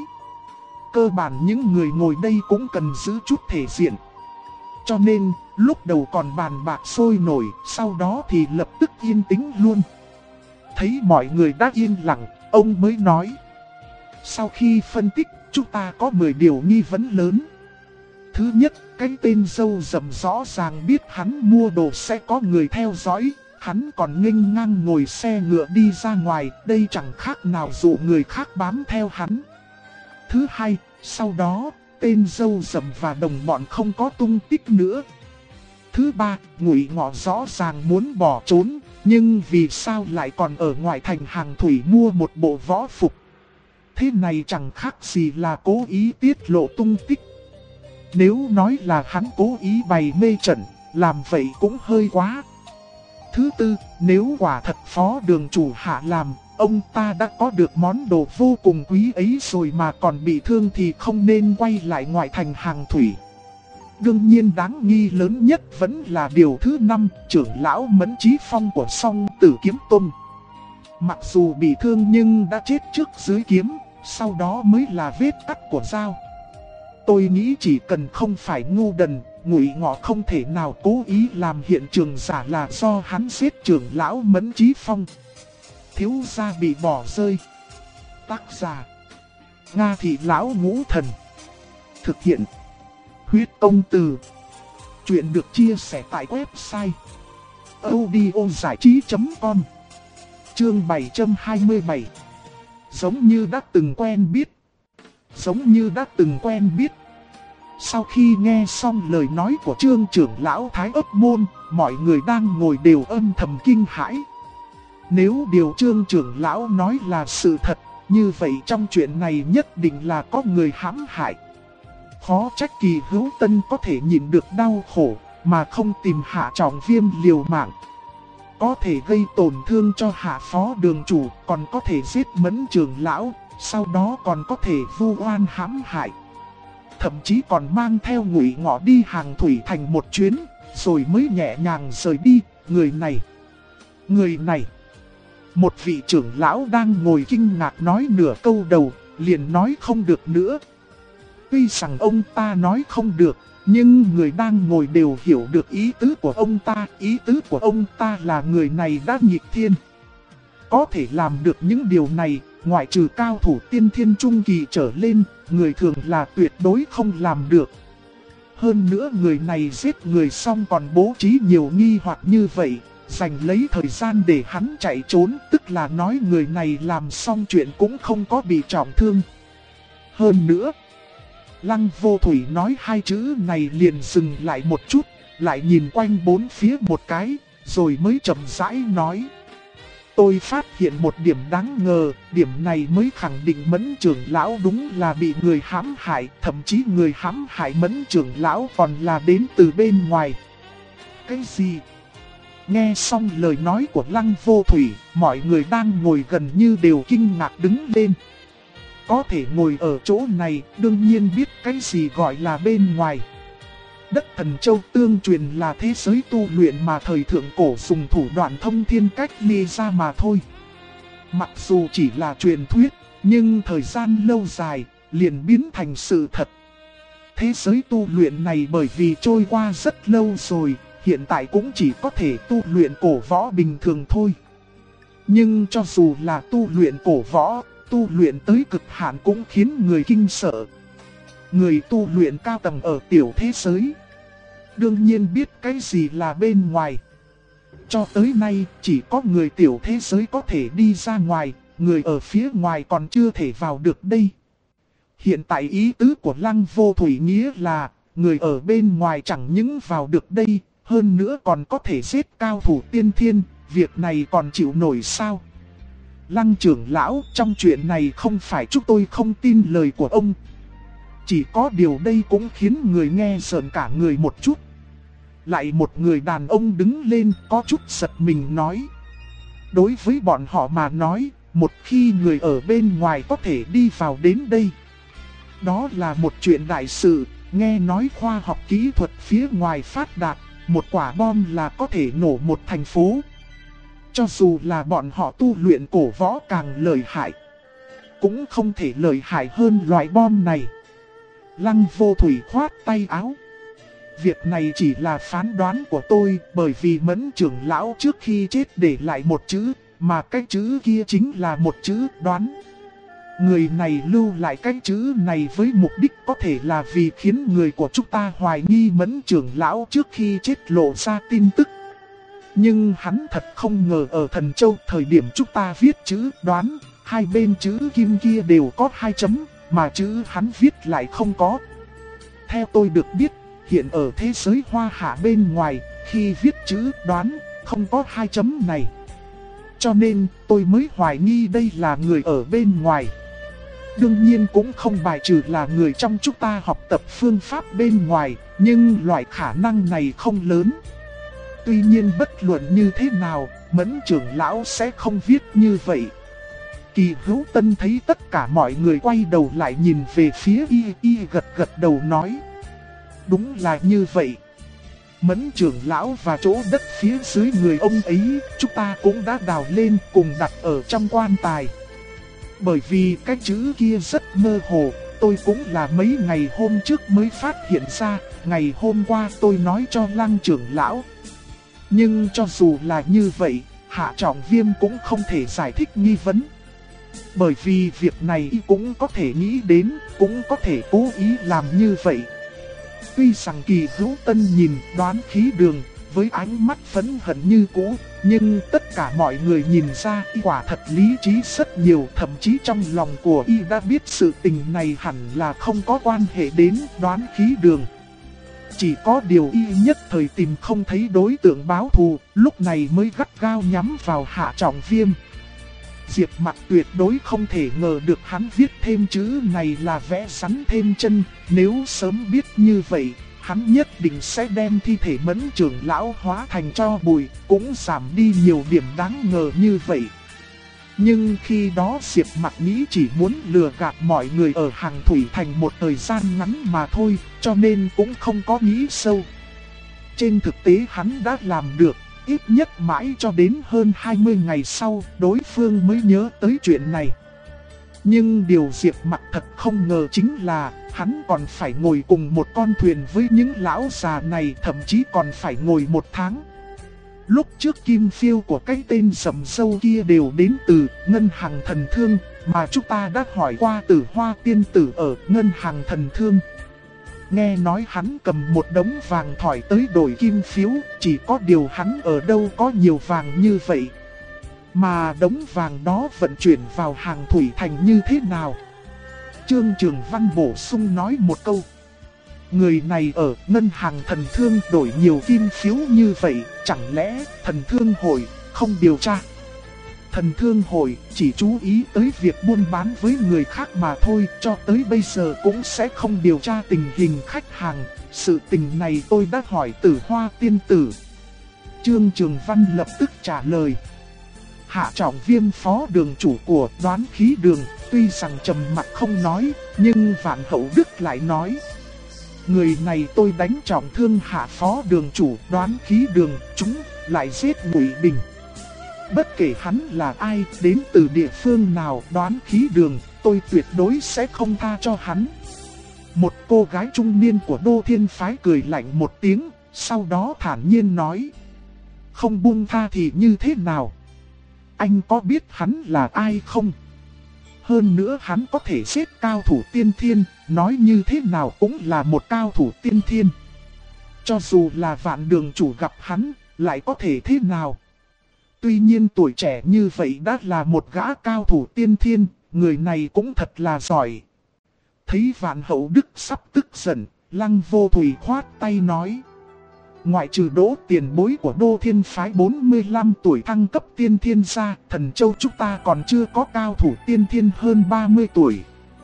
cơ bản những người ngồi đây cũng cần giữ chút thể diện. Cho nên, lúc đầu còn bàn bạc sôi nổi, sau đó thì lập tức yên tĩnh luôn. Thấy mọi người đã yên lặng, ông mới nói: sau khi phân tích, chúng ta có 10 điều nghi vấn lớn. Thứ nhất, cái tên râu rậm rõ ràng biết hắn mua đồ sẽ có người theo dõi. Hắn còn nghênh ngang ngồi xe ngựa đi ra ngoài, đây chẳng khác nào dụ người khác bám theo hắn. Thứ hai, sau đó, tên râu rậm và đồng bọn không có tung tích nữa. Thứ ba, Ngụy Ngọ rõ ràng muốn bỏ trốn, nhưng vì sao lại còn ở ngoại thành Hàng Thủy mua một bộ võ phục. Thế này chẳng khác gì là cố ý tiết lộ tung tích. Nếu nói là hắn cố ý bày mê trận, làm vậy cũng hơi quá. Thứ tư, nếu quả thật phó đường chủ Hạ làm, ông ta đã có được món đồ vô cùng quý ấy rồi mà còn bị thương thì không nên quay lại ngoại thành Hàng Thủy. Đương nhiên đáng nghi lớn nhất vẫn là điều thứ năm, trưởng lão Mẫn Chí Phong của Song Tử Kiếm Tông. Mặc dù bị thương nhưng đã chết trước dưới kiếm, sau đó mới là vết cắt của dao. Tôi nghĩ chỉ cần không phải ngu đần, Ngụy Ngọ không thể nào cố ý làm hiện trường giả là do hắn giết trưởng lão Mẫn Chí Phong. Thiếu gia bị bỏ rơi. Tác giả: Nga Thị Lão Ngũ Thần. Thực hiện: Huyết Công Từ. Chuyện được chia sẻ tại website audiozảichí.com. Chương 727. Giống như đã từng quen biết. Giống như đã từng quen biết. Sau khi nghe xong lời nói của Trương trưởng lão Thái Ấp Môn, mọi người đang ngồi đều âm thầm kinh hãi. Nếu điều Trương trưởng lão nói là sự thật, như vậy trong chuyện này nhất định là có người hãm hại. Khó trách Kỳ Hữu Tân có thể nhịn được đau khổ, mà không tìm Hạ Trọng Viêm liều mạng. Có thể gây tổn thương cho Hạ Phó Đường Chủ, còn có thể giết Mẫn trưởng lão, sau đó còn có thể vu oan hãm hại. Thậm chí còn mang theo Ngụy Ngọ đi Hàng Thủy Thành một chuyến, rồi mới nhẹ nhàng rời đi. Người này. Một vị trưởng lão đang ngồi kinh ngạc nói nửa câu đầu, liền nói không được nữa. Tuy rằng ông ta nói không được, nhưng người đang ngồi đều hiểu được ý tứ của ông ta. Ý tứ của ông ta là người này đã nghịch thiên. Có thể làm được những điều này, ngoại trừ cao thủ tiên thiên trung kỳ trở lên, người thường là tuyệt đối không làm được. Hơn nữa người này giết người xong còn bố trí nhiều nghi hoặc như vậy, dành lấy thời gian để hắn chạy trốn, tức là nói người này làm xong chuyện cũng không có bị trọng thương. Hơn nữa, Lăng Vô Thủy nói hai chữ này liền dừng lại một chút, lại nhìn quanh bốn phía một cái, rồi mới chậm rãi nói. Tôi phát hiện một điểm đáng ngờ, điểm này mới khẳng định Mẫn trưởng lão đúng là bị người hãm hại, thậm chí người hãm hại Mẫn trưởng lão còn là đến từ bên ngoài. Cái gì? Nghe xong lời nói của Lăng Vô Thủy, mọi người đang ngồi gần như đều kinh ngạc đứng lên. Có thể ngồi ở chỗ này, đương nhiên biết cái gì gọi là bên ngoài. Đất Thần Châu tương truyền là thế giới tu luyện mà thời thượng cổ dùng thủ đoạn thông thiên cách ly ra mà thôi. Mặc dù chỉ là truyền thuyết, nhưng thời gian lâu dài, liền biến thành sự thật. Thế giới tu luyện này bởi vì trôi qua rất lâu rồi, hiện tại cũng chỉ có thể tu luyện cổ võ bình thường thôi. Nhưng cho dù là tu luyện cổ võ, tu luyện tới cực hạn cũng khiến người kinh sợ. Người tu luyện cao tầng ở tiểu thế giới đương nhiên biết cái gì là bên ngoài. Cho tới nay chỉ có người tiểu thế giới có thể đi ra ngoài, người ở phía ngoài còn chưa thể vào được đây. Hiện tại ý tứ của Lăng Vô Thủy nghĩa là người ở bên ngoài chẳng những vào được đây, hơn nữa còn có thể giết cao thủ tiên thiên, việc này còn chịu nổi sao? Lăng trưởng lão, trong chuyện này không phải chúng tôi không tin lời của ông. Chỉ có điều đây cũng khiến người nghe sợn cả người một chút. Lại một người đàn ông đứng lên có chút giật mình nói. Đối với bọn họ mà nói, một khi người ở bên ngoài có thể đi vào đến đây, đó là một chuyện đại sự. Nghe nói khoa học kỹ thuật phía ngoài phát đạt, một quả bom là có thể nổ một thành phố. Cho dù là bọn họ tu luyện cổ võ càng lợi hại, cũng không thể lợi hại hơn loại bom này. Lăng Vô Thủy khoát tay áo. Việc này chỉ là phán đoán của tôi, bởi vì Mẫn trưởng lão trước khi chết để lại một chữ, mà cái chữ kia chính là một chữ đoán. Người này lưu lại cái chữ này với mục đích có thể là vì khiến người của chúng ta hoài nghi Mẫn trưởng lão trước khi chết lộ ra tin tức. Nhưng hắn thật không ngờ ở Thần Châu thời điểm chúng ta viết chữ đoán, hai bên chữ kim kia đều có 2 chấm, mà chữ hắn viết lại không có. Theo tôi được biết, hiện ở thế giới Hoa Hạ bên ngoài, khi viết chữ đoán, không có 2 chấm này. Cho nên tôi mới hoài nghi đây là người ở bên ngoài. Đương nhiên cũng không bài trừ là người trong chúng ta học tập phương pháp bên ngoài, nhưng loại khả năng này không lớn. Tuy nhiên bất luận như thế nào, Mẫn trưởng lão sẽ không viết như vậy. Kỳ Hữu Tân thấy tất cả mọi người quay đầu lại nhìn về phía y gật gật đầu nói. Đúng là như vậy. Mẫn trưởng lão và chỗ đất phía dưới người ông ấy, chúng ta cũng đã đào lên cùng đặt ở trong quan tài. Bởi vì cái chữ kia rất mơ hồ, tôi cũng là mấy ngày hôm trước mới phát hiện ra, ngày hôm qua tôi nói cho Lăng trưởng lão. Nhưng cho dù là như vậy, Hạ Trọng Viêm cũng không thể giải thích nghi vấn. Bởi vì việc này cũng có thể nghĩ đến, cũng có thể cố ý làm như vậy. Tuy rằng Kỳ Hữu Tân nhìn Đoán Khí Đường với ánh mắt phẫn hận như cũ, nhưng tất cả mọi người nhìn ra y quả thật lý trí rất nhiều, thậm chí trong lòng của y đã biết sự tình này hẳn là không có quan hệ đến Đoán Khí Đường. Chỉ có điều y nhất thời tìm không thấy đối tượng báo thù, lúc này mới gắt gao nhắm vào Hạ Trọng Viêm. Diệp Mặc tuyệt đối không thể ngờ được hắn viết thêm chữ này là vẽ rắn thêm chân, nếu sớm biết như vậy, hắn nhất định sẽ đem thi thể Mẫn trưởng lão hóa thành tro bụi, cũng giảm đi nhiều điểm đáng ngờ như vậy. Nhưng khi đó Diệp Mặc nghĩ chỉ muốn lừa gạt mọi người ở Hàng Thủy Thành một thời gian ngắn mà thôi, cho nên cũng không có nghĩ sâu. Trên thực tế hắn đã làm được, ít nhất mãi cho đến hơn 20 ngày sau, đối phương mới nhớ tới chuyện này. Nhưng điều Diệp Mặc thật không ngờ chính là, hắn còn phải ngồi cùng một con thuyền với những lão già này, thậm chí còn phải ngồi 1 tháng. Lúc trước kim phiêu của cái tên sầm sâu kia đều đến từ Ngân Hàng Thần Thương, mà chúng ta đã hỏi qua Tử Hoa tiên tử ở Ngân Hàng Thần Thương. Nghe nói hắn cầm một đống vàng thỏi tới đổi kim phiếu, chỉ có điều hắn ở đâu có nhiều vàng như vậy. Mà đống vàng đó vận chuyển vào Hàng Thủy Thành như thế nào? Trương Trường Văn bổ sung nói một câu. Người này ở Ngân Hàng Thần Thương đổi nhiều kim phiếu như vậy, chẳng lẽ Thần Thương Hội không điều tra? Thần Thương Hội chỉ chú ý tới việc buôn bán với người khác mà thôi, cho tới bây giờ cũng sẽ không điều tra tình hình khách hàng. Sự tình này tôi đã hỏi Tử Hoa tiên tử. Trương Trường Văn lập tức trả lời. Hạ Trọng Viêm phó đường chủ của Đoán Khí Đường, tuy rằng trầm mặc không nói, nhưng Vạn Hậu Đức lại nói. Người này tôi đánh trọng thương Hạ phó đường chủ Đoán Khí Đường, chúng lại giết Ngụy Bình. Bất kể hắn là ai, đến từ địa phương nào Đoán Khí Đường, tôi tuyệt đối sẽ không tha cho hắn. Một cô gái trung niên của Đô Thiên Phái cười lạnh một tiếng, sau đó thản nhiên nói. Không buông tha thì như thế nào? Anh có biết hắn là ai không? Hơn nữa hắn có thể giết cao thủ tiên thiên, nói như thế nào cũng là một cao thủ tiên thiên. Cho dù là Vạn đường chủ gặp hắn, lại có thể thế nào? Tuy nhiên tuổi trẻ như vậy đã là một gã cao thủ tiên thiên, người này cũng thật là giỏi. Thấy Vạn Hậu Đức sắp tức giận, Lăng Vô Thủy khoát tay nói. Ngoại trừ Đỗ tiền bối của Đô Thiên Phái 45 tuổi thăng cấp tiên thiên ra, Thần Châu chúng ta còn chưa có cao thủ tiên thiên hơn 30 tuổi.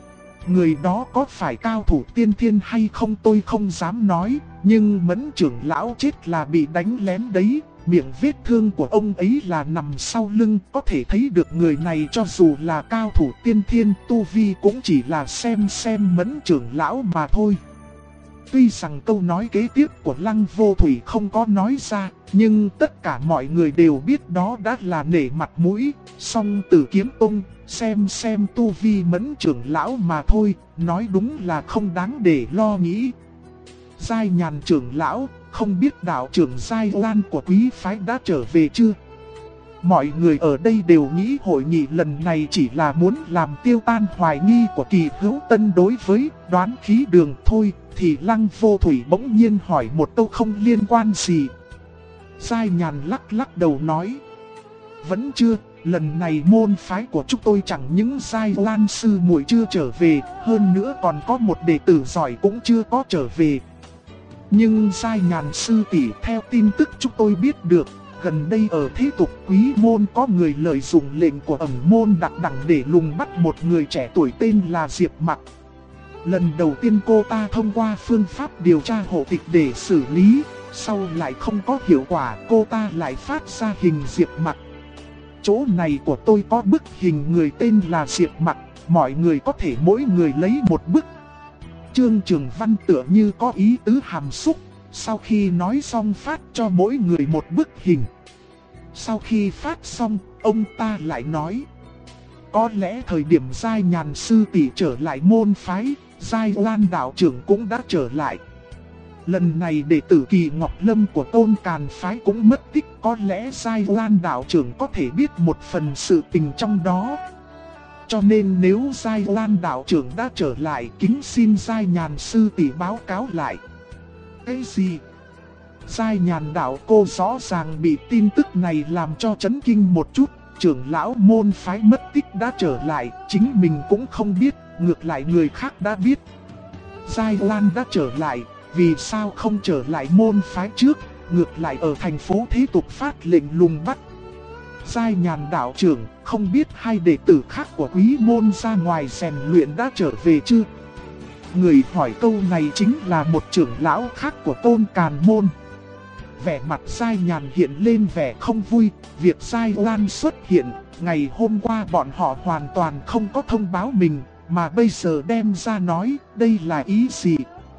Người đó có phải cao thủ tiên thiên hay không tôi không dám nói, nhưng Mẫn trưởng lão chết là bị đánh lén đấy. Miệng vết thương của ông ấy là nằm sau lưng, có thể thấy được người này cho dù là cao thủ tiên thiên, tu vi cũng chỉ là xem Mẫn trưởng lão mà thôi. Tuy rằng câu nói kế tiếp của Lăng Vô Thủy không có nói ra, nhưng tất cả mọi người đều biết đó đã là nể mặt mũi. Song Tử Kiếm Tông, xem tu vi Mẫn trưởng lão mà thôi, nói đúng là không đáng để lo nghĩ. Giai Nhàn trưởng lão, không biết đạo trưởng Giai Lan của quý phái đã trở về chưa? Mọi người ở đây đều nghĩ hội nghị lần này chỉ là muốn làm tiêu tan hoài nghi của Kỳ Hữu Tân đối với Đoán Khí Đường thôi, thì Lăng Vô Thủy bỗng nhiên hỏi một câu không liên quan gì. Giai Nhàn lắc đầu nói. Vẫn chưa, lần này môn phái của chúng tôi chẳng những Giai Lan sư muội chưa trở về, hơn nữa còn có một đệ tử giỏi cũng chưa có trở về. Nhưng Giai Nhàn sư tỷ, theo tin tức chúng tôi biết được, gần đây ở thế tục quý môn có người lợi dụng lệnh của ẩn môn đặc đẳng để lùng bắt một người trẻ tuổi tên là Diệp Mặc. Lần đầu tiên cô ta thông qua phương pháp điều tra hộ tịch để xử lý, sau lại không có hiệu quả, cô ta lại phát ra hình Diệp Mặc. Chỗ này của tôi có bức hình người tên là Diệp Mặc, mọi người có thể mỗi người lấy một bức. Trương Trường Văn tựa như có ý tứ hàm xúc, Sau khi nói xong phát cho mỗi người một bức hình. Sau khi phát xong, ông ta lại nói: có lẽ thời điểm Giai Nhàn sư tỷ trở lại môn phái, Giai Lan đạo trưởng cũng đã trở lại. Lần này đệ tử Kỳ Ngọc Lâm của Tôn Càn phái cũng mất tích, có lẽ Giai Lan đạo trưởng có thể biết một phần sự tình trong đó. Cho nên nếu Giai Lan đạo trưởng đã trở lại, kính xin Giai Nhàn sư tỷ báo cáo lại. Cái gì? Giai Nhàn đạo cô rõ ràng bị tin tức này làm cho chấn kinh một chút. Trưởng lão môn phái mất tích đã trở lại, chính mình cũng không biết, ngược lại người khác đã biết. Giai Lan đã trở lại, vì sao không trở lại môn phái trước, ngược lại ở thành phố thế tục phát lệnh lùng bắt. Giai Nhàn đạo trưởng, không biết hai đệ tử khác của quý môn ra ngoài rèn luyện đã trở về chưa? Người hỏi câu này chính là một trưởng lão khác của Tôn Càn môn. Vẻ mặt Giai Nhàn hiện lên vẻ không vui, việc Giai Lan xuất hiện, ngày hôm qua bọn họ hoàn toàn không có thông báo mình, mà bây giờ đem ra nói, đây là ý gì?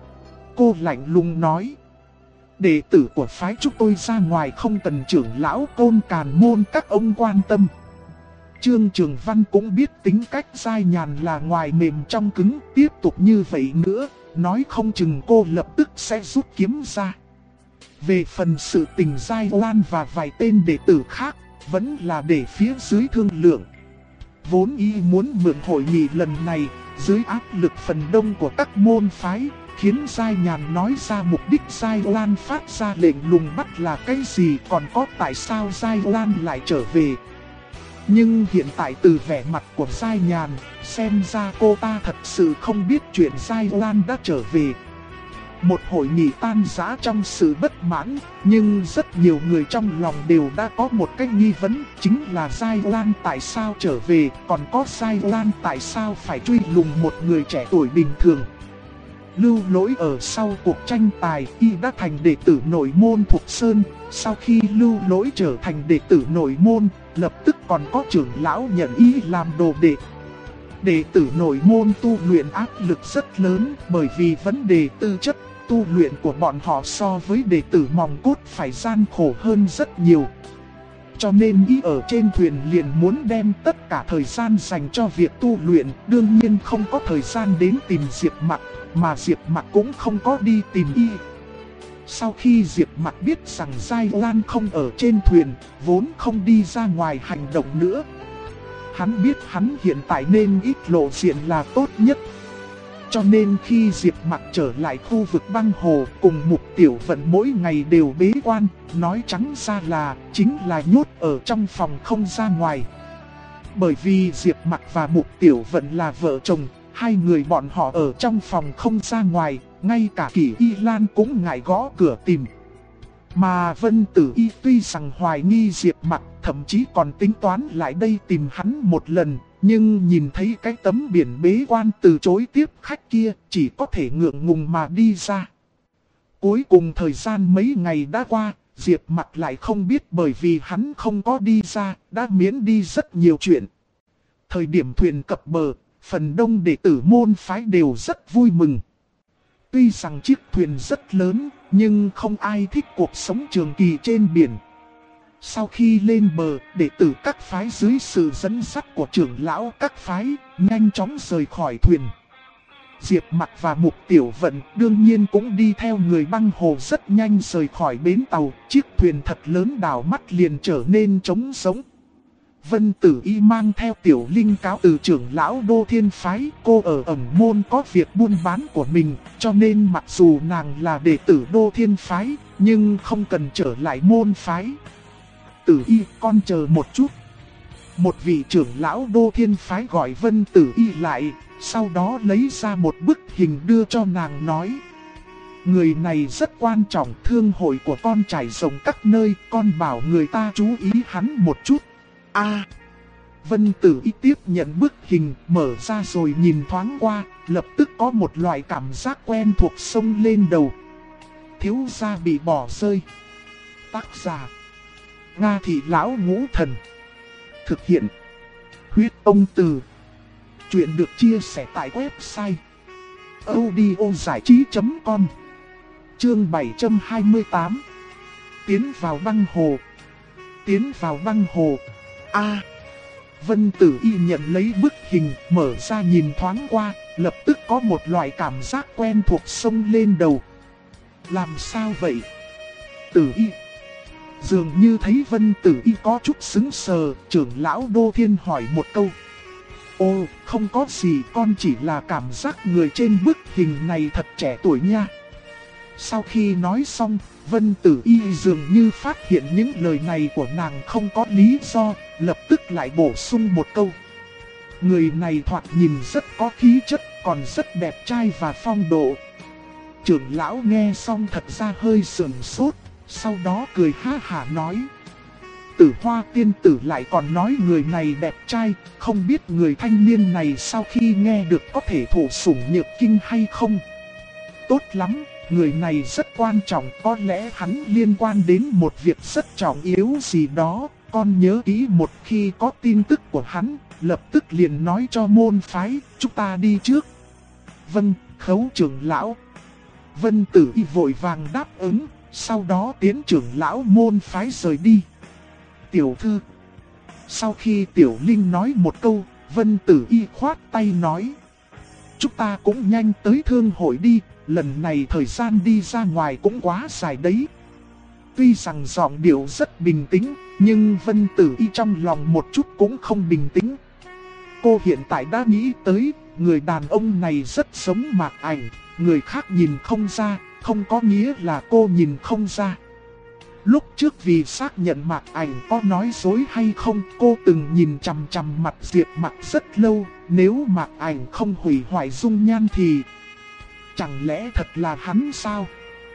Cô lạnh lùng nói: đệ tử của phái chúng tôi ra ngoài không cần trưởng lão Tôn Càn môn các ông quan tâm. Trương Trường Văn cũng biết tính cách Giai Nhàn là ngoài mềm trong cứng, tiếp tục như vậy nữa, nói không chừng cô lập tức sẽ rút kiếm ra. Về phần sự tình Giai Lan và vài tên đệ tử khác, vẫn là để phía dưới thương lượng. Vốn y muốn mượn hội nghị lần này, dưới áp lực phần đông của các môn phái, khiến Giai Nhàn nói ra mục đích Giai Lan phát ra lệnh lùng bắt là cái gì, còn có tại sao Giai Lan lại trở về. Nhưng hiện tại từ vẻ mặt của Giai Nhàn, xem ra cô ta thật sự không biết chuyện Giai Lan đã trở về. Một hội nghị tan rã trong sự bất mãn, nhưng rất nhiều người trong lòng đều đã có một cái nghi vấn, chính là Giai Lan tại sao trở về, còn có Giai Lan tại sao phải truy lùng một người trẻ tuổi bình thường. Lưu Lỗi ở sau cuộc tranh tài, y đã thành đệ tử nội môn Thục Sơn. Sau khi Lưu Lỗi trở thành đệ tử nội môn, lập tức còn có trưởng lão nhận y làm đồ đệ. Đệ tử nội môn tu luyện áp lực rất lớn, bởi vì vấn đề tư chất tu luyện của bọn họ so với đệ tử mòng cốt phải gian khổ hơn rất nhiều. Cho nên y ở trên thuyền liền muốn đem tất cả thời gian dành cho việc tu luyện, đương nhiên không có thời gian đến tìm Diệp Mặc, mà Diệp Mặc cũng không có đi tìm y. Sau khi Diệp Mặc biết rằng Giai Lan không ở trên thuyền, vốn không đi ra ngoài hành động nữa. Hắn biết hắn hiện tại nên ít lộ diện là tốt nhất. Cho nên khi Diệp Mặc trở lại khu vực băng hồ cùng Mục Tiểu Vận mỗi ngày đều bế quan, nói trắng ra là chính là nhốt ở trong phòng không ra ngoài. Bởi vì Diệp Mặc và Mục Tiểu Vận là vợ chồng, hai người bọn họ ở trong phòng không ra ngoài, ngay cả Kỷ Y Lan cũng ngại gõ cửa tìm. Mà Vân Tử Y tuy rằng hoài nghi Diệp Mặc, thậm chí còn tính toán lại đây tìm hắn một lần, nhưng nhìn thấy cái tấm biển bế quan từ chối tiếp khách kia, chỉ có thể ngượng ngùng mà đi ra. Cuối cùng thời gian mấy ngày đã qua, Diệp Mặc lại không biết bởi vì hắn không có đi ra, đã miễn đi rất nhiều chuyện. Thời điểm thuyền cập bờ, phần đông đệ tử môn phái đều rất vui mừng. Tuy rằng chiếc thuyền rất lớn, nhưng không ai thích cuộc sống trường kỳ trên biển. Sau khi lên bờ, đệ tử các phái dưới sự dẫn dắt của trưởng lão các phái, nhanh chóng rời khỏi thuyền. Diệp Mặc và Mục Tiểu Vận đương nhiên cũng đi theo người băng hồ rất nhanh rời khỏi bến tàu. Chiếc thuyền thật lớn đảo mắt liền trở nên trống rỗng. Vân Tử Y mang theo Tiểu Linh cáo từ trưởng lão Đô Thiên Phái. Cô ở ẩn môn có việc buôn bán của mình, cho nên mặc dù nàng là đệ tử Đô Thiên Phái, nhưng không cần trở lại môn phái. Tử Y, con chờ một chút. Một vị trưởng lão Đô Thiên Phái gọi Vân Tử Y lại, sau đó lấy ra một bức hình đưa cho nàng nói: người này rất quan trọng, thương hội của con trải rộng các nơi, con bảo người ta chú ý hắn một chút. Vân Tử Y tiếp nhận bức hình, mở ra rồi nhìn thoáng qua, lập tức có một loại cảm giác quen thuộc xông lên đầu. Thiếu gia bị bỏ rơi. Tác giả: Nga Thị Lão Ngũ Thần. Thực hiện: Huyết Ông Từ. Chuyện được chia sẻ tại website audiozảichí.com. Chương 728. Tiến vào băng hồ. Tiến vào băng hồ. Vân Tử Y nhận lấy bức hình, mở ra nhìn thoáng qua, lập tức có một loại cảm giác quen thuộc xông lên đầu. Làm sao vậy? Tử Y. Dường như thấy Vân Tử Y có chút sững sờ, trưởng lão Đô Thiên hỏi một câu. Ồ, không có gì, con chỉ là cảm giác người trên bức hình này thật trẻ tuổi nha. Sau khi nói xong, Vân Tử Y dường như phát hiện những lời này của nàng không có lý do, lập tức lại bổ sung một câu. Người này thoạt nhìn rất có khí chất, còn rất đẹp trai và phong độ. Trưởng lão nghe xong thật ra hơi sườn sốt, sau đó cười ha hả nói. Tử Hoa tiên tử lại còn nói người này đẹp trai, không biết người thanh niên này sau khi nghe được có thể thụ sủng nhược kinh hay không. Tốt lắm, người này rất quan trọng, có lẽ hắn liên quan đến một việc rất trọng yếu gì đó. Con nhớ kỹ, một khi có tin tức của hắn, lập tức liền nói cho môn phái, chúng ta đi trước. Vâng, khấu trưởng lão. Vân Tử Y vội vàng đáp ứng, sau đó tiến trưởng lão môn phái rời đi. Tiểu thư. Sau khi Tiểu Linh nói một câu, Vân Tử Y khoát tay nói. Chúng ta cũng nhanh tới thương hội đi, lần này thời gian đi ra ngoài cũng quá dài đấy. Tuy rằng giọng điệu rất bình tĩnh, nhưng Vân Tử Y trong lòng một chút cũng không bình tĩnh. Cô hiện tại đã nghĩ tới, người đàn ông này rất giống Mạc Ảnh, người khác nhìn không ra, không có nghĩa là cô nhìn không ra. Lúc trước vì xác nhận Mạc Ảnh có nói dối hay không, cô từng nhìn chằm chằm mặt Diệp Mặc rất lâu, nếu Mạc Ảnh không hủy hoại dung nhan thì chẳng lẽ thật là hắn sao?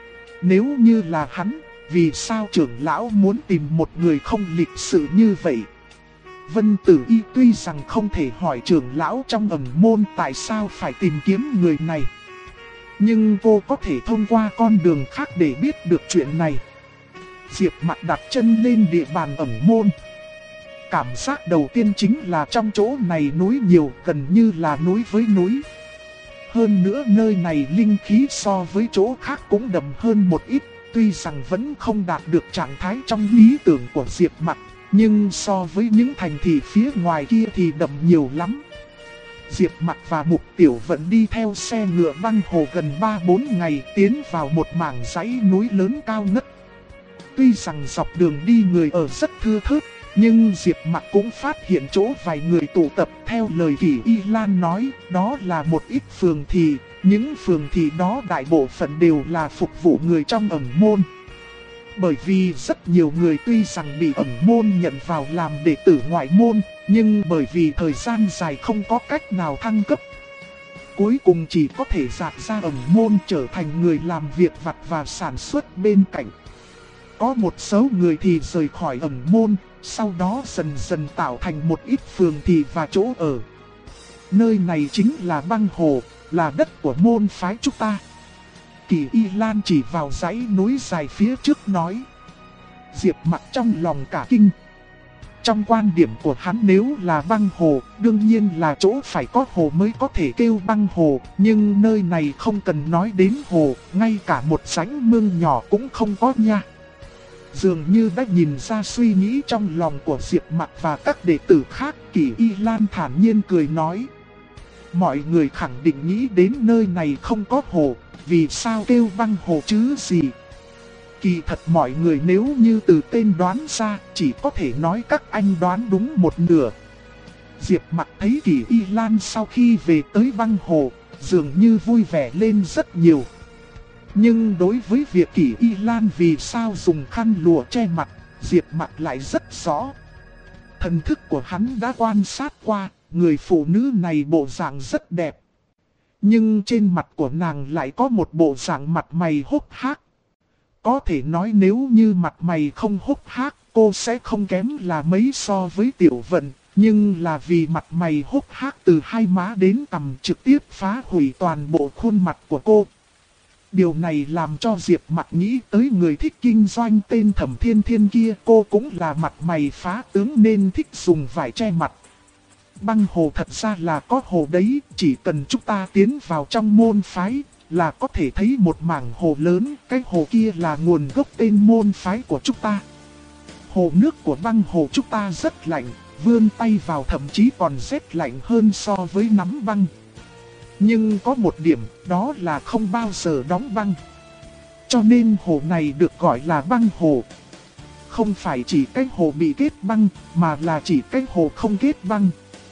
Nếu như là hắn, vì sao trưởng lão muốn tìm một người không lịch sự như vậy? Vân Tử Y tuy rằng không thể hỏi trưởng lão trong ẩn môn tại sao phải tìm kiếm người này, nhưng cô có thể thông qua con đường khác để biết được chuyện này. Diệp Mặc đặt chân lên địa bàn ẩn môn. Cảm giác đầu tiên chính là trong chỗ này núi nhiều, gần như là núi với núi. Hơn nữa nơi này linh khí so với chỗ khác cũng đậm hơn một ít, tuy rằng vẫn không đạt được trạng thái trong lý tưởng của Diệp Mặc, nhưng so với những thành thị phía ngoài kia thì đậm nhiều lắm. Diệp Mặc và Mục Tiểu Vận đi theo xe ngựa băng hồ gần 3-4 ngày, tiến vào một mảng dãy núi lớn cao ngất. Tuy rằng dọc đường đi người ở rất thưa thớt, nhưng Diệp Mặc cũng phát hiện chỗ vài người tụ tập. Theo lời Kỷ Y Lan nói, đó là một ít phường thị, những phường thị đó đại bộ phận đều là phục vụ người trong ẩn môn. Bởi vì rất nhiều người tuy rằng bị ẩn môn nhận vào làm đệ tử ngoại môn, nhưng bởi vì thời gian dài không có cách nào thăng cấp, cuối cùng chỉ có thể dạt ra ẩn môn trở thành người làm việc vặt và sản xuất bên cạnh. Có một số người thì rời khỏi ẩn môn, sau đó dần dần tạo thành một ít phường thị và chỗ ở. Nơi này chính là băng hồ, là đất của môn phái chúng ta. Kỷ Y Lan chỉ vào dãy núi dài phía trước nói. Diệp Mặc trong lòng cả kinh. Trong quan điểm của hắn, nếu là băng hồ, đương nhiên là chỗ phải có hồ mới có thể kêu băng hồ. Nhưng nơi này không cần nói đến hồ, ngay cả một rãnh mương nhỏ cũng không có nha. Dường như đã nhìn ra suy nghĩ trong lòng của Diệp Mặc và các đệ tử khác, Kỷ Y Lan thản nhiên cười nói. Mọi người khẳng định nghĩ đến nơi này không có hồ, vì sao kêu băng hồ chứ gì? Kỳ thật mọi người nếu như từ tên đoán ra, chỉ có thể nói các anh đoán đúng một nửa. Diệp Mặc thấy Kỷ Y Lan sau khi về tới băng hồ, dường như vui vẻ lên rất nhiều. Nhưng đối với việc Kỷ Y Lan vì sao dùng khăn lụa che mặt, Diệp Mặc lại rất rõ. Thần thức của hắn đã quan sát qua, người phụ nữ này bộ dạng rất đẹp. Nhưng trên mặt của nàng lại có một bộ dạng mặt mày hốc hác. Có thể nói nếu như mặt mày không hốc hác, cô sẽ không kém là mấy so với Tiểu Vận. Nhưng là vì mặt mày hốc hác từ hai má đến cằm trực tiếp phá hủy toàn bộ khuôn mặt của cô. Điều này làm cho Diệp Mặc nghĩ tới người thích kinh doanh tên Thẩm Thiên Thiên kia, cô cũng là mặt mày phá tướng nên thích dùng vải che mặt. Băng hồ thật ra là có hồ đấy, chỉ cần chúng ta tiến vào trong môn phái, là có thể thấy một mảng hồ lớn, cái hồ kia là nguồn gốc tên môn phái của chúng ta. Hồ nước của băng hồ chúng ta rất lạnh, vươn tay vào thậm chí còn rét lạnh hơn so với nắm băng. Nhưng có một điểm, đó là không bao giờ đóng băng. Cho nên hồ này được gọi là băng hồ. Không phải chỉ cái hồ bị kết băng, mà là chỉ cái hồ không kết băng.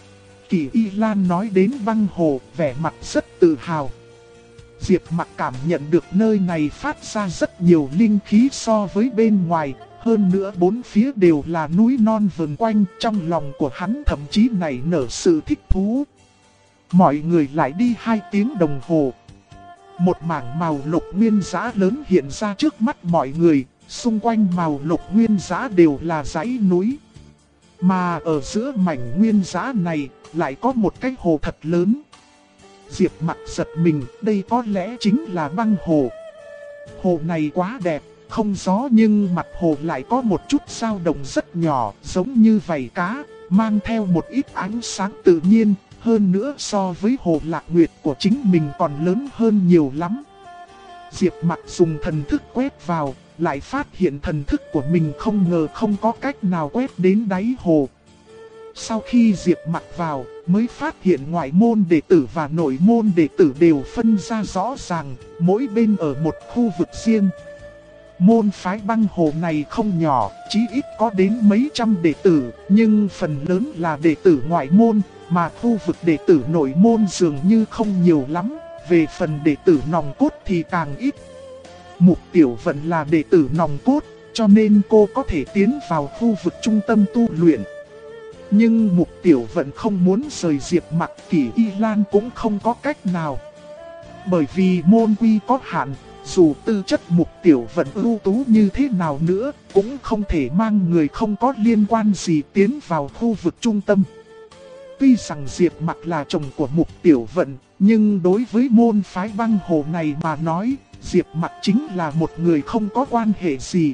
Kỳ Y Lan nói đến băng hồ, vẻ mặt rất tự hào. Diệp Mặc cảm nhận được nơi này phát ra rất nhiều linh khí so với bên ngoài. Hơn nữa bốn phía đều là núi non vần quanh, trong lòng của hắn thậm chí nảy nở sự thích thú. Mọi người lại đi 2 tiếng đồng hồ. Một mảng màu lục nguyên dã lớn hiện ra trước mắt mọi người, xung quanh màu lục nguyên dã đều là dãy núi. Mà ở giữa mảnh nguyên dã này lại có một cái hồ thật lớn. Diệp Mặc giật mình, đây có lẽ chính là băng hồ. Hồ này quá đẹp, không gió nhưng mặt hồ lại có một chút dao động rất nhỏ, giống như vảy cá, mang theo một ít ánh sáng tự nhiên, hơn nữa so với hồ Lạc Nguyệt của chính mình còn lớn hơn nhiều lắm. Diệp Mặc dùng thần thức quét vào, lại phát hiện thần thức của mình không ngờ không có cách nào quét đến đáy hồ. Sau khi Diệp Mặc vào, mới phát hiện ngoại môn đệ tử và nội môn đệ tử đều phân ra rõ ràng, mỗi bên ở một khu vực riêng. Môn phái băng hồ này không nhỏ, chí ít có đến mấy trăm đệ tử, nhưng phần lớn là đệ tử ngoại môn, mà khu vực đệ tử nội môn dường như không nhiều lắm, về phần đệ tử nòng cốt thì càng ít. Mục Tiểu Vận là đệ tử nòng cốt, cho nên cô có thể tiến vào khu vực trung tâm tu luyện. Nhưng Mục Tiểu Vận không muốn rời Diệp Mặc, Kỳ Y Lan cũng không có cách nào. Bởi vì môn quy có hạn, dù tư chất Mục Tiểu Vận ưu tú như thế nào nữa, cũng không thể mang người không có liên quan gì tiến vào khu vực trung tâm. Tuy rằng Diệp Mặc là chồng của Mục Tiểu Vận, nhưng đối với môn phái băng hồ này mà nói, Diệp Mặc chính là một người không có quan hệ gì.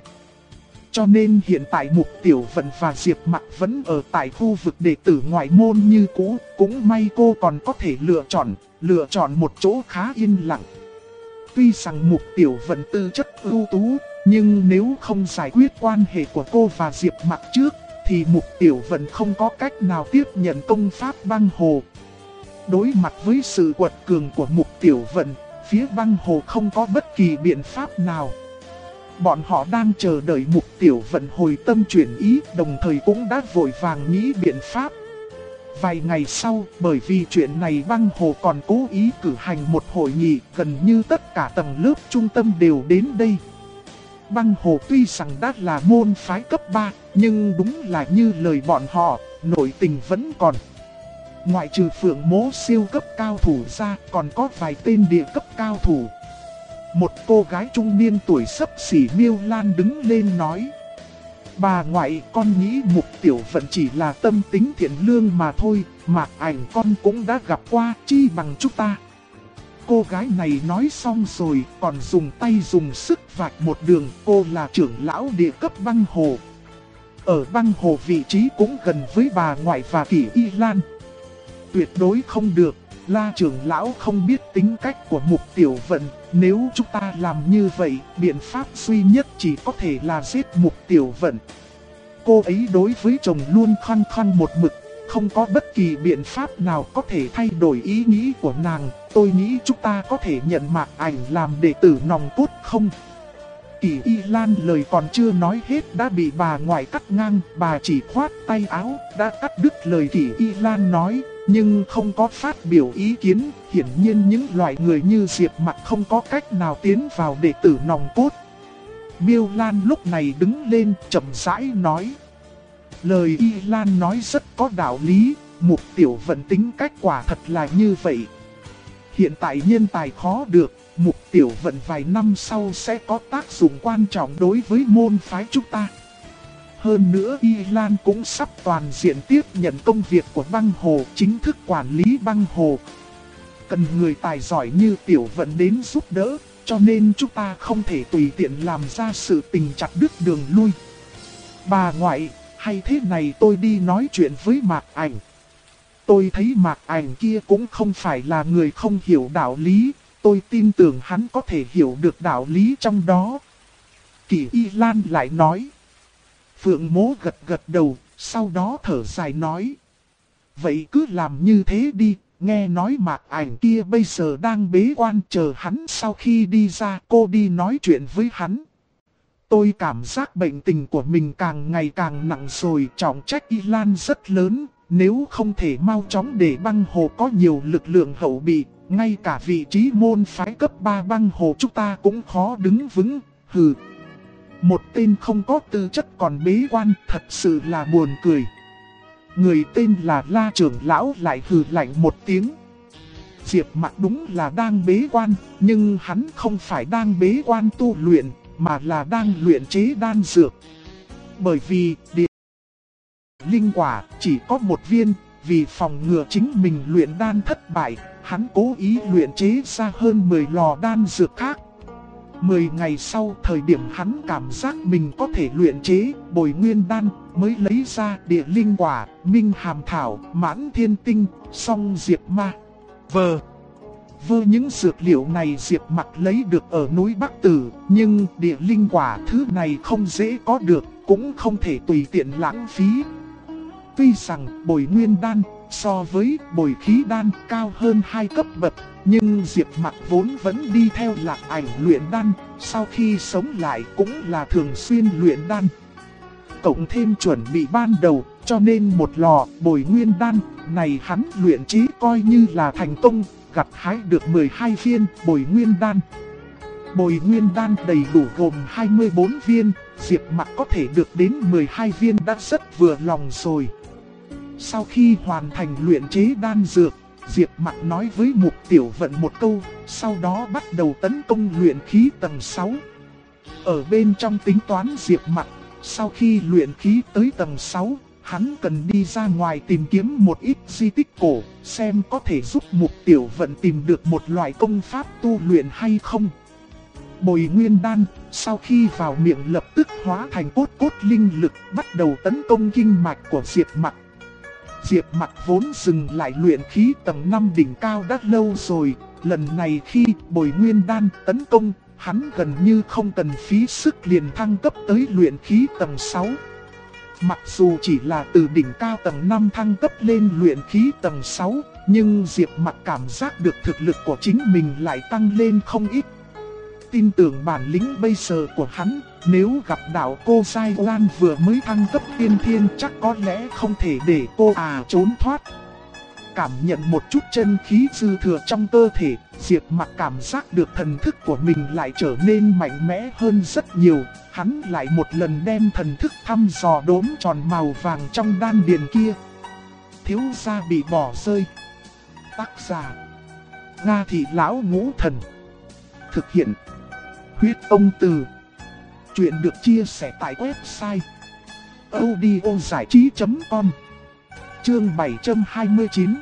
Cho nên hiện tại Mục Tiểu Vận và Diệp Mặc vẫn ở tại khu vực đệ tử ngoại môn như cũ, cũng may cô còn có thể lựa chọn một chỗ khá yên lặng. Tuy rằng Mục Tiểu Vận tư chất ưu tú, nhưng nếu không giải quyết quan hệ của cô và Diệp Mặc trước, thì Mục Tiểu Vận không có cách nào tiếp nhận công pháp băng hồ. Đối mặt với sự quật cường của Mục Tiểu Vận, phía băng hồ không có bất kỳ biện pháp nào. Bọn họ đang chờ đợi Mục Tiểu Vận hồi tâm chuyển ý, đồng thời cũng đã vội vàng nghĩ biện pháp. Vài ngày sau, bởi vì chuyện này băng hồ còn cố ý cử hành một hội nghị, gần như tất cả tầng lớp trung tâm đều đến đây. Băng hồ tuy rằng đã là môn phái cấp 3, nhưng đúng là như lời bọn họ, nội tình vẫn còn. Ngoại trừ Phượng Mố siêu cấp cao thủ ra, còn có vài tên địa cấp cao thủ. Một cô gái trung niên tuổi xấp xỉ Miêu Lan đứng lên nói: "Bà ngoại, con nghĩ Mục Tiểu Vận chỉ là tâm tính thiện lương mà thôi, Mạc Ảnh con cũng đã gặp qua, chi bằng chúng ta." Cô gái này nói xong rồi còn dùng tay dùng sức vạch một đường, cô là trưởng lão địa cấp băng hồ. Ở băng hồ vị trí cũng gần với bà ngoại và Kỳ Y Lan. Tuyệt đối không được, La trưởng lão không biết tính cách của Mục Tiểu Vận, nếu chúng ta làm như vậy, biện pháp duy nhất chỉ có thể là giết Mục Tiểu Vận. Cô ấy đối với chồng luôn khăng khăng một mực, không có bất kỳ biện pháp nào có thể thay đổi ý nghĩ của nàng. Tôi nghĩ chúng ta có thể nhận Mạc Ảnh làm đệ tử nòng cốt không? Kỳ Y Lan lời còn chưa nói hết đã bị bà ngoại cắt ngang, bà chỉ khoát tay áo, đã cắt đứt lời Kỳ Y Lan nói, nhưng không có phát biểu ý kiến. Hiển nhiên những loại người như Diệp Mặc không có cách nào tiến vào đệ tử nòng cốt. Miêu Lan lúc này đứng lên chậm rãi nói: "Lời Y Lan nói rất có đạo lý, Mục Tiểu Vận tính cách quả thật là như vậy. Hiện tại nhân tài khó được, Mục Tiểu Vận vài năm sau sẽ có tác dụng quan trọng đối với môn phái chúng ta. Hơn nữa Y Lan cũng sắp toàn diện tiếp nhận công việc của băng hồ, chính thức quản lý băng hồ. Cần người tài giỏi như Tiểu Vận đến giúp đỡ, cho nên chúng ta không thể tùy tiện làm ra sự tình chặt đứt đường lui. Bà ngoại, hay thế này tôi đi nói chuyện với Mạc Ảnh. Tôi thấy Mạc Ảnh kia cũng không phải là người không hiểu đạo lý, tôi tin tưởng hắn có thể hiểu được đạo lý trong đó. Kỷ Y Lan lại nói. Phượng Mỗ gật gật đầu, sau đó thở dài nói. Vậy cứ làm như thế đi, nghe nói Mạc Ảnh kia bây giờ đang bế quan, chờ hắn sau khi đi ra cô đi nói chuyện với hắn. Tôi cảm giác bệnh tình của mình càng ngày càng nặng rồi, trọng trách Y Lan rất lớn, nếu không thể mau chóng để băng hồ có nhiều lực lượng hậu bị, ngay cả vị trí môn phái cấp 3 băng hồ chúng ta cũng khó đứng vững, hừ. Một tên không có tư chất còn bế quan, thật sự là buồn cười. Người tên là La trưởng lão lại hừ lạnh một tiếng. Diệp Mặc đúng là đang bế quan, nhưng hắn không phải đang bế quan tu luyện, mà là đang luyện chế đan dược. Bởi vì địa linh quả chỉ có một viên, vì phòng ngừa chính mình luyện đan thất bại, hắn cố ý luyện chế ra hơn 10 lò đan dược khác. 10 ngày sau, thời điểm hắn cảm giác mình có thể luyện chế Bồi Nguyên đan, mới lấy ra địa linh quả, Minh Hàm thảo, Mãn Thiên tinh, Song Diệp ma. Vơ những dược liệu này Diệp Mặc lấy được ở núi Bắc Tử, nhưng địa linh quả thứ này không dễ có được, cũng không thể tùy tiện lãng phí. Tuy rằng Bồi Nguyên đan so với Bồi Khí đan cao hơn 2 cấp bậc, nhưng Diệp Mặc vốn vẫn đi theo Lạc Ảnh luyện đan, sau khi sống lại cũng là thường xuyên luyện đan. Cộng thêm chuẩn bị ban đầu, cho nên một lò Bồi Nguyên đan này hắn luyện chế coi như là thành công, gặt hái được 12 viên Bồi Nguyên đan. Bồi Nguyên đan đầy đủ gồm 24 viên, Diệp Mặc có thể được đến 12 viên đã rất vừa lòng rồi. Sau khi hoàn thành luyện chế đan dược, Diệp Mặc nói với Mục Tiểu Vận một câu, sau đó bắt đầu tấn công luyện khí tầng 6. Ở bên trong tính toán Diệp Mặc, sau khi luyện khí tới tầng 6, hắn cần đi ra ngoài tìm kiếm một ít di tích cổ, xem có thể giúp Mục Tiểu Vận tìm được một loại công pháp tu luyện hay không. Bồi Nguyên đan, sau khi vào miệng lập tức hóa thành cốt linh lực, bắt đầu tấn công kinh mạch của Diệp Mặc. Diệp Mặc vốn dừng lại luyện khí tầng 5 đỉnh cao đã lâu rồi, lần này khi Bồi Nguyên đan tấn công, hắn gần như không cần phí sức liền thăng cấp tới luyện khí tầng 6. Mặc dù chỉ là từ đỉnh cao tầng 5 thăng cấp lên luyện khí tầng 6, nhưng Diệp Mặc cảm giác được thực lực của chính mình lại tăng lên không ít. Tin tưởng bản lĩnh bây giờ của hắn, nếu gặp đạo cô Sai Lan vừa mới thăng cấp tiên thiên chắc có lẽ không thể để cô trốn thoát. Cảm nhận một chút chân khí dư thừa trong cơ thể, Diệp Mặc cảm giác được thần thức của mình lại trở nên mạnh mẽ hơn rất nhiều. Hắn lại một lần đem thần thức thăm dò đốm tròn màu vàng trong đan điền kia. Thiếu gia bị bỏ rơi. Tác giả: Nga Thị Lão Ngũ Thần. Thực hiện: Huyết Ông Từ. Chuyện được chia sẻ tại website audiozảichí.com. Chương 729.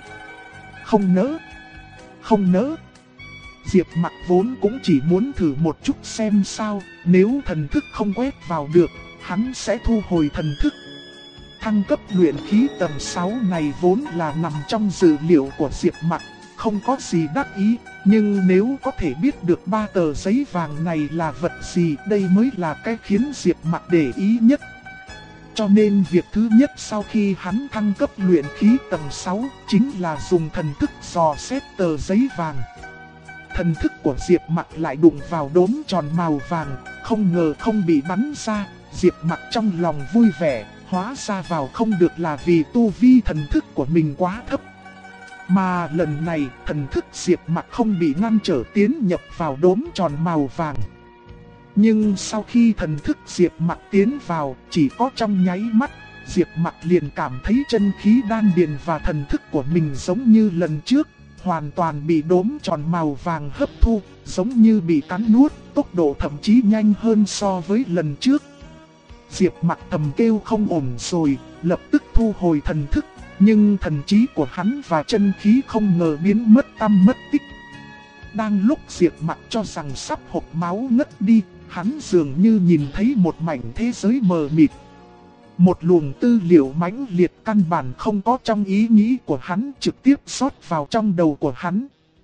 Không nỡ. Diệp Mặc vốn cũng chỉ muốn thử một chút xem sao, nếu thần thức không quét vào được, hắn sẽ thu hồi thần thức. Thăng cấp luyện khí tầng 6 này vốn là nằm trong dự liệu của Diệp Mặc, không có gì đắc ý, nhưng nếu có thể biết được 3 tờ giấy vàng này là vật gì, đây mới là cái khiến Diệp Mặc để ý nhất. Cho nên việc thứ nhất sau khi hắn thăng cấp luyện khí tầng 6 chính là dùng thần thức dò xét tờ giấy vàng. Thần thức của Diệp Mặc lại đụng vào đốm tròn màu vàng, không ngờ không bị bắn ra. Diệp Mặc trong lòng vui vẻ, hóa ra vào không được là vì tu vi thần thức của mình quá thấp. Mà lần này thần thức Diệp Mặc không bị ngăn trở tiến nhập vào đốm tròn màu vàng. Nhưng sau khi thần thức Diệp Mặc tiến vào, chỉ có trong nháy mắt, Diệp Mặc liền cảm thấy chân khí đan điền và thần thức của mình giống như lần trước, hoàn toàn bị đốm tròn màu vàng hấp thu, giống như bị cắn nuốt, tốc độ thậm chí nhanh hơn so với lần trước. Diệp Mặc thầm kêu không ổn rồi, lập tức thu hồi thần thức, nhưng thần trí của hắn và chân khí không ngờ biến mất tăm mất tích. Đang lúc Diệp Mặc cho rằng sắp hộc máu ngất đi, hắn dường như nhìn thấy một mảnh thế giới mờ mịt. Một luồng tư liệu mãnh liệt căn bản không có trong ý nghĩ của hắn trực tiếp rót vào trong đầu của hắn.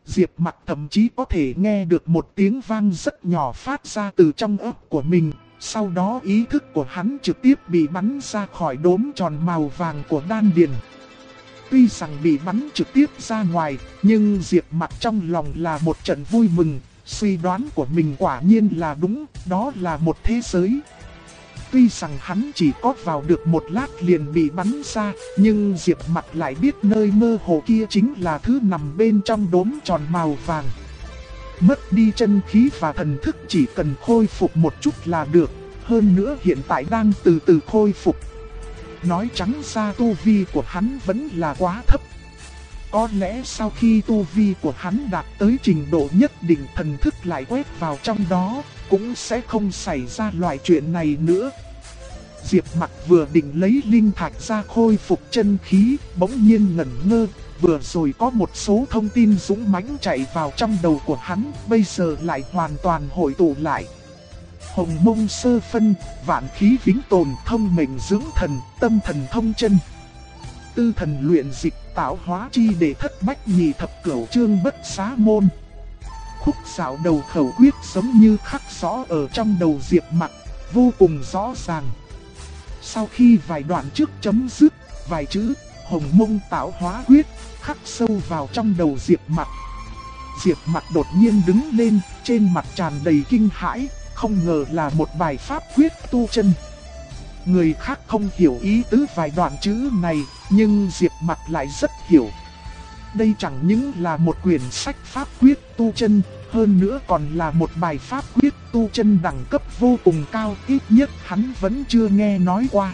Diệp Mặc thậm chí có thể nghe được một tiếng vang rất nhỏ phát ra từ trong óc của mình. Sau đó ý thức của hắn trực tiếp bị bắn ra khỏi đốm tròn màu vàng của đan điền. Tuy rằng bị bắn trực tiếp ra ngoài, nhưng Diệp Mặc trong lòng là một trận vui mừng. Suy đoán của mình quả nhiên là đúng, đó là một thế giới. Tuy rằng hắn chỉ có vào được một lát liền bị bắn ra, nhưng Diệp Mặc lại biết nơi mơ hồ kia chính là thứ nằm bên trong đốm tròn màu vàng. Mất đi chân khí và thần thức chỉ cần khôi phục một chút là được, hơn nữa hiện tại đang từ từ khôi phục. Nói trắng ra tu vi của hắn vẫn là quá thấp. Có lẽ sau khi tu vi của hắn đạt tới trình độ nhất định, thần thức lại quét vào trong đó, cũng sẽ không xảy ra loại chuyện này nữa. Diệp Mặc vừa định lấy linh thạch ra khôi phục chân khí, bỗng nhiên ngẩn ngơ. Vừa rồi có một số thông tin dũng mãnh chạy vào trong đầu của hắn, bây giờ lại hoàn toàn hội tụ lại. Hồng mông sơ phân, vạn khí vĩnh tồn, thông mệnh dưỡng thần, tâm thần thông chân. Tư thần luyện dịch, tạo hóa chi để thất bách nhị thập cửu chương bất xá môn. Khúc dạo đầu khẩu quyết giống như khắc rõ ở trong đầu Diệp Mặc, vô cùng rõ ràng. Sau khi vài đoạn trước chấm dứt, vài chữ Hồng mông tạo hóa quyết khắc sâu vào trong đầu Diệp Mặc. Diệp Mặc đột nhiên đứng lên, trên mặt tràn đầy kinh hãi, không ngờ là một bài pháp quyết tu chân. Người khác không hiểu ý tứ vài đoạn chữ này, nhưng Diệp Mặc lại rất hiểu. Đây chẳng những là một quyển sách pháp quyết tu chân, hơn nữa còn là một bài pháp quyết tu chân đẳng cấp vô cùng cao, ít nhất hắn vẫn chưa nghe nói qua.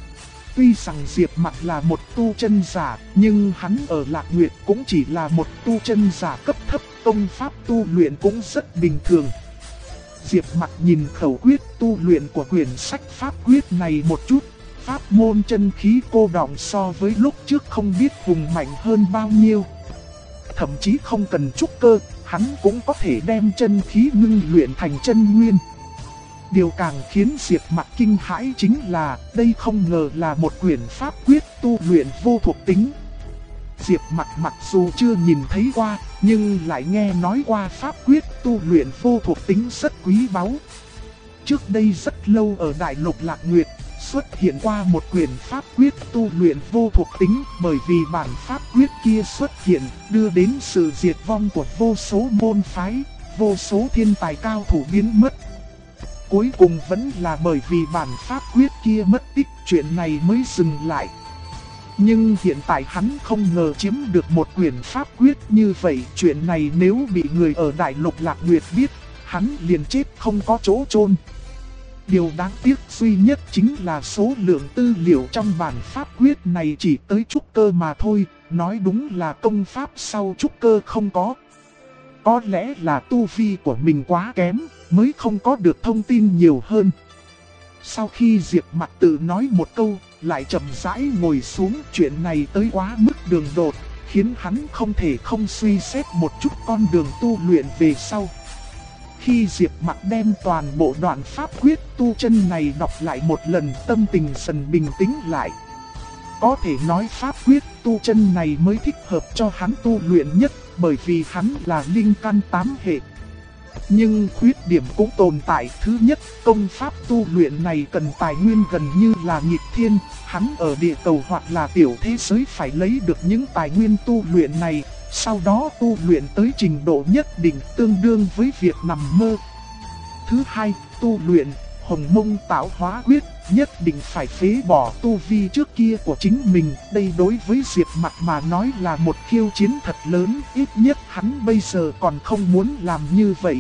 Tuy rằng Diệp Mặc là một tu chân giả, nhưng hắn ở Lạc Nguyệt cũng chỉ là một tu chân giả cấp thấp, công pháp tu luyện cũng rất bình thường. Diệp Mặc nhìn khẩu quyết tu luyện của quyển sách pháp quyết này một chút, pháp môn chân khí cô đọng so với lúc trước không biết hùng mạnh hơn bao nhiêu. Thậm chí không cần trúc cơ, hắn cũng có thể đem chân khí ngưng luyện thành chân nguyên. Điều càng khiến Diệp Mặc kinh hãi chính là đây không ngờ là một quyển pháp quyết tu luyện vô thuộc tính. Diệp Mặc mặc dù chưa nhìn thấy qua, nhưng lại nghe nói qua pháp quyết tu luyện vô thuộc tính rất quý báu. Trước đây rất lâu ở Đại Lục Lạc Nguyệt, xuất hiện qua một quyển pháp quyết tu luyện vô thuộc tính, bởi vì bản pháp quyết kia xuất hiện, đưa đến sự diệt vong của vô số môn phái, vô số thiên tài cao thủ biến mất. Cuối cùng vẫn là bởi vì bản pháp quyết kia mất tích, chuyện này mới dừng lại. Nhưng hiện tại hắn không ngờ chiếm được một quyển pháp quyết như vậy, chuyện này nếu bị người ở Đại Lục Lạc Nguyệt biết, hắn liền chết không có chỗ chôn. Điều đáng tiếc duy nhất chính là số lượng tư liệu trong bản pháp quyết này chỉ tới trúc cơ mà thôi, nói đúng là công pháp sau trúc cơ không có. Có lẽ là tu vi của mình quá kém, mới không có được thông tin nhiều hơn. Sau khi Diệp Mặc tự nói một câu, lại chậm rãi ngồi xuống, chuyện này tới quá mức đường đột, khiến hắn không thể không suy xét một chút con đường tu luyện về sau. Khi Diệp Mặc đem toàn bộ đoạn pháp quyết tu chân này đọc lại một lần, tâm tình dần bình tĩnh lại. Có thể nói pháp quyết tu chân này mới thích hợp cho hắn tu luyện nhất, bởi vì hắn là linh căn 8 hệ. Nhưng khuyết điểm cũng tồn tại. Thứ nhất, công pháp tu luyện này cần tài nguyên gần như là nghịch thiên. Hắn ở địa cầu hoặc là tiểu thế giới phải lấy được những tài nguyên tu luyện này, sau đó tu luyện tới trình độ nhất định, tương đương với việc nằm mơ. Thứ hai, tu luyện Hồng mông tạo hóa quyết, nhất định phải phế bỏ tu vi trước kia của chính mình. Đây đối với Diệp Mặc mà nói là một khiêu chiến thật lớn, ít nhất hắn bây giờ còn không muốn làm như vậy.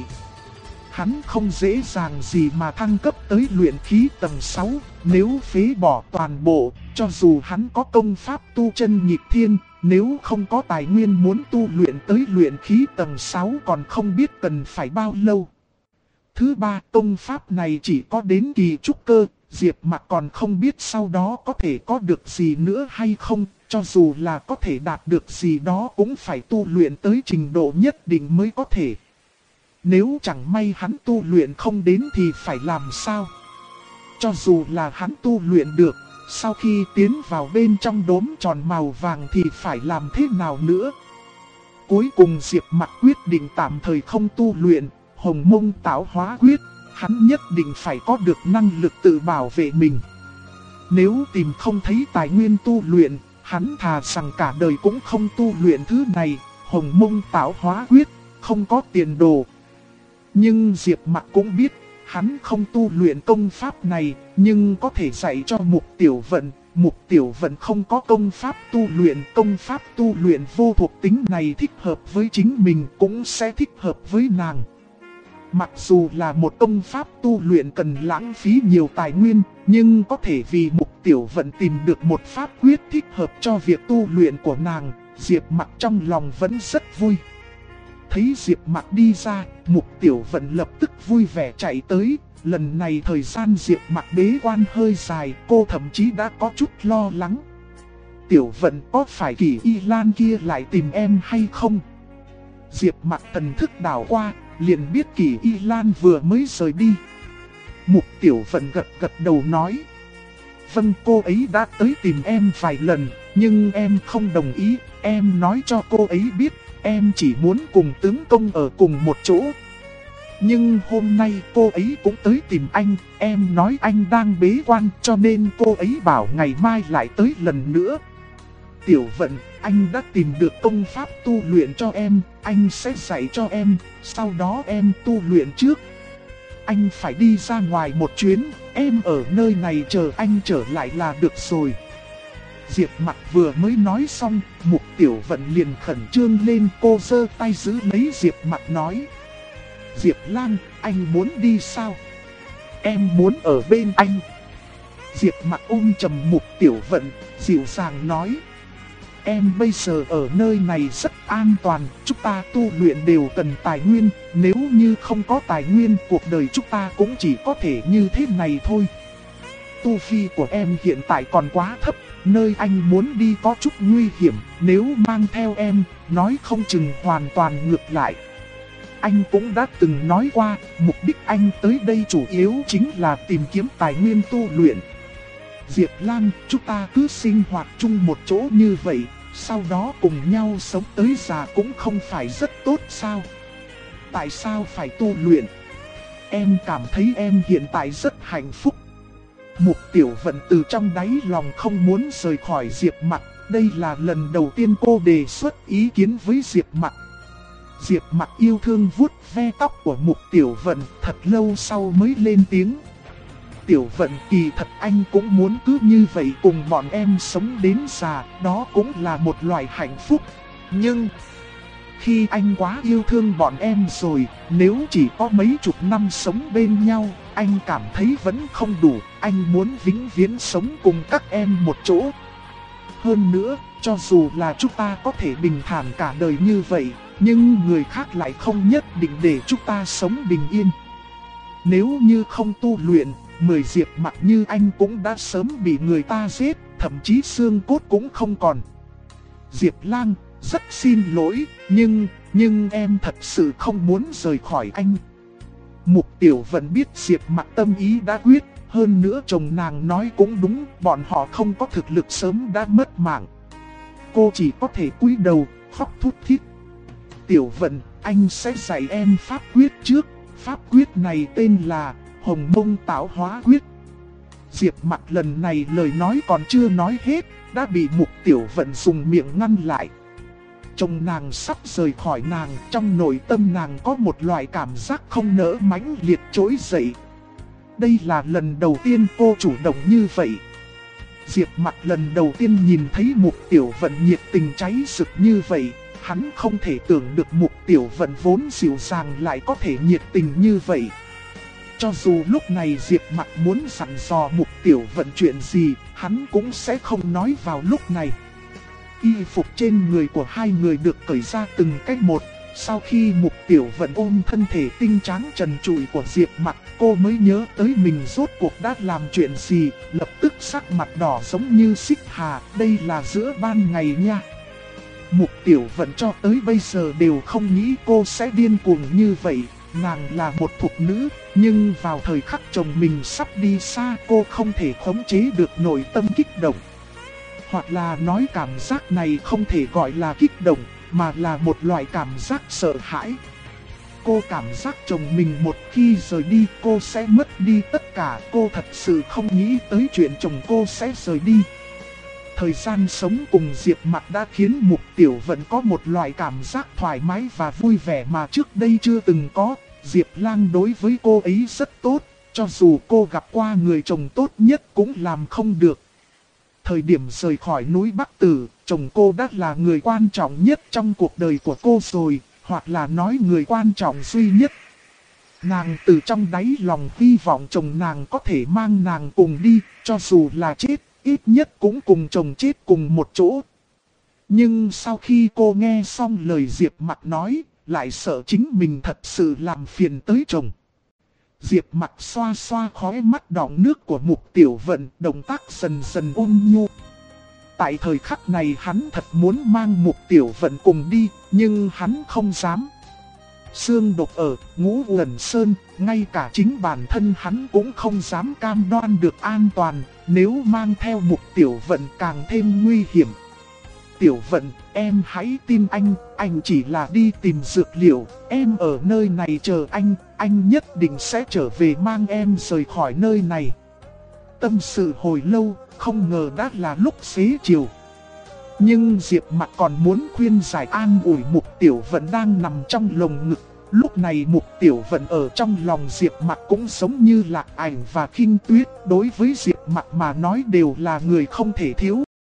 Hắn không dễ dàng gì mà thăng cấp tới luyện khí tầng 6, nếu phế bỏ toàn bộ, cho dù hắn có công pháp tu chân nghịch thiên, nếu không có tài nguyên muốn tu luyện tới luyện khí tầng 6 còn không biết cần phải bao lâu. Thứ ba, công pháp này chỉ có đến kỳ trúc cơ, Diệp Mặc còn không biết sau đó có thể có được gì nữa hay không, cho dù là có thể đạt được gì đó cũng phải tu luyện tới trình độ nhất định mới có thể. Nếu chẳng may hắn tu luyện không đến thì phải làm sao? Cho dù là hắn tu luyện được, sau khi tiến vào bên trong đốm tròn màu vàng thì phải làm thế nào nữa? Cuối cùng Diệp Mặc quyết định tạm thời không tu luyện Hồng Mông Tạo Hóa Quyết. Hắn nhất định phải có được năng lực tự bảo vệ mình. Nếu tìm không thấy tài nguyên tu luyện, hắn thà rằng cả đời cũng không tu luyện thứ này. Hồng Mông Tạo Hóa Quyết không có tiền đồ. Nhưng Diệp Mặc cũng biết, hắn không tu luyện công pháp này, nhưng có thể dạy cho Mục Tiểu Vận. Mục Tiểu Vận không có công pháp tu luyện vô thuộc tính này thích hợp với chính mình cũng sẽ thích hợp với nàng. Mặc dù là một công pháp tu luyện cần lãng phí nhiều tài nguyên, nhưng có thể vì Mục Tiểu Vận tìm được một pháp quyết thích hợp cho việc tu luyện của nàng, Diệp Mặc trong lòng vẫn rất vui. Thấy Diệp Mặc đi ra, Mục Tiểu Vận lập tức vui vẻ chạy tới. Lần này thời gian Diệp Mặc bế quan hơi dài, cô thậm chí đã có chút lo lắng. Tiểu Vận, có phải Kỷ Y Lan kia lại tìm em hay không? Diệp Mặc thần thức đảo qua, liền biết Kỷ Y Lan vừa mới rời đi. Mục Tiểu Vận gật gật đầu nói: vâng, cô ấy đã tới tìm em vài lần, nhưng em không đồng ý. Em nói cho cô ấy biết, em chỉ muốn cùng tướng công ở cùng một chỗ. Nhưng hôm nay cô ấy cũng tới tìm anh, em nói anh đang bế quan cho nên cô ấy bảo ngày mai lại tới lần nữa. Tiểu Vận, anh đã tìm được công pháp tu luyện cho em, anh sẽ dạy cho em, sau đó em tu luyện trước. Anh phải đi ra ngoài một chuyến, em ở nơi này chờ anh trở lại là được rồi. Diệp Mặc vừa mới nói xong, Mục Tiểu Vận liền khẩn trương lên, cô giơ tay giữ lấy Diệp Mặc nói: Diệp Lang, anh muốn đi sao? Em muốn ở bên anh. Diệp Mặc ôm chầm Mục Tiểu Vận, dịu dàng nói: em bây giờ ở nơi này rất an toàn, chúng ta tu luyện đều cần tài nguyên, nếu như không có tài nguyên cuộc đời chúng ta cũng chỉ có thể như thế này thôi. Tu vi của em hiện tại còn quá thấp, nơi anh muốn đi có chút nguy hiểm, nếu mang theo em, nói không chừng hoàn toàn ngược lại. Anh cũng đã từng nói qua, mục đích anh tới đây chủ yếu chính là tìm kiếm tài nguyên tu luyện. Diệp Lang, chúng ta cứ sinh hoạt chung một chỗ như vậy, sau đó cùng nhau sống tới già cũng không phải rất tốt sao? Tại sao phải tu luyện? Em cảm thấy em hiện tại rất hạnh phúc. Mục Tiểu Vận từ trong đáy lòng không muốn rời khỏi Diệp Mặc, đây là lần đầu tiên cô đề xuất ý kiến với Diệp Mặc. Diệp Mặc yêu thương vuốt ve tóc của Mục Tiểu Vận, thật lâu sau mới lên tiếng: Tiểu Vận, kỳ thật anh cũng muốn cứ như vậy cùng bọn em sống đến già, đó cũng là một loại hạnh phúc. Nhưng khi anh quá yêu thương bọn em rồi, nếu chỉ có mấy chục năm sống bên nhau, anh cảm thấy vẫn không đủ, anh muốn vĩnh viễn sống cùng các em một chỗ. Hơn nữa, cho dù là chúng ta có thể bình thản cả đời như vậy, nhưng người khác lại không nhất định để chúng ta sống bình yên. Nếu như không tu luyện, 10 Diệp Mặc như anh cũng đã sớm bị người ta giết, thậm chí xương cốt cũng không còn. Diệp Lang, rất xin lỗi, nhưng em thật sự không muốn rời khỏi anh. Mục Tiểu Vận biết Diệp Mặc tâm ý đã quyết, hơn nữa chồng nàng nói cũng đúng, bọn họ không có thực lực sớm đã mất mạng. Cô chỉ có thể cúi đầu, khóc thút thít. Tiểu Vận, anh sẽ dạy em pháp quyết trước, pháp quyết này tên là Hồng Mông Tạo Hóa Quyết. Diệp Mặc lần này lời nói còn chưa nói hết, đã bị Mục Tiểu Vận dùng miệng ngăn lại. Chồng nàng sắp rời khỏi nàng, trong nội tâm nàng có một loại cảm giác không nỡ mãnh liệt trỗi dậy. Đây là lần đầu tiên cô chủ động như vậy. Diệp Mặc lần đầu tiên nhìn thấy Mục Tiểu Vận nhiệt tình cháy rực như vậy, hắn không thể tưởng được Mục Tiểu Vận vốn dịu dàng lại có thể nhiệt tình như vậy. Cho dù lúc này Diệp Mặc muốn dặn dò Mục Tiểu Vận chuyện gì, hắn cũng sẽ không nói vào lúc này. Y phục trên người của hai người được cởi ra từng cách một. Sau khi Mục Tiểu Vận ôm thân thể tinh tráng trần trụi của Diệp Mặc, cô mới nhớ tới mình rốt cuộc đã làm chuyện gì, lập tức sắc mặt đỏ giống như xích hà, đây là giữa ban ngày nha. Mục Tiểu Vận cho tới bây giờ đều không nghĩ cô sẽ điên cuồng như vậy, nàng là một thục nữ, nhưng vào thời khắc chồng mình sắp đi xa cô không thể khống chế được nội tâm kích động. Hoặc là nói cảm giác này không thể gọi là kích động, mà là một loại cảm giác sợ hãi. Cô cảm giác chồng mình một khi rời đi cô sẽ mất đi tất cả. Cô thật sự không nghĩ tới chuyện chồng cô sẽ rời đi. Thời gian sống cùng Diệp Mặc đã khiến Mục Tiểu Vận có một loại cảm giác thoải mái và vui vẻ mà trước đây chưa từng có. Diệp Lang đối với cô ấy rất tốt, cho dù cô gặp qua người chồng tốt nhất cũng làm không được. Thời điểm rời khỏi núi Bắc Tử, chồng cô đã là người quan trọng nhất trong cuộc đời của cô rồi, hoặc là nói người quan trọng duy nhất. Nàng từ trong đáy lòng hy vọng chồng nàng có thể mang nàng cùng đi, cho dù là chết, ít nhất cũng cùng chồng chết cùng một chỗ. Nhưng sau khi cô nghe xong lời Diệp Mặc nói, lại sợ chính mình thật sự làm phiền tới chồng. Diệp Mặc xoa xoa khóe mắt đọng nước của Mục Tiểu Vận, động tác dần dần ôn nhu. Tại thời khắc này hắn thật muốn mang Mục Tiểu Vận cùng đi, nhưng hắn không dám. Xương độc ở Ngũ Uẩn Sơn, ngay cả chính bản thân hắn cũng không dám cam đoan được an toàn, nếu mang theo Mục Tiểu Vận càng thêm nguy hiểm. Tiểu Vận, em hãy tin anh chỉ là đi tìm dược liệu, em ở nơi này chờ anh nhất định sẽ trở về mang em rời khỏi nơi này. Tâm sự hồi lâu, không ngờ đã là lúc xế chiều. Nhưng Diệp Mặc còn muốn khuyên giải an ủi Mục Tiểu Vận đang nằm trong lồng ngực. Lúc này Mục Tiểu Vận ở trong lòng Diệp Mặc cũng giống như Lạc Ảnh và Khinh Tuyết, đối với Diệp Mặc mà nói đều là người không thể thiếu.